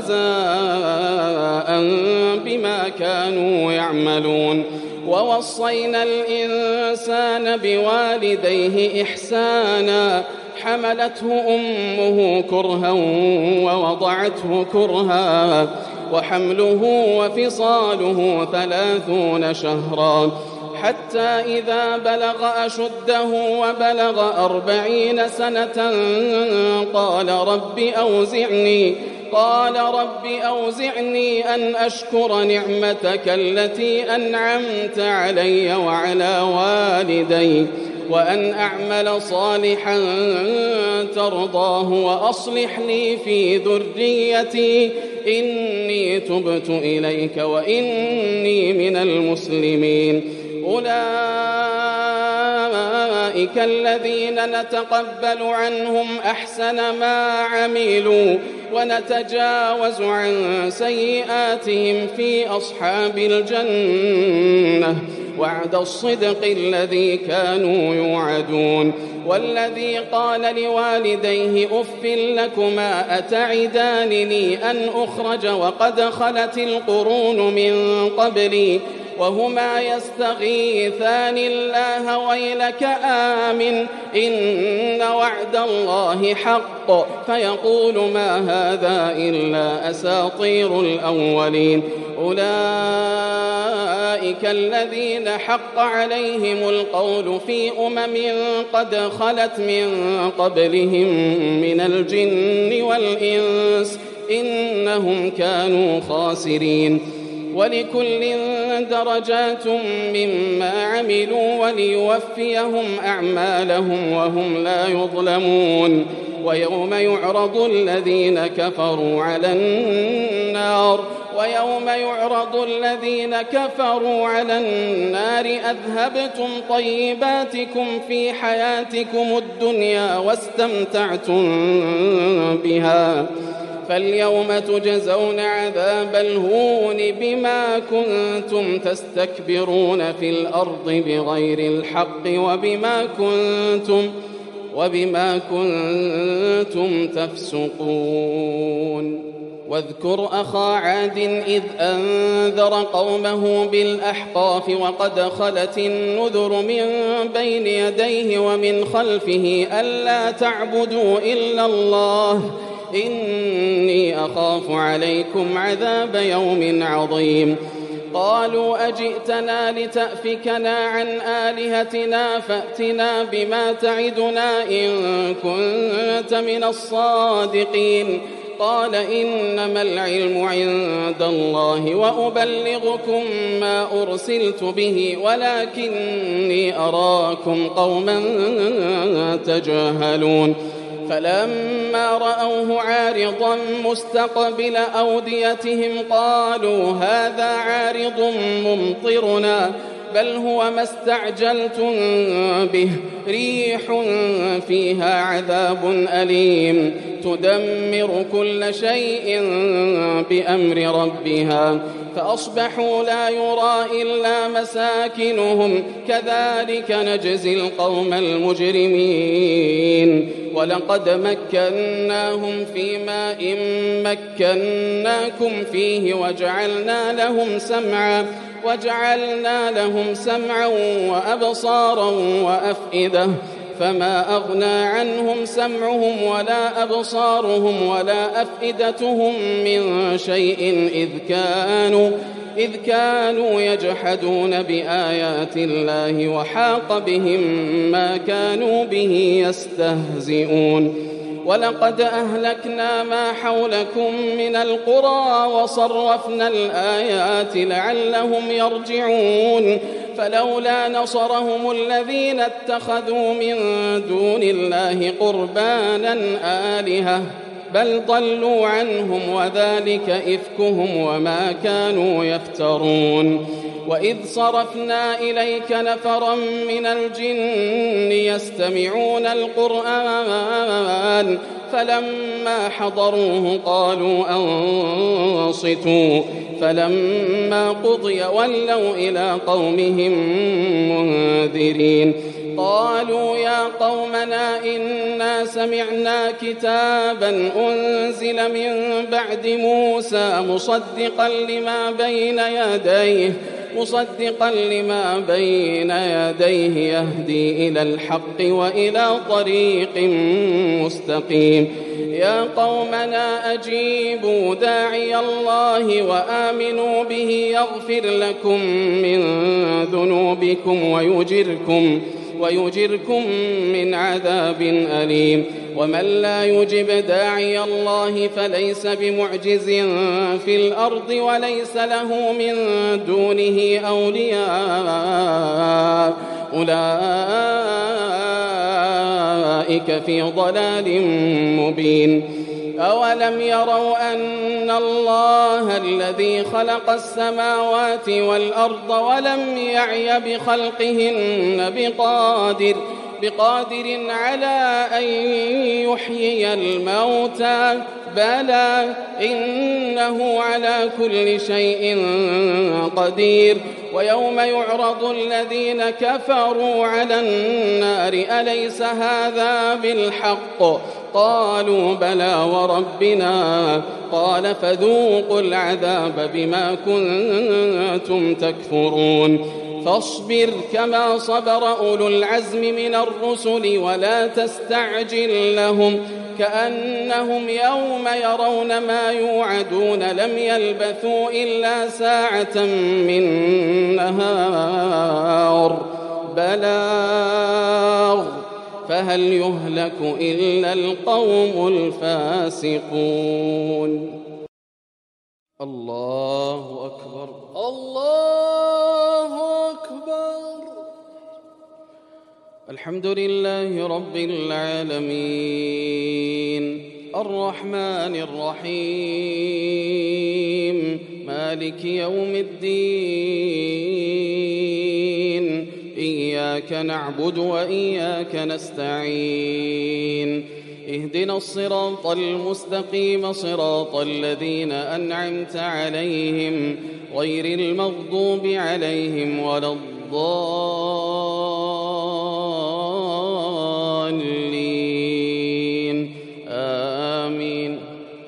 جزاء بما كانوا يعملون. ووصينا الإنسان بوالديه إحسانا حملته أمه كرها ووضعته كرها وحمله وفصاله ثلاثون شهرا حتى إذا بلغ أشده وبلغ أربعين سنة قال رب أوزعني قال رب أوزعني أن أشكر نعمتك التي أنعمت علي وعلى والدي وأن أعمل صالحا ترضاه وأصلح لي في ذريتي إني تبت إليك وإني من المسلمين. أولئك الذين نتقبل عنهم أحسن ما عملوا ونتجاوز عن سيئاتهم في أصحاب الجنة وعد الصدق الذي كانوا يوعدون. والذي قال لوالديه أف لكما أتعدانني أن أخرج وقد خلت القرون من قبلي وهما يستغيثان الله ويلك آمن إن وعد الله حق فيقول ما هذا إلا أساطير الأولين. أولئك الذين حق عليهم القول في أمم قد خلت من قبلهم من الجن والإنس إنهم كانوا خاسرين. ولكل درجات مما عملوا وليوفيهم أعمالهم وهم لا يظلمون. ويوم يعرض الذين كفروا على النار ويوم يعرض الذين كفروا على النار أذهبتم طيباتكم في حياتكم الدنيا واستمتعتم بها فاليوم تجزون عذاب الهون بما كنتم تستكبرون في الأرض بغير الحق وبما كنتم وبما كنتم تفسقون. واذكر أخا عاد إذ أنذر قومه بالأحقاف وقد خلت النذر من بين يديه ومن خلفه ألا تعبدوا إلا الله إني أخاف عليكم عذاب يوم عظيم. قالوا أجئتنا لتأفكنا عن آلهتنا فأتنا بما تعدنا إن كنت من الصادقين. قال إنما العلم عند الله وأبلغكم ما أرسلت به ولكني أراكم قوما تجاهلون. فلما رأوه عارضا مستقبل أوديتهم قالوا هذا عارض ممطرنا بل هو ما استعجلتم به ريح فيها عذاب أليم تدمر كل شيء بأمر ربها فأصبحوا لا يرى إلا مساكنهم كذلك نجزي القوم المجرمين. ولقد مكناهم في ماء مكناكم فيه وجعلنا لهم سمعا وجعلنا لهم سمعا وأبصارا وأفئدة فما أغنى عنهم سمعهم ولا أبصارهم ولا أفئدتهم من شيء إذ كانوا إذ كانوا يجحدون بآيات الله وحاق بهم ما كانوا به يستهزئون ولقد أهلكنا ما حولكم من القرى وصرفنا الآيات لعلهم يرجعون فلولا نصرهم الذين اتخذوا من دون الله قربانا آلهة بل ضلوا عنهم وذلك إفكهم وما كانوا يفترون وإذ صرفنا إليك نفرا من الجن يستمعون القرآن فلما حضروه قالوا أنصتوا فلما قضي ولوا إلى قومهم منذرين قالوا يا قومنا إنا سمعنا كتابا أنزل من بعد موسى مصدقا لما بين يديه مصدقا لما بين يديه يهدي إلى الحق وإلى طريق مستقيم يا قومنا أجيبوا داعي الله وآمنوا به يغفر لكم من ذنوبكم ويجركم ويجركم من عذاب أليم ومن لا يجب داعي الله فليس بمعجز في الأرض وليس له من دونه أولياء أولئك في ضلال مبين أولم يروا أن الله الذي خلق السماوات والأرض ولم يعي بخلقهن بقادر بقادر على أن يحيي الموتى بلى إنه على كل شيء قدير ويوم يعرض الذين كفروا على النار أليس هذا بالحق قالوا بلى وربنا قال فذوقوا العذاب بما كنتم تكفرون فاصبر كما صبر أولو العزم من الرسل ولا تستعجل لهم كأنهم يوم يرون ما يوعدون لم يلبثوا إلا ساعة من نهار بلاغ فهل يهلك إلا القوم الفاسقون الله أكبر الله أكبر. الحمد لله رب العالمين الرحمن الرحيم مالك يوم الدين إياك نعبد وإياك نستعين اهدنا الصراط المستقيم صراط الذين أنعمت عليهم غير المغضوب عليهم ولا الضالين آمين.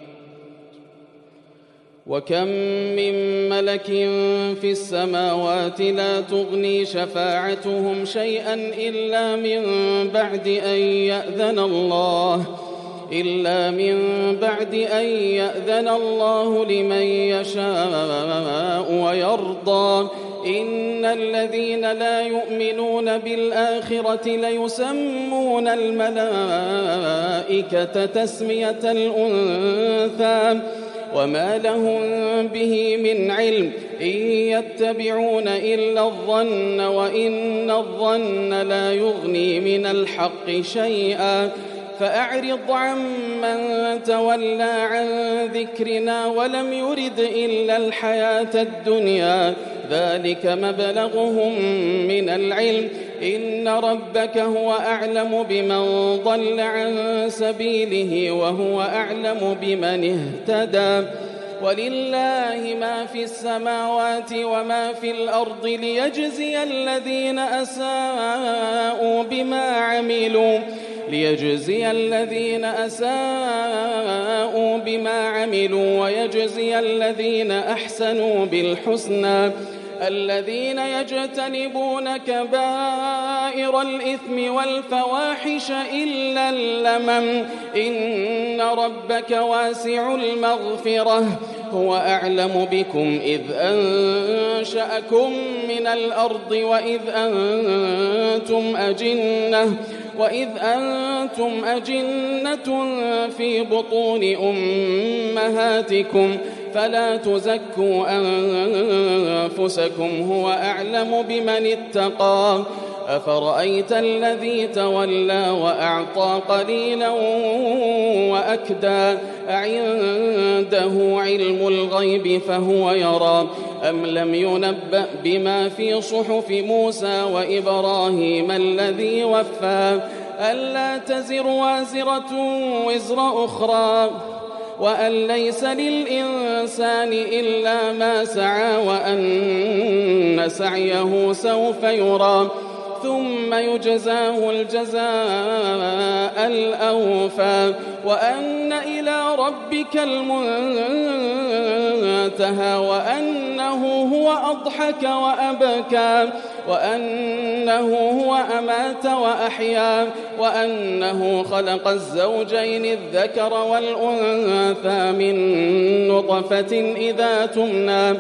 وكم من ملك في السماوات لا تغني شفاعتهم شيئا إلا من بعد أن يأذن الله إلا من بعد أن يأذن الله لمن يشاء ويرضى إن الذين لا يؤمنون بالآخرة ليسمون الملائكة تسمية الأنثى وما لهم به من علم إن يتبعون إلا الظن وإن الظن لا يغني من الحق شيئا فأعرض عمن تولى عن ذكرنا ولم يرد إلا الحياة الدنيا ذلك مبلغهم من العلم إن ربك هو أعلم بمن ضل عن سبيله وهو أعلم بمن اهتدى ولله ما في السماوات وما في الأرض ليجزي الذين أساءوا بما عملوا ليجزي الذين أساءوا بما عملوا ويجزي الذين أحسنوا بالحسنى الذين يجتنبون كبائر الإثم والفواحش إلا اللمم إن ربك واسع المغفرة هو أعلم بكم إذ أنشأكم من الأرض وإذ أنتم أجنة وإذ أنتم أجنة في بطون أمهاتكم فلا تزكوا أنفسكم هو أعلم بمن اتقى أفرأيت الذي تولى وأعطى قليلا وأكدى أعنده علم الغيب فهو يرى أم لم ينبأ بما في صحف موسى وإبراهيم الذي وفى ألا تزر وازرة وزر أخرى وأن ليس للإنسان إلا ما سعى وأن سعيه سوف يرى ثم يجزاه الجزاء الأوفى وأن إلى ربك المنتهى وأنه هو أضحك وأبكى وأنه هو أمات وأحيا وأنه خلق الزوجين الذكر والأنثى من نطفة إذا تمنى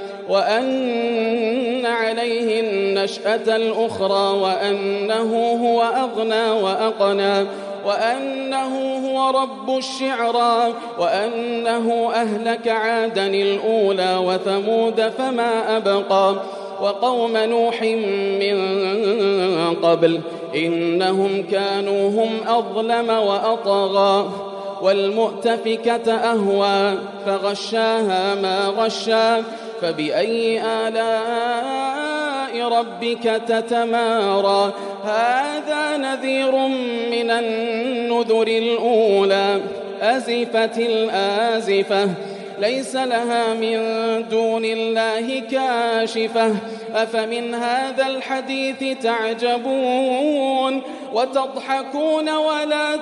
وأن عليه النشأة الأخرى وأنه هو أغنى وأقنى وأنه هو رب الشعرى وأنه أهلك عادا الأولى وثمود فما أبقى وقوم نوح من قبل إنهم كانوا هم أظلم وأطغى والمؤتفكة أهوى فغشاها ما غشا فبأي آلاء ربك تتمارى هذا نذير من النذر الأولى أزفت الآزفة ليس لها من دون الله كاشفة أفمن هذا الحديث تعجبون وتضحكون ولا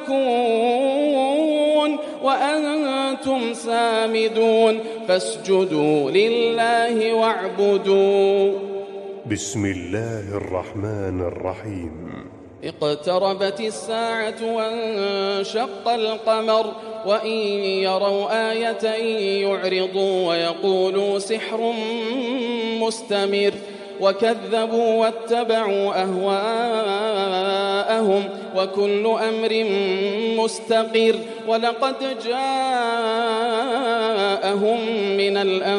تبكون وأنتم سامدون فاسجدوا لله واعبدوا. بسم الله الرحمن الرحيم. اقتربت الساعة وانشق القمر وإن يروا آية يعرضوا ويقولوا سحر مستمر وكذبوا واتبعوا أهواءهم وكل أمر مستقر ولقد جاءهم من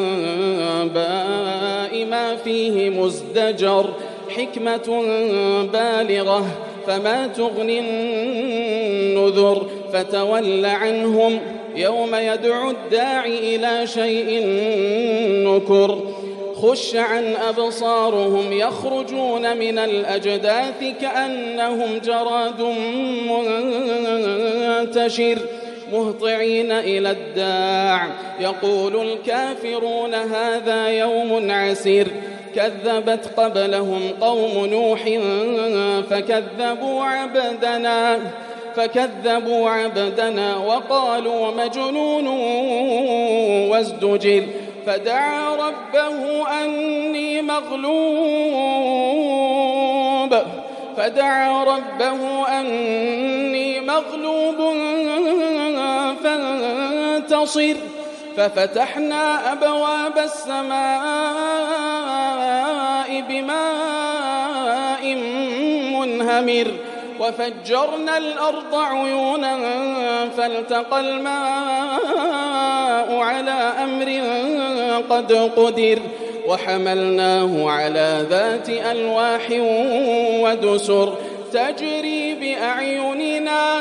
الأنباء ما فيه مزدجر حكمة بالغة فما تغني النذر فتول عنهم يوم يدعو الداعي إلى شيء نكر خش عن أبصارهم يخرجون من الأجداث كأنهم جراد منتشر مهطعين إلى الداع يقول الكافرون هذا يوم عسير كذبت قبلهم قوم نوح فكذبوا عبدنا فكذبوا عبدنا وقالوا مجنون وازدجر فدعا ربه أني مغلوب فدعا ربه أني مغلوب فانتصر ففتحنا أبواب السماء بماء منهمر وفجرنا الأرض عيونا فالتقى الماء على أمر قد قدر وحملناه على ذات ألواح ودسر تجري بأعيننا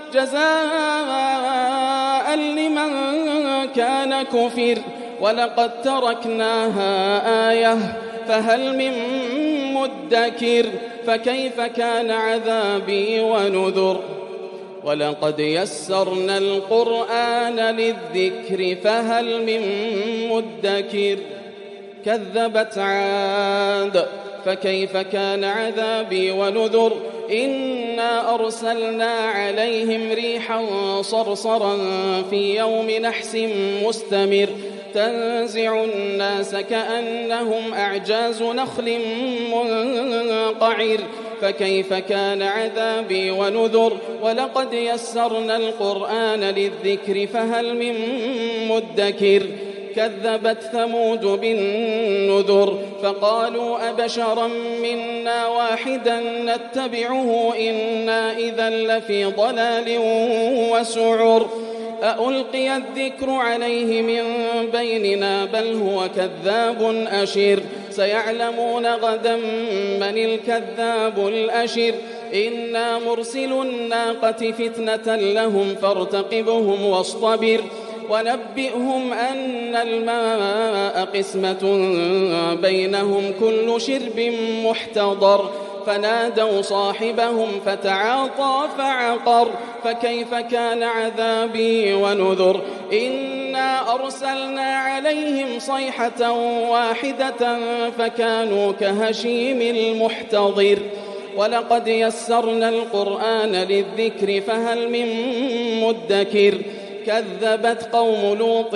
جزاء لمن كان كفر ولقد تركناها آية فهل من مدكر فكيف كان عذابي ونذر ولقد يسرنا القرآن للذكر فهل من مدكر كذبت عاد فكيف كان عذابي ونذر إنا أرسلنا عليهم ريحا صرصرا في يوم نحس مستمر تنزع الناس كأنهم أعجاز نخل منقعر فكيف كان عذابي ونذر ولقد يسرنا القرآن للذكر فهل من مدكر كذبت ثمود بالنذر فقالوا أبشرا منا واحدا نتبعه إنا إذا لفي ضلال وسعر أألقي الذكر عليه من بيننا بل هو كذاب أشر سيعلمون غدا من الكذاب الأشر إنا مرسل الناقة فتنة لهم فارتقبهم واصطبر ونبئهم أن الماء قسمة بينهم كل شرب محتضر فنادوا صاحبهم فتعاطى فعقر فكيف كان عذابي ونذر إنا أرسلنا عليهم صيحة واحدة فكانوا كهشيم المحتضر ولقد يسرنا القرآن للذكر فهل من مدكر كذبت قوم لوط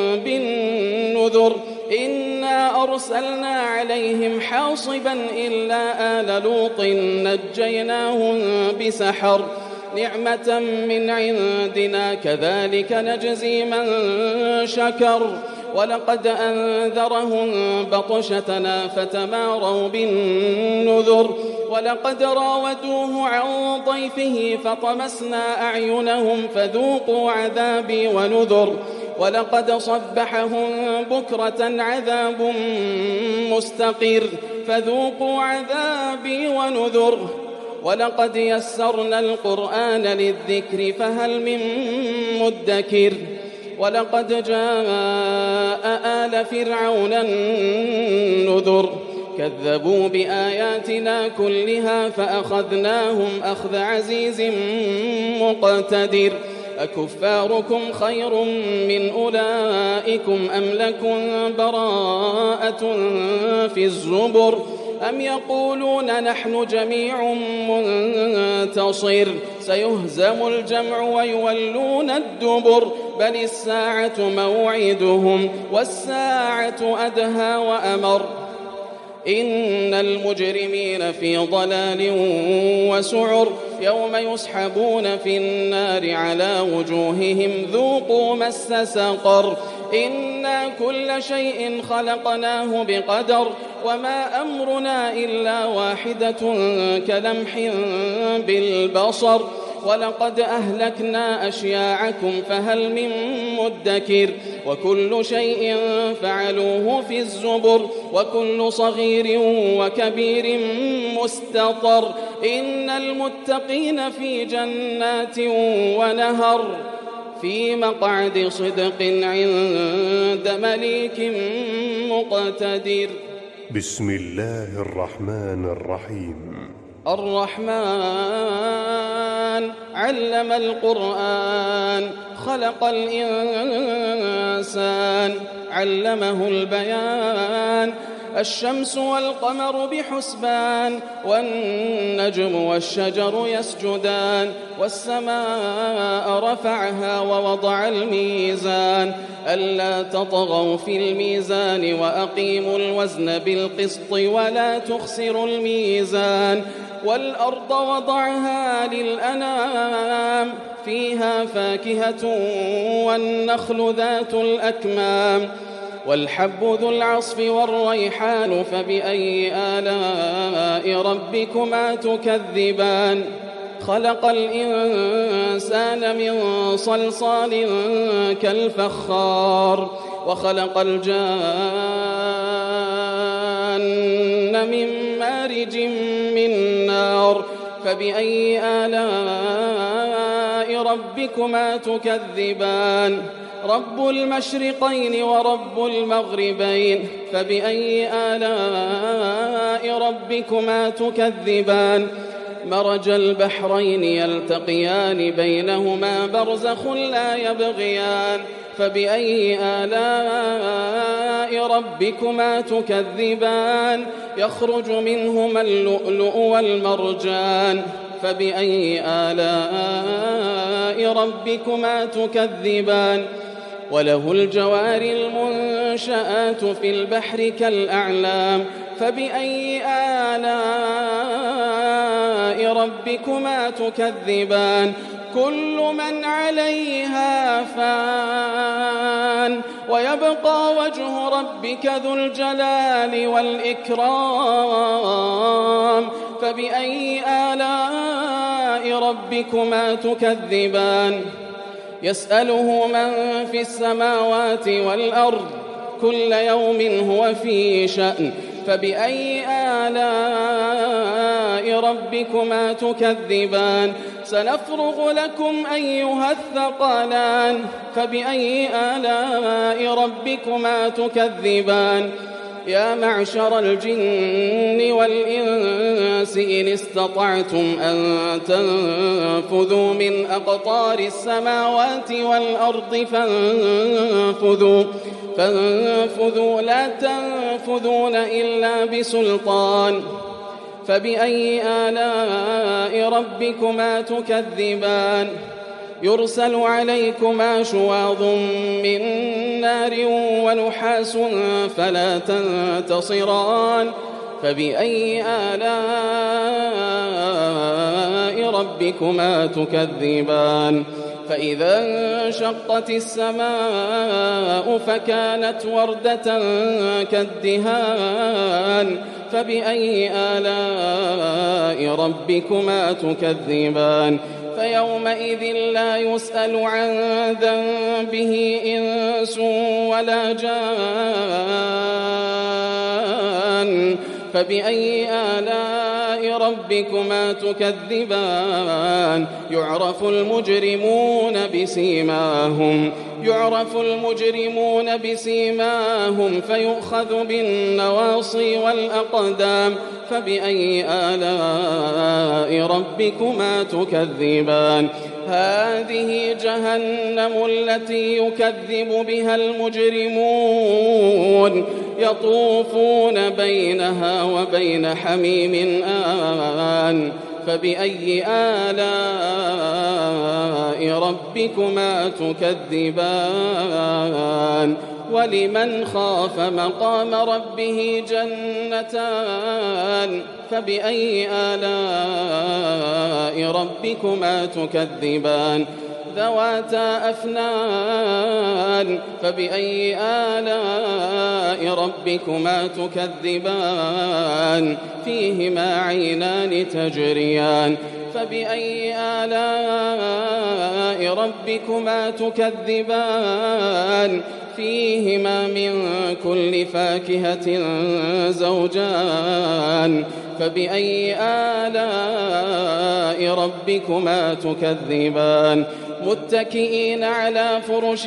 بالنذر إنا أرسلنا عليهم حاصبا إلا آل لوط نجيناهم بسحر نعمة من عندنا كذلك نجزي من شكر ولقد أنذرهم بطشتنا فتماروا بالنذر ولقد راودوه عن ضيفه فطمسنا أعينهم فذوقوا عذابي ونذر ولقد صبحهم بكرة عذاب مستقر فذوقوا عذابي ونذر ولقد يسرنا القرآن للذكر فهل من مدكر ولقد جاء آل فرعون النذر كذبوا بآياتنا كلها فأخذناهم أخذ عزيز مقتدر أكفاركم خير من أولئكم أم لكم براءة في الزبر أم يقولون نحن جميع منتصر سيهزم الجمع ويولون الدبر بل الساعة موعدهم والساعة أدهى وأمر إن المجرمين في ضلال وسعر يوم يسحبون في النار على وجوههم ذوقوا مس سقر إنا كل شيء خلقناه بقدر وما أمرنا إلا واحدة كلمح بالبصر ولقد أهلكنا أشياعكم فهل من مدكر وكل شيء فعلوه في الزبر وكل صغير وكبير مستطر إن المتقين في جنات ونهر في مقعد صدق عند مليك مقتدر. بسم الله الرحمن الرحيم. الرحمن علم القرآن خلق الإنسان علمه البيان الشمس والقمر بحسبان والنجم والشجر يسجدان والسماء رفعها ووضع الميزان ألا تطغوا في الميزان وأقيموا الوزن بالقسط ولا تخسروا الميزان والأرض وضعها للأنام فيها فاكهة والنخل ذات الأكمام والحب ذو العصف والريحان فبأي آلاء ربكما تكذبان خلق الإنسان من صلصال كالفخار وخلق الجان من مارج من نار فبأي آلاء ربكما تكذبان رب المشرقين ورب المغربين فبأي آلاء ربكما تكذبان مرج البحرين يلتقيان بينهما برزخ لا يبغيان فبأي آلاء ربكما تكذبان يخرج منهما اللؤلؤ والمرجان فبأي آلاء ربكما تكذبان وله الجوار المنشآت في البحر كالأعلام فبأي آلاء ربكما تكذبان كل من عليها فان ويبقى وجه ربك ذو الجلال والإكرام فبأي آلاء ربكما تكذبان يسأله من في السماوات والأرض كل يوم هو في شأن فبأي آلاء ربكما تكذبان سنفرغ لكم أيها الثقلان فبأي آلاء ربكما تكذبان يا معشر الجن والإنس إن استطعتم أن تنفذوا من أقطار السماوات والأرض فانفذوا فانفذوا لا تنفذون إلا بسلطان فبأي آلاء ربكما تكذبان يرسل عليكما شواظ من نار ونحاس فلا تنتصران فبأي آلاء ربكما تكذبان فإذا انشقت السماء فكانت وردة كالدهان فبأي آلاء ربكما تكذبان فيومئذ لا يسأل عن ذنبه إنس ولا جان فبأي آلاء ربكما تكذبان يعرف المجرمون بسيماهم يعرف المجرمون بسيماهم فيؤخذ بالنواصي والأقدام فبأي آلاء ربكما تكذبان هذه جهنم التي يكذب بها المجرمون يطوفون بينها وبين حميم آن فبأي آلاء ربكما تكذبان ولمن خاف مقام ربه جنتان فبأي آلاء ربكما تكذبان ذواتا أفنان فبأي آلاء ربكما تكذبان فيهما عينان تجريان فبأي آلاء ربكما تكذبان فيهما من كل فاكهة زوجان فبأي آلاء ربكما تكذبان متكئين على فرش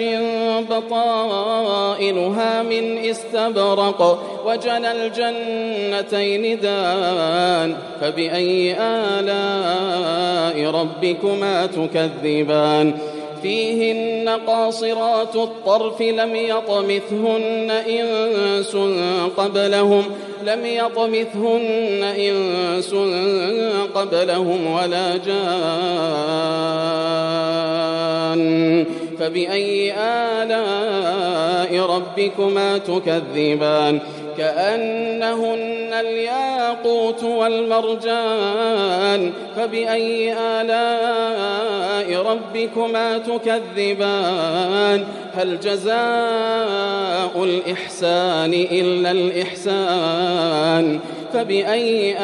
بطائنها من استبرق وجنى الجنتين دان فبأي آلاء ربكما تكذبان فيهن قاصرات الطرف لم يطمثهن إنس قبلهم لم يطمثهن إنس قبلهم ولا جان فبأي آلاء ربكما تكذبان كأنهن الياقوت والمرجان فبأي آلاء ربكما تكذبان هل جزاء الإحسان إلا الإحسان فبأي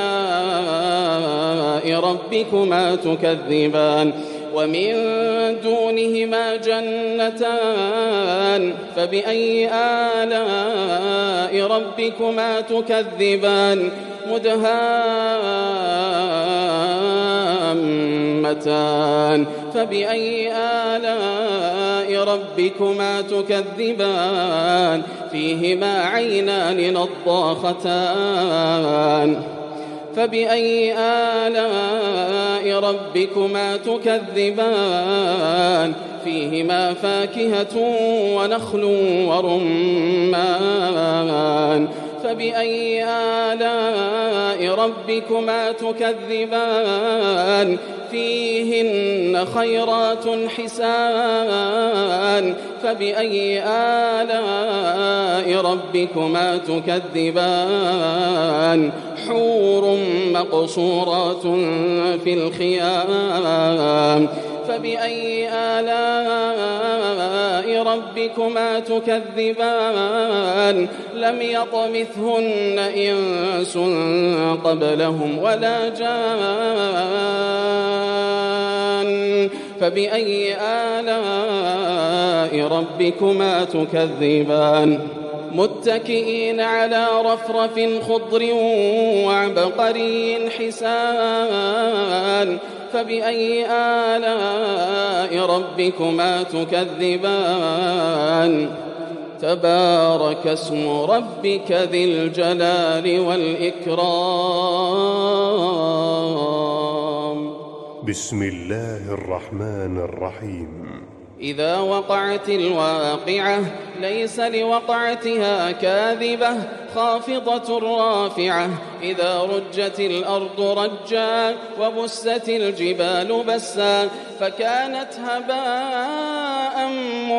آلاء ربكما تكذبان ومن دونهما جنتان فبأي آلاء ربكما تكذبان مدهامتان فبأي آلاء ربكما تكذبان فيهما عينان نضاختان فبأي آلاء ربكما تكذبان فيهما فاكهة ونخل ورمان فبأي آلاء ربكما تكذبان فيهن خيرات حسان فبأي آلاء ربكما تكذبان وحور مقصورات في الخيام فبأي آلاء ربكما تكذبان لم يطمثهن إنس قبلهم ولا جان فبأي آلاء ربكما تكذبان متكئين على رفرف خضر وعبقري حسان فبأي آلاء ربكما تكذبان تبارك اسم ربك ذي الجلال والإكرام. بسم الله الرحمن الرحيم. إذا وقعت الواقعة ليس لوقعتها كاذبة خافضة رافعة إذا رجت الأرض رجا وبست الجبال بسا فكانت هباء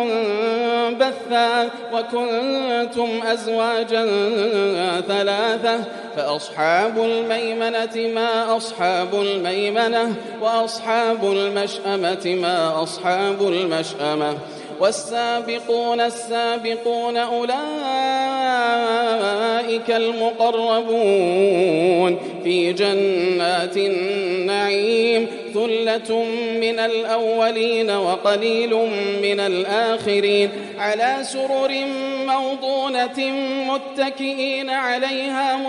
منبثا وكنتم أزواجا ثلاثة فأصحاب الميمنة ما أصحاب الميمنة وأصحاب المشأمة ما أصحاب المشأمة والسابقون السابقون أولئك المقربون في جنات النعيم ثلة من الأولين وقليل من الآخرين على سرر موضونة متكئين عليها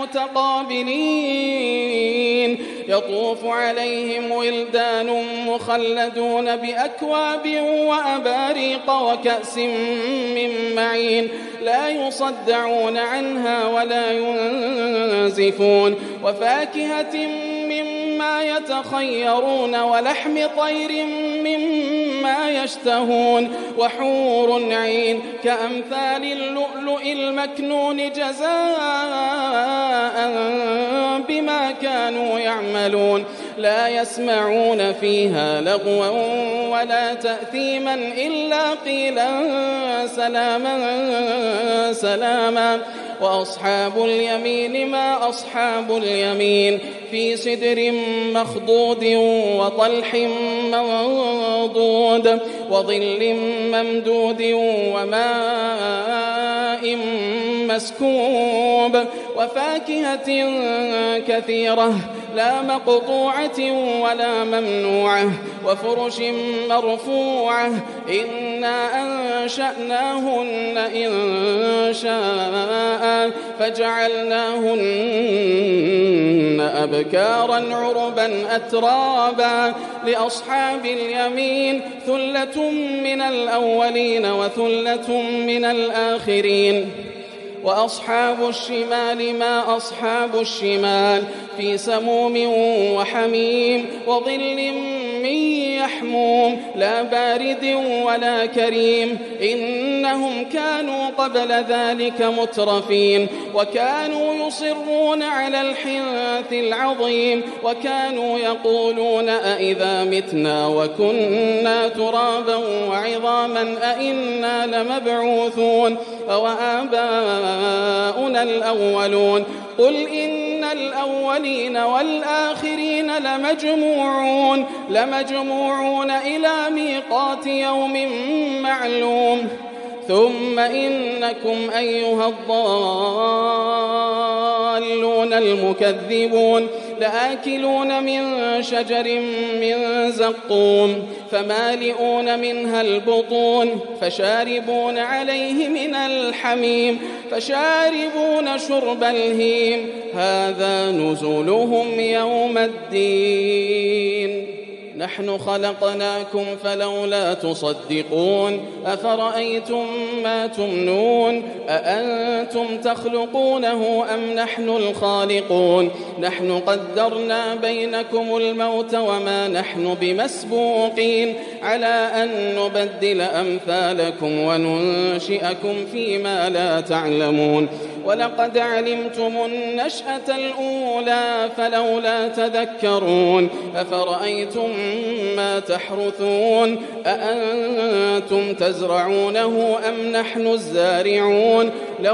متقابلين يطوف عليهم ولدان مخلدون بأكواب وأباريق وكأس من معين لا يصدعون عنها ولا ينزفون وفاكهة مما يتخيرون ولحم طير مما يشتهون وحور عين كأمثال اللؤلؤ المكنون جزاء بما كانوا يعملون لا يسمعون فيها لغوا ولا تأثيما إلا قيلا سلاما سلاما وأصحاب اليمين ما أصحاب اليمين في سدر مخضود وطلح منضود وظل ممدود وماء مسكوب وفاكهة كثيرة لا مقطوعة ولا ممنوعة وفرش مرفوعة إنا أنشأناهن إن شاء فجعلناهن أبكارا عربا أترابا لأصحاب اليمين ثلة من الأولين وثلة من الآخرين وأصحاب الشمال ما أصحاب الشمال في سموم وحميم وظل من يحموم لا بارد ولا كريم إنهم كانوا قبل ذلك مترفين وكانوا يصرون على الحنث العظيم وكانوا يقولون أئذا متنا وكنا ترابا وعظاما أئنا لمبعوثون أوآباؤنا الأولون قل إن الأولين والآخرين لمجموعون لمجموعون إلى ميقات يوم معلوم ثم إنكم أيها الضالون المكذبون لآكلون من شجر من زقوم فمالئون منها البطون فشاربون عليه من الحميم فشاربون شرب الهيم هذا نزلهم يوم الدين نحن خلقناكم فلولا تصدقون أفرأيتم ما تمنون أأنتم تخلقونه أم نحن الخالقون نحن قدرنا بينكم الموت وما نحن بمسبوقين على أن نبدل أمثالكم وننشئكم فيما لا تعلمون ولقد علمتم النشأة الأولى فلولا تذكرون أفرأيتم ما تحرثون أأنتم تزرعونه أم نحن الزارعون لو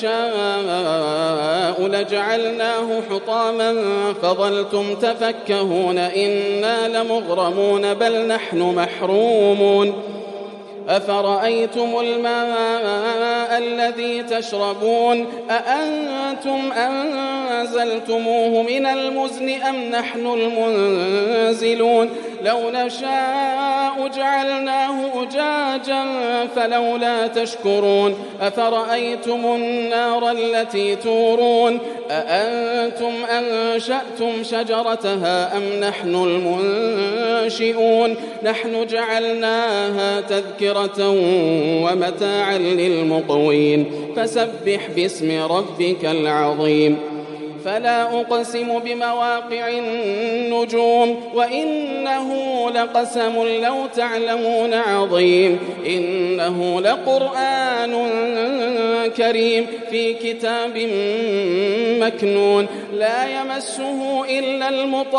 نشاء لجعلناه حطاما فظلتم تفكهون إنا لمغرمون بل نحن محرومون أفرأيتم الماء الذي تشربون أأنتم أنزلتموه من المزن أم نحن المنزلون لو نشاء جعلناه أجاجا فلولا تشكرون أفرأيتم النار التي تورون أأنتم أنشأتم شجرتها أم نحن المنشئون نحن جعلناها تذكرة ومتاعا للمقوين فسبح باسم ربك العظيم فلا أقسم بمواقع النجوم وإنه لقسم لو تعلمون عظيم إنه لقرآن كريم في كتاب مكنون لا يمسه إلا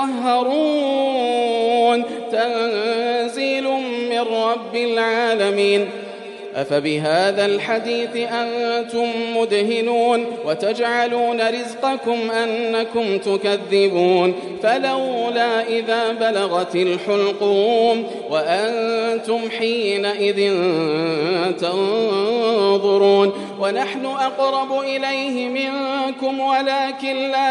المطهرون تنزيل من رب العالمين أفبهذا الحديث أنتم مدهنون وتجعلون رزقكم أنكم تكذبون فلولا إذا بلغت الحلقوم وأنتم حينئذ تنظرون ونحن أقرب إليه منكم ولكن لا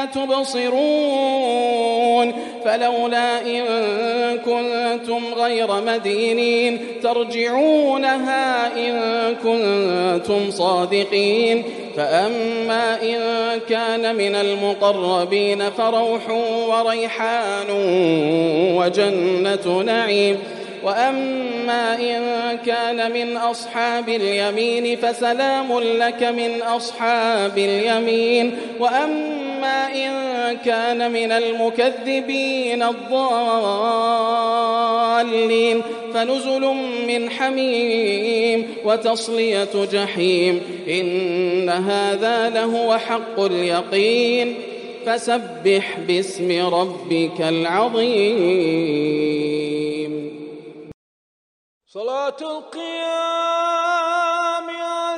تبصرون فلولا إن كنتم غير مدينين ترجعونها إن كنتم صادقين فأما إن كان من المقربين فروح وريحان وجنة نعيم وأما إن كان من أصحاب اليمين فسلام لك من أصحاب اليمين وأما إن كان من المكذبين الضالين فنزل من حميم وتصلية جحيم إن هذا لهو حق اليقين فسبح باسم ربك العظيم صلاة القيام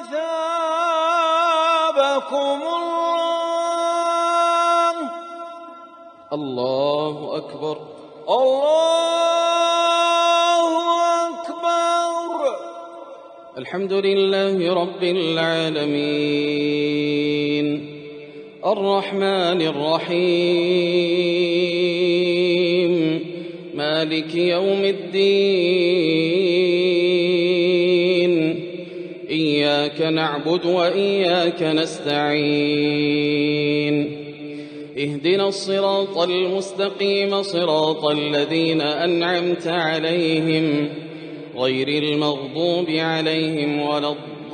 أثابكم الله الله أكبر الله أكبر الحمد لله رب العالمين الرحمن الرحيم مالك يوم الدين إياك نعبد وإياك نستعين اهدنا الصراط المستقيم صراط الذين أنعمت عليهم غير المغضوب عليهم ولا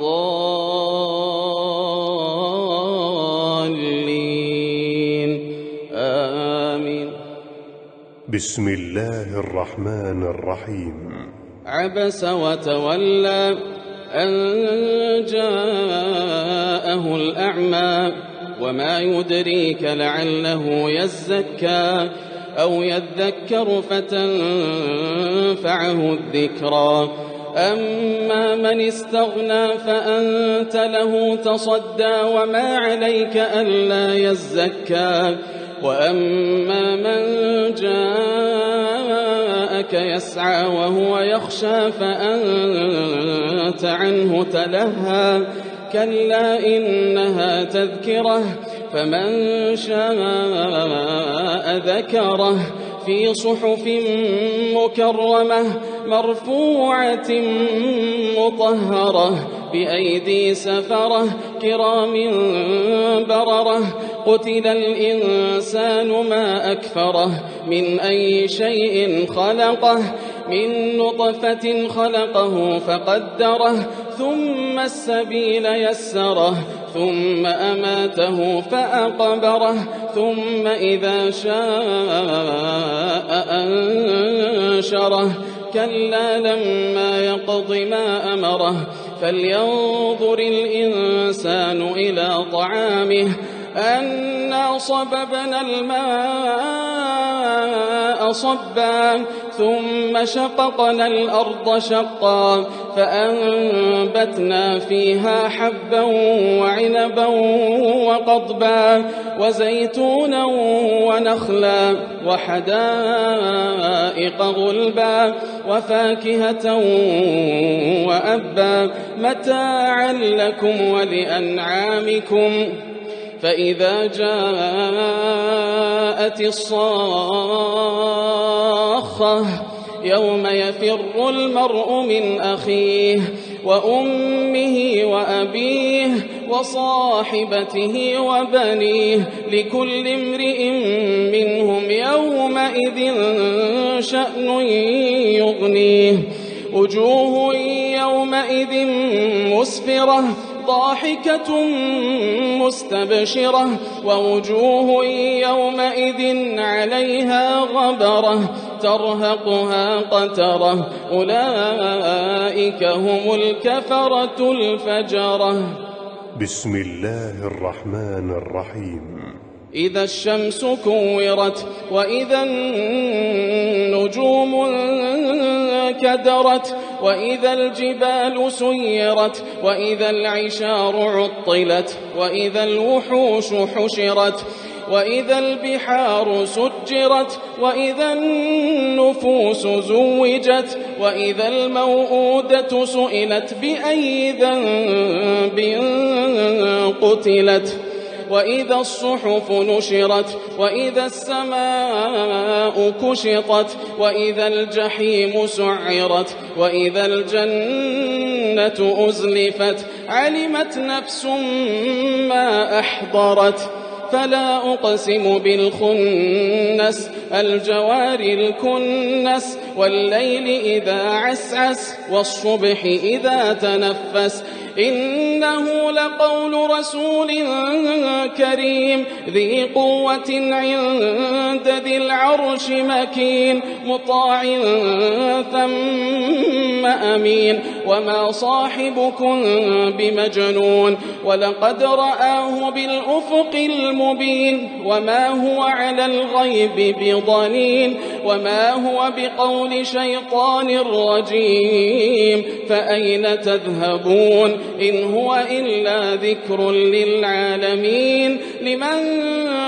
الضالين آمين بسم الله الرحمن الرحيم عبس وتولى أن جاءه الأعمى وما يدريك لعله يزكى أو يذكر فتنفعه الذكرى أما من استغنى فأنت له تصدى وما عليك ألا يزكى وأما من جاءك يسعى وهو يخشى فأنت عنه تلهى كلا إنها تذكرة فمن شاء ذكره في صحف مكرمة مرفوعة مطهرة بأيدي سفرة كرام بررة قتل الإنسان ما أكفره من أي شيء خلقه من نطفة خلقه فقدره ثم السبيل يسره ثم أماته فأقبره ثم إذا شاء أنشره كلا لما يقض ما أمره فلينظر الإنسان إلى طعامه أنا صببنا الماء صبا ثم شققنا الأرض شقا فأنبتنا فيها حبا وعنبا وقضبا وزيتونا ونخلا وحدائق غلبا وفاكهة وأبا متاعا لكم ولأنعامكم فإذا جاءت الصاخة يوم يفر المرء من أخيه وأمه وأبيه وصاحبته وبنيه لكل امرئ منهم يومئذ شأن يغنيه وجوه يومئذ مسفرة ضاحكة مستبشرة ووجوه يومئذ عليها غبرة ترهقها قترة أولئك هم الكفرة الفجرة. بسم الله الرحمن الرحيم. إذا الشمس كورت وإذا النجوم انكدرت وإذا الجبال سيرت وإذا العشار عطلت وإذا الوحوش حشرت وإذا البحار سجرت وإذا النفوس زوجت وإذا الموءودة سئلت بأي ذنب قتلت وإذا الصحف نشرت وإذا السماء كشطت وإذا الجحيم سعرت وإذا الجنة أزلفت علمت نفس ما أحضرت فلا أقسم بالخنس الجوار الكنس والليل إذا عسعس والصبح إذا تنفس إنه لقول رسول كريم ذي قوة عند ذي العرش مكين مطاع ثم أمين وما صاحبكم بمجنون ولقد رآه بالأفق المبين وما هو على الغيب بضنين وما هو بقول شيطان رجيم فأين تذهبون إن هو إلا ذكر للعالمين لمن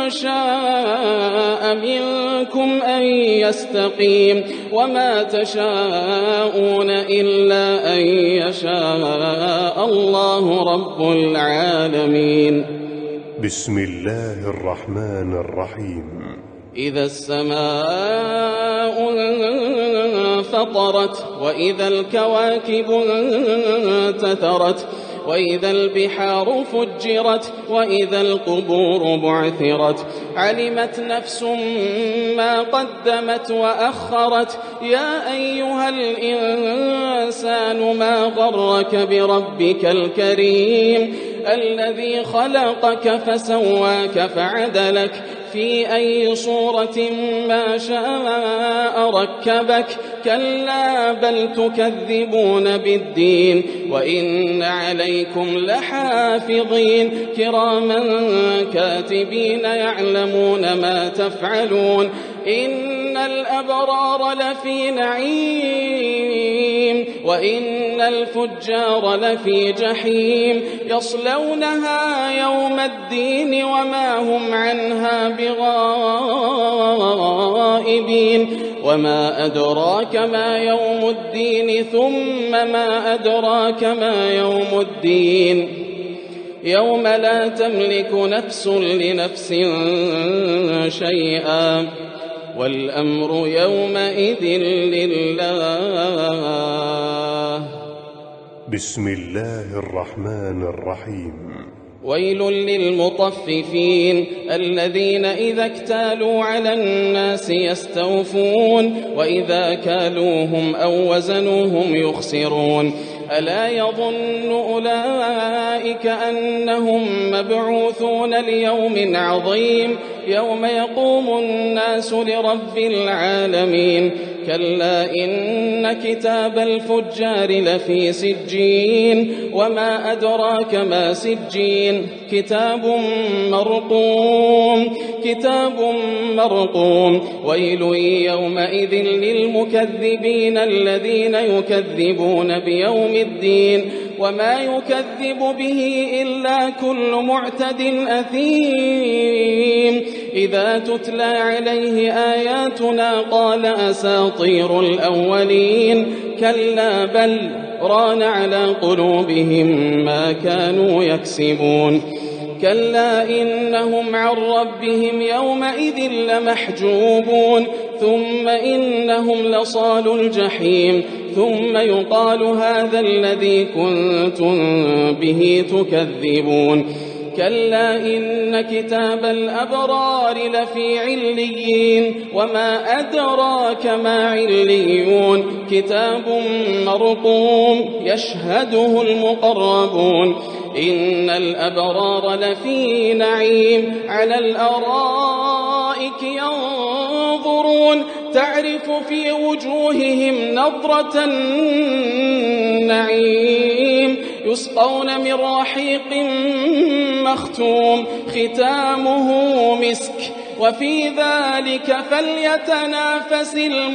شاء منكم أن يستقيم وما تشاءون إلا أن يشاء الله رب العالمين. بسم الله الرحمن الرحيم. إذا السماء انفطرت وإذا الكواكب انتثرت وإذا البحار فجرت وإذا القبور بعثرت علمت نفس ما قدمت وأخرت يا أيها الإنسان ما غرك بربك الكريم الذي خلقك فسواك فعدلك في أي صورة ما شاء ركبك كلا بل تكذبون بالدين وإن عليكم لحافظين كراما كاتبين يعلمون ما تفعلون إن الأبرار لفي نعيم وإن الفجار لفي جحيم يصلونها يوم الدين وما هم عنها بغائبين وما أدراك ما يوم الدين ثم ما أدراك ما يوم الدين يوم لا تملك نفس لنفس شيئا والأمر يومئذ لله. بسم الله الرحمن الرحيم. ويل للمطففين الذين إذا اكتالوا على الناس يستوفون وإذا كالوهم أو وزنوهم يخسرون ألا يظن أولئك أنهم مبعوثون ليوم عظيم يوم يقوم الناس لرب العالمين كلا إن كتاب الفجار لفي سجين وما أدراك ما سجين كتاب مرقوم كتاب مرقوم ويل يومئذ للمكذبين الذين يكذبون بيوم الدين وما يكذب به إلا كل معتد أثيم إذا تتلى عليه آياتنا قال أساطير الأولين كلا بل ران على قلوبهم ما كانوا يكسبون كلا إنهم عن ربهم يومئذ لمحجوبون ثم إنهم لصالو الجحيم ثم يقال هذا الذي كنتم به تكذبون كلا إن كتاب الأبرار لفي عليين وما أدراك ما عليون كتاب مرقوم يشهده المقربون إن الأبرار لفي نعيم على الأرائك ينظرون تعرف في وجوههم نضرة النعيم يسقون من رحيق مختوم ختامه مسك وفي ذلك فليتنافس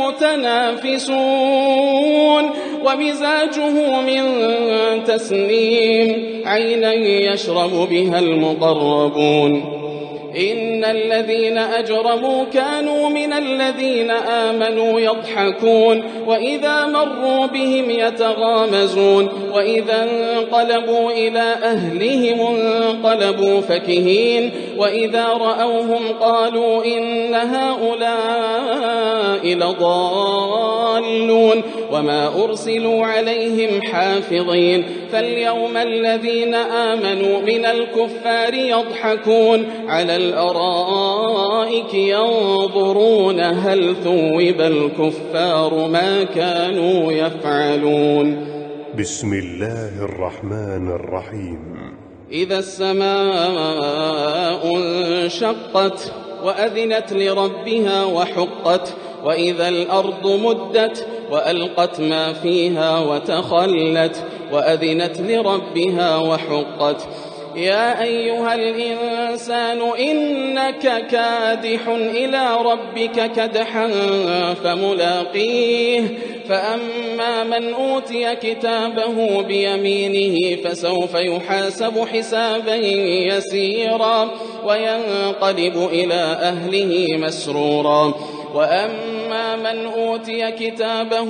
المتنافسون ومزاجه من تسنيم عينا يشرب بها المقربون إن الذين أجرموا كانوا من الذين آمنوا يضحكون وإذا مروا بهم يتغامزون وإذا انقلبوا إلى أهلهم انقلبوا فكهين وإذا رأوهم قالوا إن هؤلاء لضالون وما أرسلوا عليهم حافظين فاليوم الذين آمنوا من الكفار يضحكون على الأرائك ينظرون هل ثوب الكفار ما كانوا يفعلون بسم الله الرحمن الرحيم إذا السماء انشقت وأذنت لربها وحقت وإذا الأرض مدت وألقت ما فيها وتخلت وأذنت لربها وحقت يا أيها الإنسان إنك كادح إلى ربك كدحا فملاقيه فأما من أوتي كتابه بيمينه فسوف يحاسب حسابا يسيرا وينقلب إلى أهله مسرورا وأما من أوتي كتابه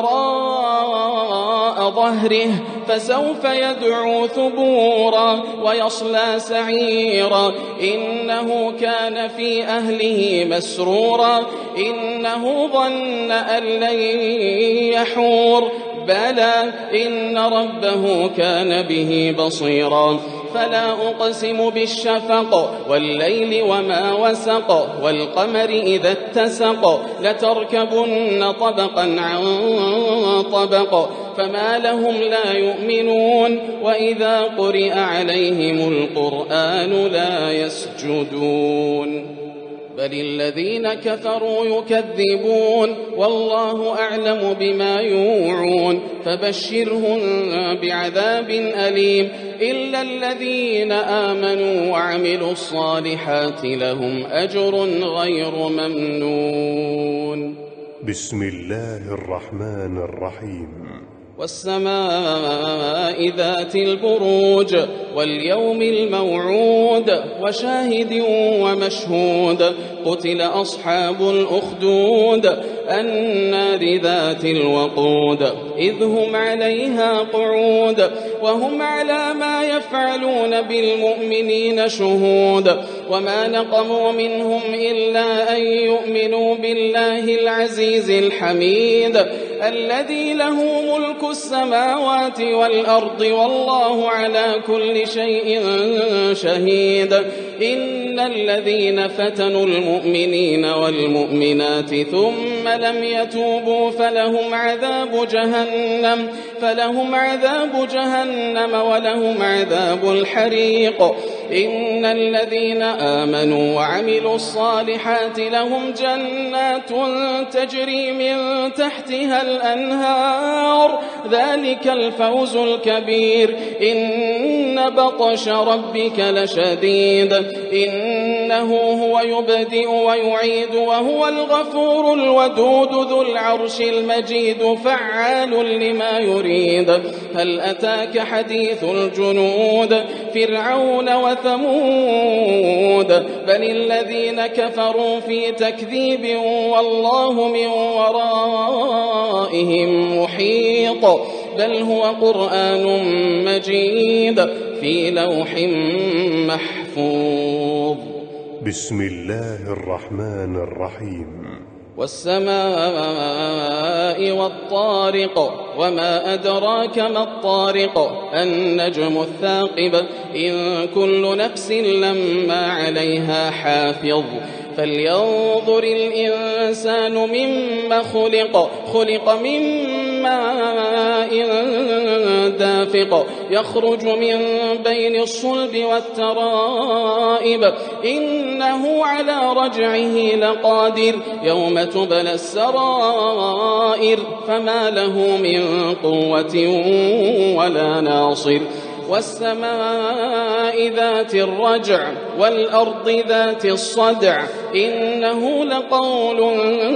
وراء ظهره فسوف يدعو ثبورا ويصلى سعيرا إنه كان في أهله مسرورا إنه ظن أن لن يحور بلى إن ربه كان به بصيرا فلا أقسم بالشفق والليل وما وسق والقمر إذا اتسق لتركبن طبقا عن طبق فما لهم لا يؤمنون وإذا قرئ عليهم القرآن لا يسجدون بل الذين كفروا يكذبون والله أعلم بما يوعون فبشرهم بعذاب أليم إلا الذين آمنوا وعملوا الصالحات لهم أجر غير ممنون بسم الله الرحمن الرحيم والسماء ذات البروج واليوم الموعود وشاهد ومشهود قتل أصحاب الأخدود النار ذات الوقود إذ هم عليها قعود وهم على ما يفعلون بالمؤمنين شهود وما نقموا منهم إلا أن يؤمنوا بالله العزيز الحميد الذي له ملك السماوات والأرض والله على كل شيء شهيد إن الذين فتنوا المؤمنين والمؤمنات ثم لم يتوبوا فلهم عذاب جهنم فلهم عذاب جهنم ولهم عذاب الحريق إن الذين آمنوا وعملوا الصالحات لهم جنات تجري من تحتها الأنهار ذلك الفوز الكبير إن بطش ربك لشديد إنه هو يبدئ ويعيد وهو الغفور الودود ذو العرش المجيد فعال لما يريد هل أتاك حديث الجنود فرعون وثمود بل الذين كفروا في تكذيب والله من ورائهم محيط بل هو قرآن مجيد في لوح محفوظ. بسم الله الرحمن الرحيم. والسماء والطارق وما أدراك ما الطارق النجم الثاقب إن كل نفس لما عليها حافظ فلينظر الإنسان مما خلق خلق من ماء دافق يخرج من بين الصلب والترائب إنه على رجعه لقادر يوم تبلى السرائر فما له من قوة ولا ناصر والسماء ذات الرجع والأرض ذات الصدع إنه لقول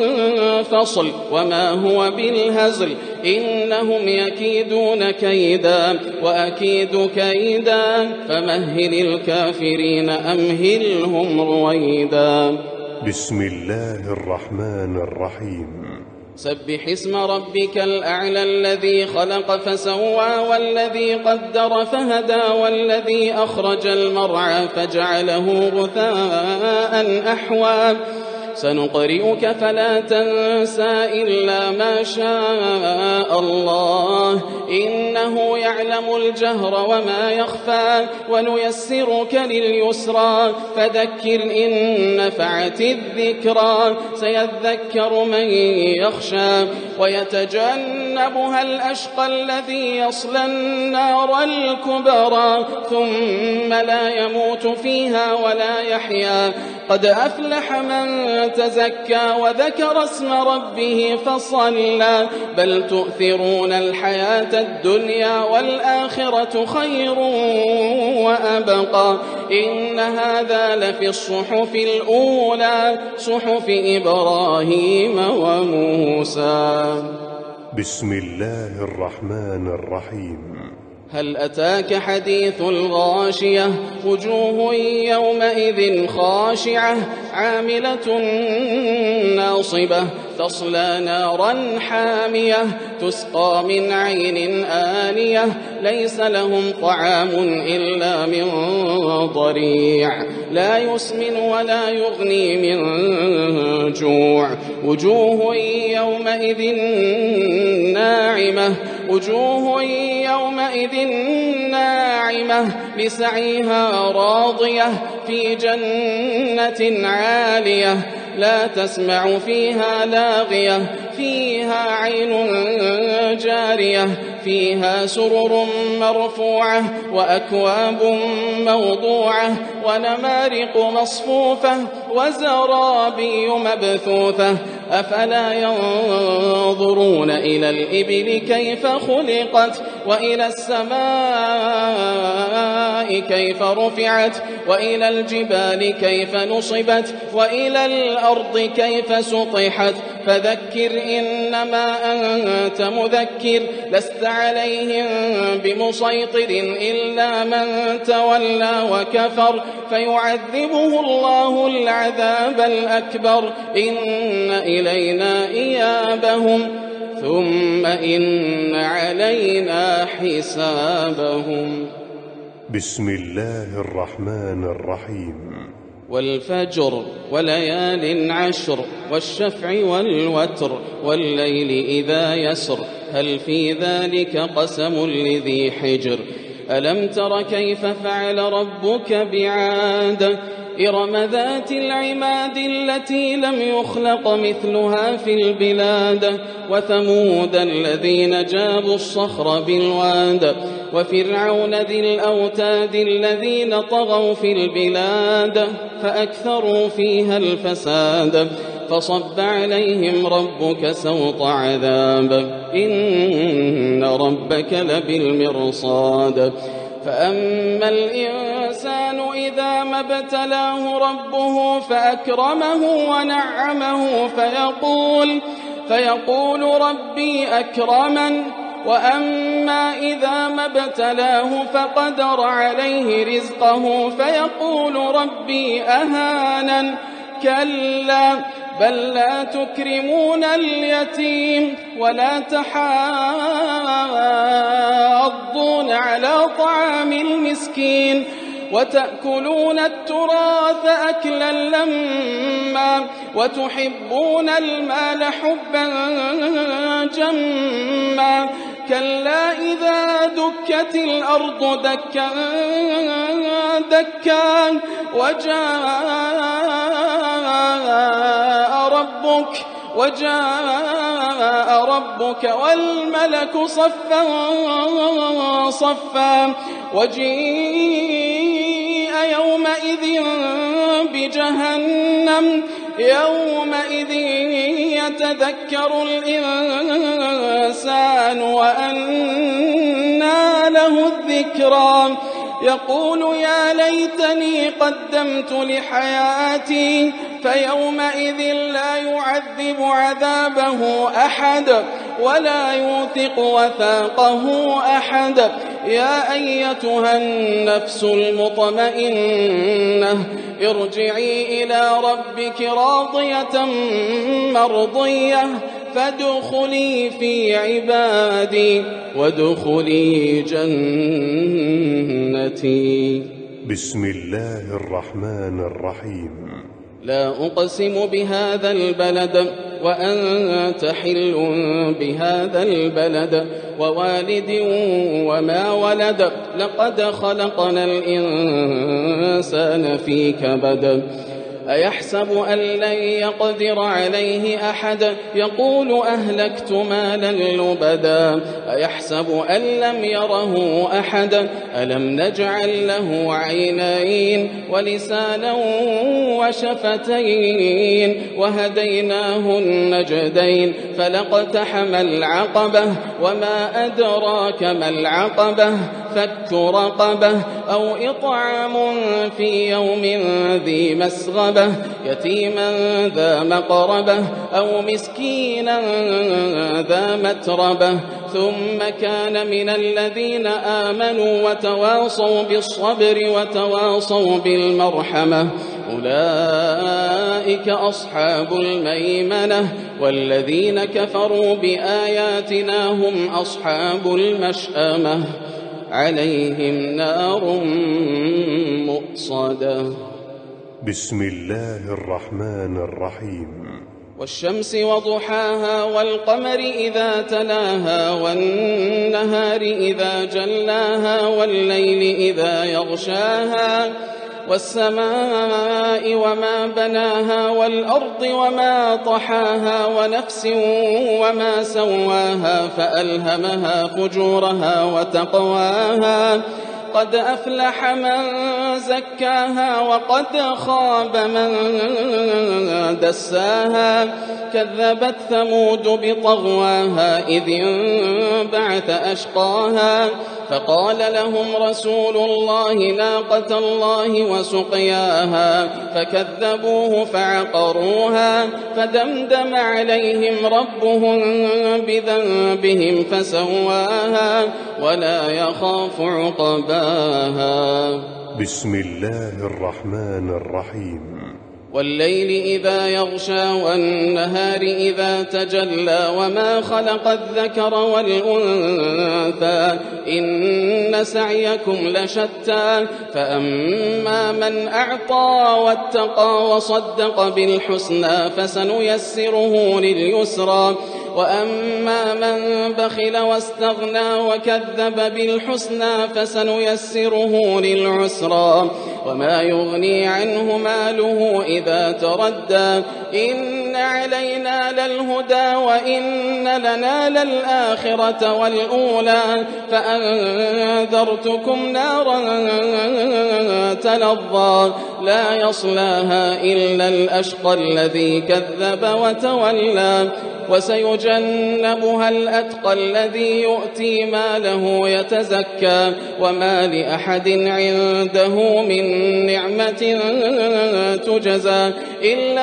فصل وما هو بالهزل إنهم يكيدون كيدا وأكيد كيدا فمهل الكافرين أمهلهم رويدا. بسم الله الرحمن الرحيم. سبح اسم ربك الأعلى الذي خلق فسوى والذي قدر فهدى والذي أخرج المرعى فجعله غثاء أحوى سنقرئك فلا تنسى إلا ما شاء الله إنه يعلم الجهر وما يخفى ونيسرك لليسرى فذكر إن نفعت الذكرى سيذكر من يخشى ويتجنبها الأشقى الذي يصلى النار الكبرى ثم لا يموت فيها ولا يحيا قد أفلح من تزكى وذكر اسم ربه فصلى بل تؤثرون الحياة الدنيا والآخرة خير وأبقى إن هذا لفي الصحف الأولى صحف إبراهيم وموسى. بسم الله الرحمن الرحيم. هل أتاك حديث الغاشية وجوه يومئذ خاشعة عاملة ناصبة تصلى نارا حامية تسقى من عين آنية ليس لهم طعام إلا من ضريع لا يسمن ولا يغني من جوع وجوه يومئذ ناعمة وجوه يومئذ ناعمة لسعيها راضية في جنة عالية لا تسمع فيها لاغية فيها عين جارية فيها سرر مرفوعة وأكواب موضوعة ونمارق مصفوفة وزرابي مبثوثة أفلا ينظرون إلى الإبل كيف خلقت وإلى السماء كيف رفعت وإلى الجبال كيف نصبت وإلى الأرض كيف سطحت فذكر إنما أنت مذكر لست عليهم بمسيطر إلا من تولى وكفر فيعذبه الله العذاب الأكبر إن إلينا إيابهم ثم إن علينا حسابهم. بسم الله الرحمن الرحيم. والفجر وليال عشر والشفع والوتر والليل إذا يسر هل في ذلك قسم لذي حجر ألم تر كيف فعل ربك بعاد إرم ذات العماد التي لم يخلق مثلها في البلاد وثمود الذين جابوا الصخر بالواد وفرعون ذي الأوتاد الذين طغوا في البلاد فأكثروا فيها الفساد فصب عليهم ربك سوط عذاب إن ربك لبالمرصاد فأما الإنسان إذا ما ابتلاه ربه فأكرمه ونعمه فيقول, فيقول ربي أكرمن وأما إذا ما ابتلاه فقدر عليه رزقه فيقول ربي أهانن كلا بل لا تكرمون اليتيم ولا تحاضون على طعام المسكين وتأكلون التراث أكلا لما وتحبون المال حبا جما كلا إذا دكت الأرض دكا دكا وجاء ربك وجاء ربك والملك صفا صفا وجيء يومئذ بجهنم يومئذ يتذكر الإنسان وأنى له الذكرى يقول يا ليتني قدمت لحياتي فيومئذ لا يعذب عذابه أحد ولا يوثق وثاقه أحد يا أيتها النفس المطمئنة ارجعي إلى ربك راضية مرضية فادخلي في عبادي وادخلي جنتي. بسم الله الرحمن الرحيم. لا أقسم بهذا البلد وأنت حل بهذا البلد ووالد وما ولد لقد خلقنا الإنسان في كبد أيحسب أن لن يقدر عليه أحد يقول أهلكت مالا لبدا أيحسب أن لم يره أحد ألم نجعل له عينين ولسانا وشفتين وهديناه النجدين فلاقتحم العقبة وما أدراك ما العقبة فك رقبة أو إطعام في يوم ذي مسغبة يتيما ذا مقربة أو مسكينا ذا متربة ثم كان من الذين آمنوا وتواصوا بالصبر وتواصوا بالمرحمة أولئك أصحاب الميمنة والذين كفروا بآياتنا هم أصحاب المشأمة عليهم نار مؤصدة. بسم الله الرحمن الرحيم. والشمس وضحاها والقمر إذا تلاها والنهار إذا جلاها والليل إذا يغشاها والسماء وما بناها والأرض وما طحاها ونفس وما سواها فألهمها فجورها وتقواها قد أفلح من زكاها وقد خاب من دساها كذبت ثمود بطغواها إذ انبعث أشقاها فقال لهم رسول الله ناقة الله وسقياها فكذبوه فعقروها فدمدم عليهم ربهم بذنبهم فسواها ولا يخاف عقباها. بسم الله الرحمن الرحيم. والليل إذا يغشى والنهار إذا تجلى وما خلق الذكر والأنثى إن سعيكم لشتى فأما من أعطى واتقى وصدق بالحسنى فسنيسره لليسرى وأما من بخل واستغنى وكذب بالحسنى فسنيسره للعسرى وما يغني عنه ماله إذا تردى إن علينا للهدى وإن لنا للآخرة والأولى فأنذرتكم نارا تلظى لا يصلاها إلا الأشقى الذي كذب وتولى وسيجنبها الأتقى الذي يؤتي ماله يتزكى وما لأحد عنده من نعمة تجزى إلا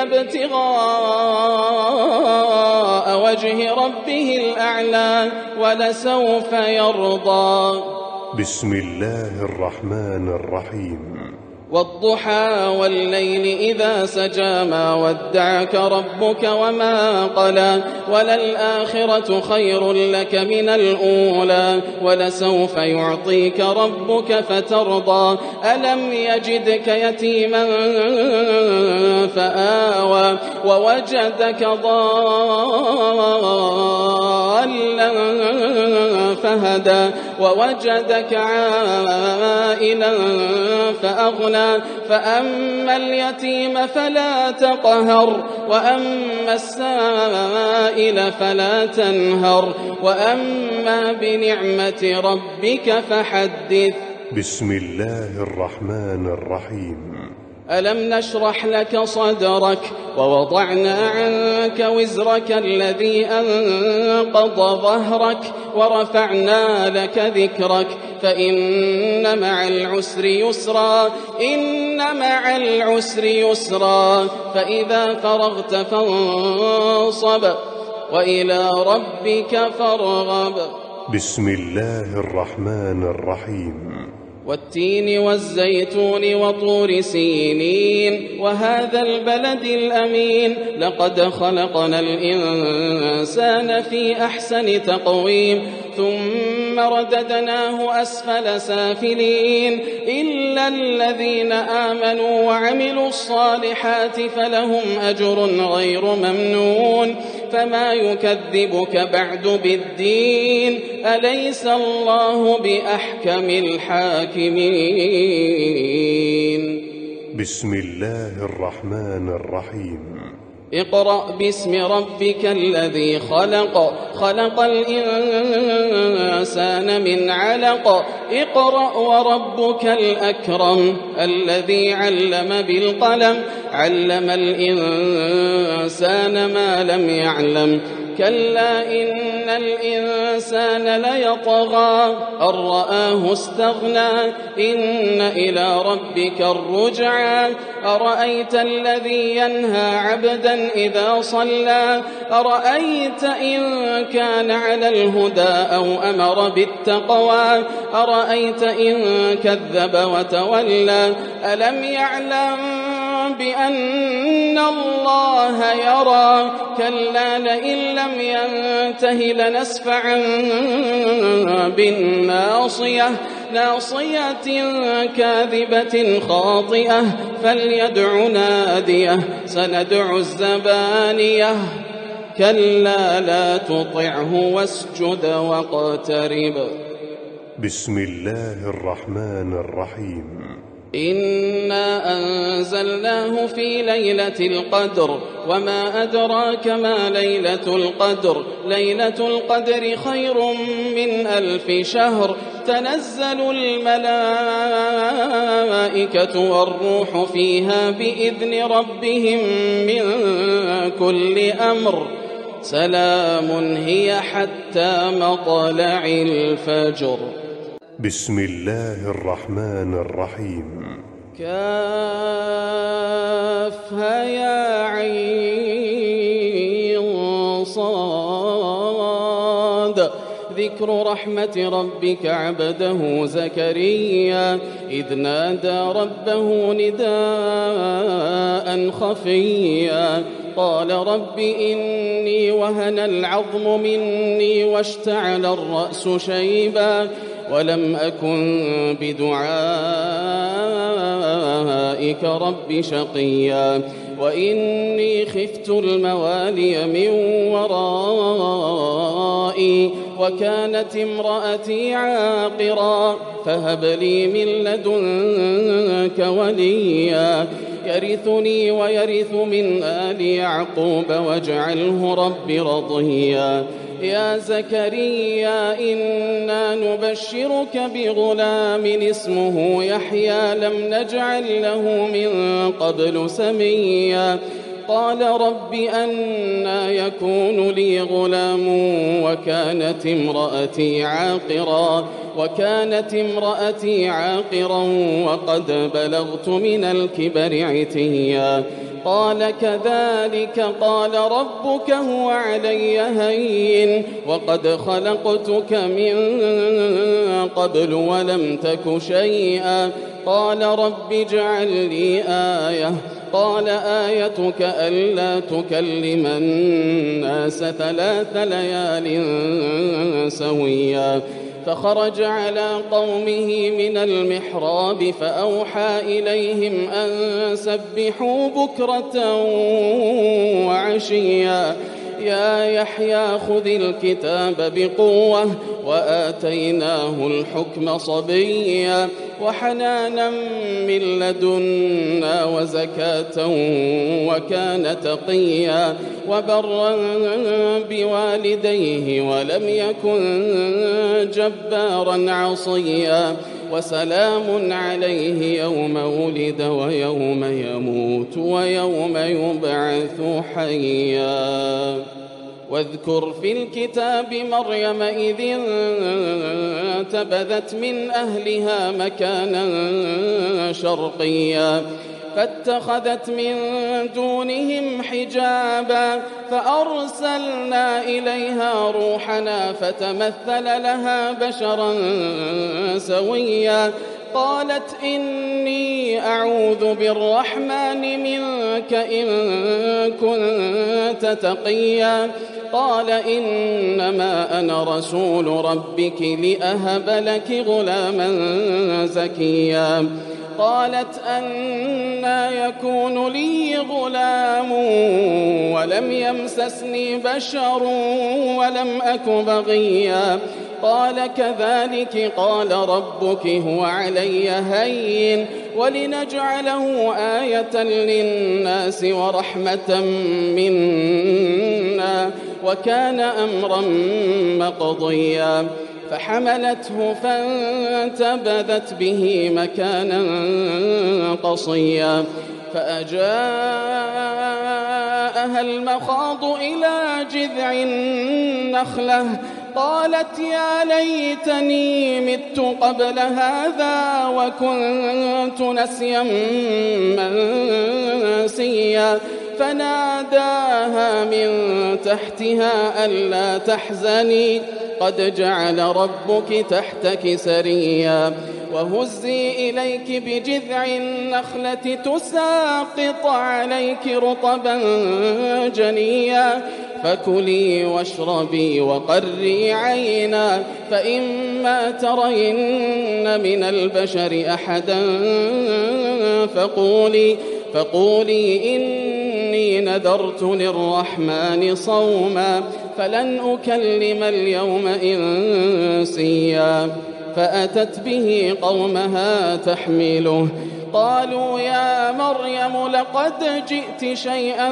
ابتغاء وجه ربه الأعلى ولسوف يرضى. بسم الله الرحمن الرحيم. والضحى والليل إذا سجى ما ودعك ربك وما قلى وللآخرة خير لك من الأولى ولسوف يعطيك ربك فترضى ألم يجدك يتيما فآوى ووجدك ضالا فهدى ووجدك عائلا فأغنى فأما اليتيم فلا تقهر وأما السائل فلا تنهر وأما بنعمة ربك فحدث. بسم الله الرحمن الرحيم. ألم نشرح لك صدرك ووضعنا عنك وزرك الذي أنقض ظهرك ورفعنا لك ذكرك فإن مع العسر يسرا إن مع العسر يسرا فإذا فرغت فانصب وإلى ربك فارغب. بسم الله الرحمن الرحيم. والتين والزيتون وطور سينين وهذا البلد الأمين لقد خلقنا الإنسان في أحسن تقويم ثم رددناه أسفل سافلين إلا الذين آمنوا وعملوا الصالحات فلهم أجر غير ممنون فما يكذبك بعد بالدين أليس الله بأحكم الحاكمين. بسم الله الرحمن الرحيم. اقرأ باسم ربك الذي خلق خلق الإنسان من علق اقرأ وربك الأكرم الذي علم بالقلم علم الإنسان ما لم يعلم كلا إن الإنسان ليطغى أن رآه استغنى إن إلى ربك الرجعى أرأيت الذي ينهى عبدا إذا صلى أرأيت إن كان على الهدى أو أمر بالتقوى أرأيت إن كذب وتولى ألم يعلم بأن الله يرى كلا لئن لم ينته لنسفعا بالناصية ناصية كاذبة خاطئة فليدع ناديه سندع الزبانية كلا لا تطعه واسجد واقترب. بسم الله الرحمن الرحيم. إنا أنزلناه في ليلة القدر وما أدراك ما ليلة القدر ليلة القدر خير من ألف شهر تنزل الملائكة والروح فيها بإذن ربهم من كل أمر سلام هي حتى مطلع الفجر. بسم الله الرحمن الرحيم. كافها يا عين صاد ذكر رحمة ربك عبده زكريا إذ نادى ربه نداء خفيا قال رب إني وهن العظم مني واشتعل الرأس شيبا ولم أكن بدعائك رب شقيا وإني خفت الموالي من ورائي ورائي وكانت امرأتي عاقرا فهب لي من لدنك وليا يرثني ويرث من آل يعقوب واجعله رب رضيا يا زكريا إنا نبشرك بغلام اسمه يحيى لم نجعل له من قبل سميا قال رب أنى يكون لي غلام وكانت امرأتي عاقرا وكانت امرأتي عاقرا وقد بلغت من الكبر عتيا قال كذلك قال ربك هو علي هين وقد خلقتك من قبل ولم تك شيئا قال رب اجعل لي آية قال آيتك ألا تكلم الناس ثلاث ليال سويا فخرج على قومه من المحراب فأوحى إليهم أن سبحوا بكرة وعشيا يا يحيى خذ الكتاب بقوة وآتيناه الحكم صبيا وحنانا من لدنا وزكاة وكان تقيا وبرا بوالديه ولم يكن جبارا عصيا وسلام عليه يوم ولد ويوم يموت ويوم يبعث حيا واذكر في الكتاب مريم إذ انتبذت من أهلها مكانا شرقيا فاتخذت من دونهم حجابا فأرسلنا إليها روحنا فتمثل لها بشرا سويا قالت إني أعوذ بالرحمن منك إن كنت تقيا قال إنما أنا رسول ربك لأهب لك غلاما زكيا قالت أنى يكون لي غلام ولم يمسسني بشر ولم أك بغيا قال كذلك قال ربك هو علي هين ولنجعله آية للناس ورحمة منا وكان أمرا مقضيا فحملته فانتبذت به مكانا قصيا فأجاءها المخاض إلى جذع النخلة قالت يا ليتني مت قبل هذا وكنت نسيا منسيا فناداها من تحتها ألا تحزني قد جعل ربك تحتك سريا وهزي إليك بجذع النخلة تساقط عليك رطبا جنيا فكلي واشربي وقري عينا فإما ترين من البشر أحدا فقولي فقولي إني نذرت للرحمن صوما فلن أكلم اليوم إنسيا فأتت به قومها تحمله قالوا يا مريم لقد جئت شيئا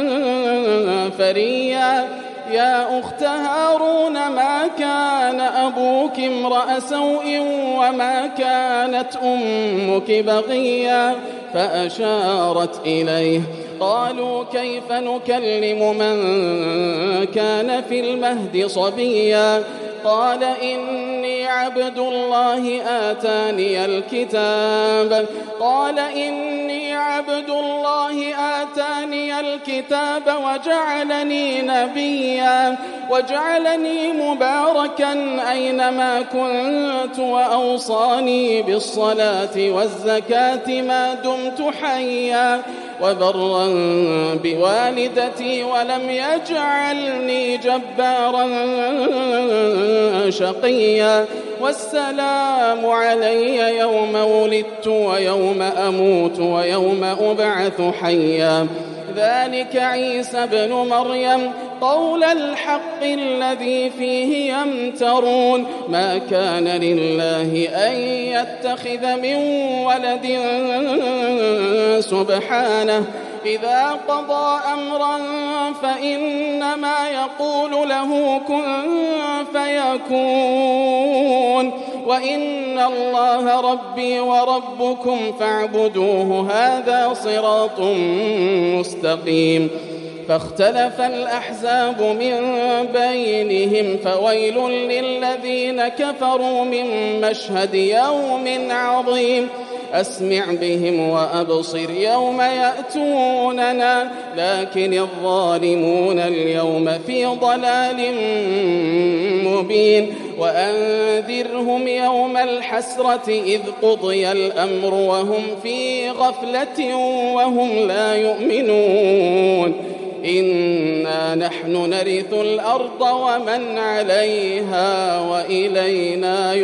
فريا يا أخت هارون ما كان أبوك امرأ سوء وما كانت أمك بغيا فأشارت إليه قالوا كيف نكلم من كان في المهد صبيا قال إني عبد الله آتاني الكتاب قال إني عبد الله آتاني الكتاب وجعلني نبيا وجعلني مباركا أينما كنت وأوصاني بالصلاة والزكاة ما دمت حيا وبرا بوالدتي ولم يجعلني جبارا شقيا والسلام علي يوم ولدت ويوم أموت ويوم أبعث حيا ذلك عيسى ابن مريم قول الحق الذي فيه يمترون ما كان لله أن يتخذ من ولد سبحانه إذا قضى أمرا فإنما يقول له كن فيكون وإن الله ربي وربكم فاعبدوه هذا صراط مستقيم فاختلف الأحزاب من بينهم فويل للذين كفروا من مشهد يوم عظيم أسمع بهم وأبصر يوم يأتوننا لكن الظالمون اليوم في ضلال مبين وأنذرهم يوم الحسرة إذ قضي الأمر وهم في غفلة وهم لا يؤمنون إنا نحن نرث الأرض ومن عليها وإلينا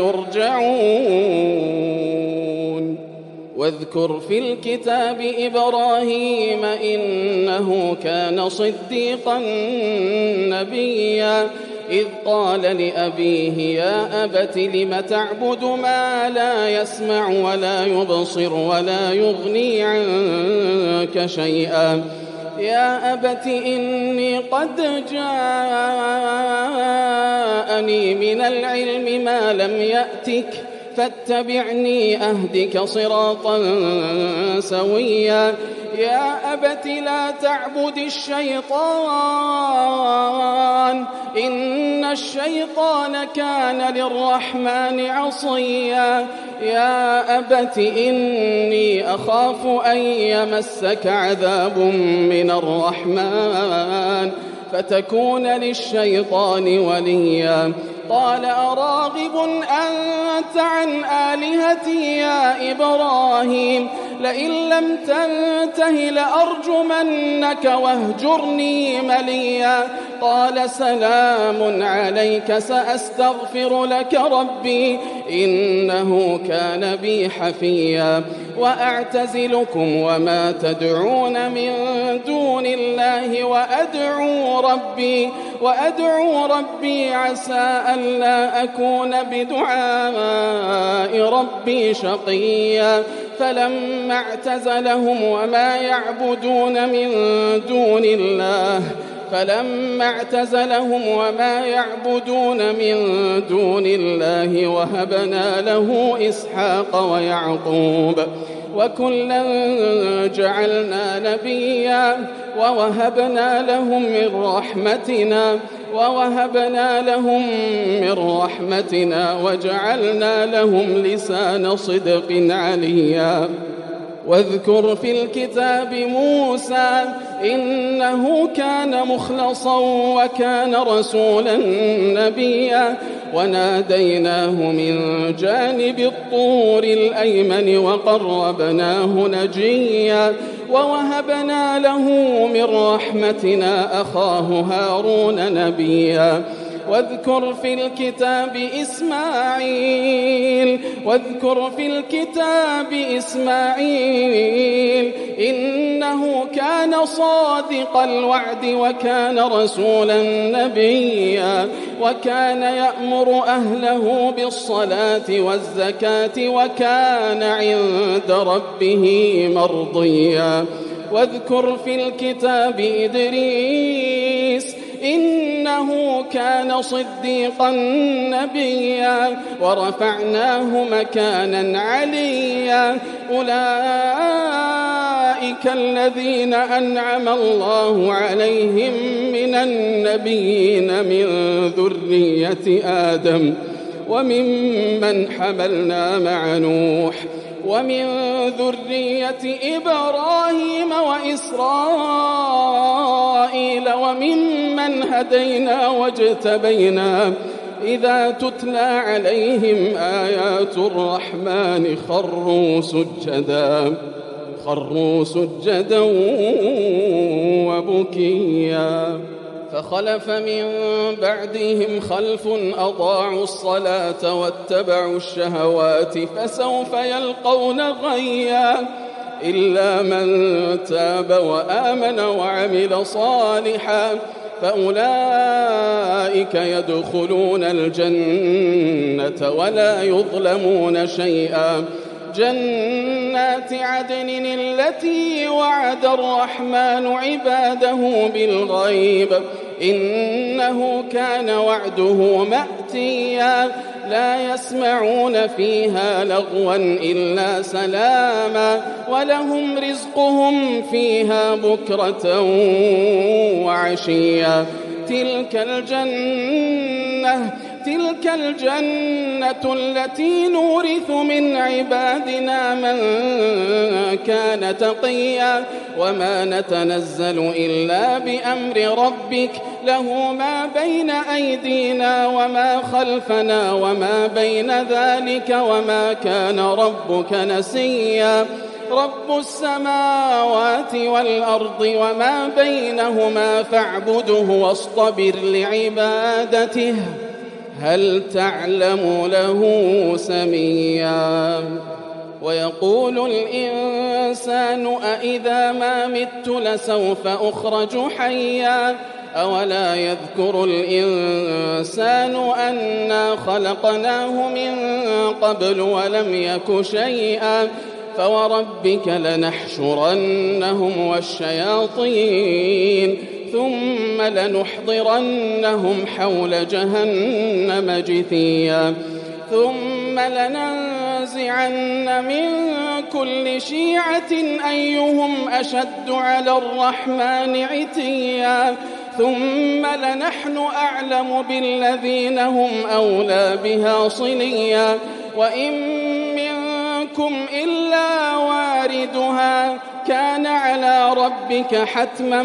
يرجعون واذكر في الكتاب إبراهيم إنه كان صديقا نبيا إذ قال لأبيه يا أبت لم تعبد ما لا يسمع ولا يبصر ولا يغني عنك شيئا يا أبت إني قد جاءني من العلم ما لم يأتك فاتبعني أهدك صراطا سويا يا أبت لا تعبد الشيطان إن الشيطان كان للرحمن عصيا يا أبت إني أخاف أن يمسك عذاب من الرحمن فتكون للشيطان وليا قال أراغب أنت عن آلهتي يا إبراهيم لئن لم تنته لأرجمنك واهجرني مليا قال سلام عليك سأستغفر لك ربي إنه كان بي حفيا وأعتزلكم وما تدعون من دون الله وأدعو ربي وأدعو ربي عسى ألا أكون بدعاء ربي شقيا فلما اعتزلهم وما يعبدون من دون الله فلما اعتزلهم وما يعبدون من دون الله وهبنا له إسحاق ويعقوب وكلا جعلنا نبيا ووهبنا لهم من رحمتنا ووهبنا لهم من رحمتنا وجعلنا لهم لسان صدق عليا واذكر في الكتاب موسى إنه كان مخلصا وكان رسولا نبيا وناديناه من جانب الطور الأيمن وقربناه نجيا ووهبنا له من رحمتنا أخاه هارون نبيا واذكر في الكتاب إسماعيل واذكر في الكتاب إسماعيل إنه كان صادق الوعد وكان رسولا نبيا وكان يأمر أهله بالصلاة والزكاة وكان عند ربه مرضيا واذكر في الكتاب إدريس إنه كان صديقا نبيا ورفعناه مكانا عليا أولئك الذين أنعم الله عليهم من النبيين من ذرية آدم وممن حملنا مع نوح ومن ذرية إبراهيم وإسرائيل وممن هدينا واجتبينا إذا تتلى عليهم آيات الرحمن خروا سجدا خروا سجدا وبكيا فخلف من بعدهم خلف أضاعوا الصلاة واتبعوا الشهوات فسوف يلقون غيا إلا من تاب وآمن وعمل صالحا فأولئك يدخلون الجنة ولا يظلمون شيئا. جنات عدن التي وعد الرحمن عباده بالغيب إنه كان وعده مأتيا. لا يسمعون فيها لغوا إلا سلاما ولهم رزقهم فيها بكرة وعشيا. تلك الجنة تلك الجنة التي نورث من عبادنا من كان تقيا. وما نتنزل إلا بأمر ربك له ما بين أيدينا وما خلفنا وما بين ذلك وما كان ربك نسيا. رب السماوات والأرض وما بينهما فاعبده واصطبر لعبادته هل تعلم له سميا. ويقول الإنسان أإذا ما مت لسوف أخرج حيا. أولا يذكر الإنسان أنا خلقناه من قبل ولم يك شيئا. فوربك لنحشرنهم والشياطين ثم لنحضرنهم حول جهنم جثيا. ثم لننزعن من كل شيعة أيهم أشد على الرحمن عتيا. ثم لنحن أعلم بالذين هم أولى بها صليا. وإن منكم إلا واردها كان على ربك حتما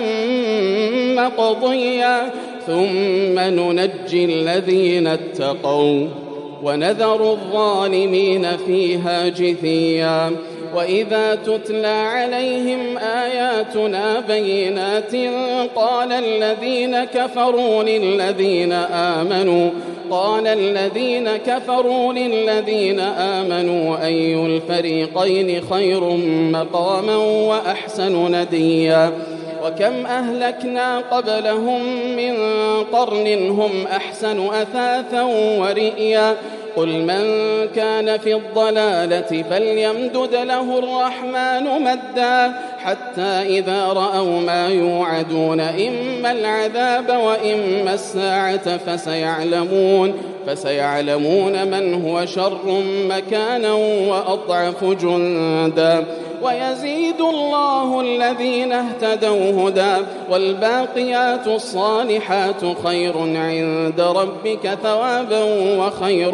مقضيا. ثم ننجي الذين اتقوا ونذر الظالمين فيها جثيا. وإذا تتلى عليهم آياتنا بينات قال الذين كفروا للذين آمنوا قال الذين كفروا للذين آمنوا أي الفريقين خير مقاما وأحسن نديا. وكم أهلكنا قبلهم من قرن هم أحسن أثاثا ورئيا. قل من كان في الضلالة فليمدد له الرحمن مدا حتى إذا رأوا ما يوعدون إما العذاب وإما الساعة فسيعلمون فسيعلمون من هو شر مكانا وأضعف جندا. ويزيد الله الذين اهتدوا هدى والباقيات الصالحات خير عند ربك ثوابا وخير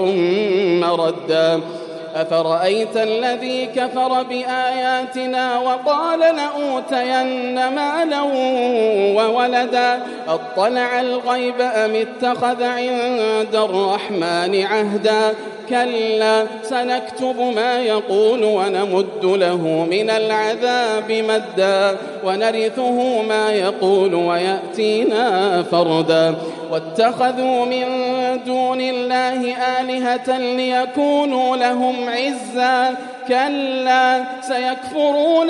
مردا. أفرأيت الذي كفر بآياتنا وقال لأوتين مالا وولدا أطلع الغيب أم اتخذ عند الرحمن عهدا. كلا سنكتب ما يقول ونمد له من العذاب مدا ونرثه ما يقول ويأتينا فردا. واتخذوا من دون الله آلهة ليكونوا لهم عزا. كلا سيكفرون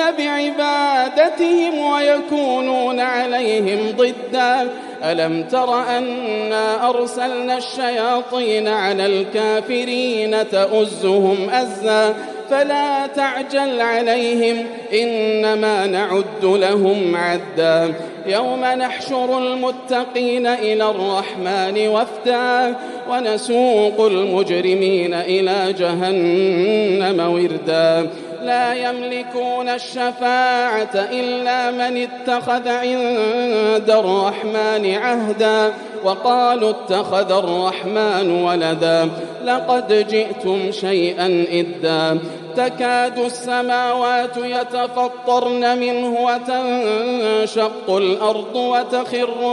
بعبادتهم ويكونون عليهم ضدا. ألم تر أنا أرسلنا الشياطين على الكافرين تؤزهم أزا فلا تعجل عليهم إنما نعد لهم عدا. يوم نحشر المتقين إلى الرحمن وفدا ونسوق المجرمين إلى جهنم وردا. لا يملكون الشفاعة إلا من اتخذ عند الرحمن عهدا وقالوا اتخذ الرحمن ولدا لقد جئتم شيئا إدا. تكاد السماوات يتفطرن منه وتنشق الأرض وتخر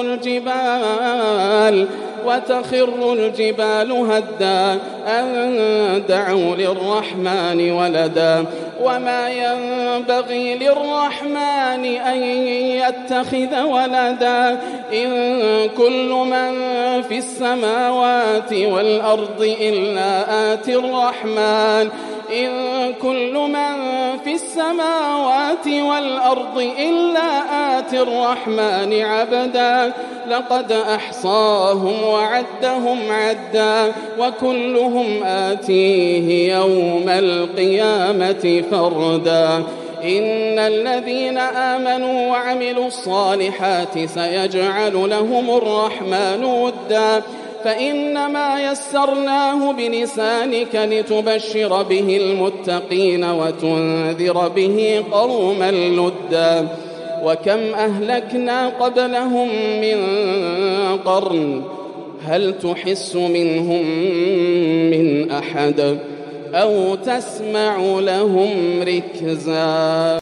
الجبال وتخر الجبال هدا أن دعوا للرحمن ولدا. وما ينبغي للرحمن أن يتخذ ولدا. إن كل من في السماوات والأرض إلا آتي الرحمن إن كل من في السماوات والأرض إلا آتي الرحمن عبدا لقد أحصاهم وعدهم عدا وكلهم آتيه يوم القيامة فردا إن الذين آمنوا وعملوا الصالحات سيجعل لهم الرحمن ودا فإنما يسرناه بلسانك لتبشر به المتقين وتنذر به قوما لدا وكم أهلكنا قبلهم من قرن هل تحس منهم من أحد أو تسمع لهم ركزا.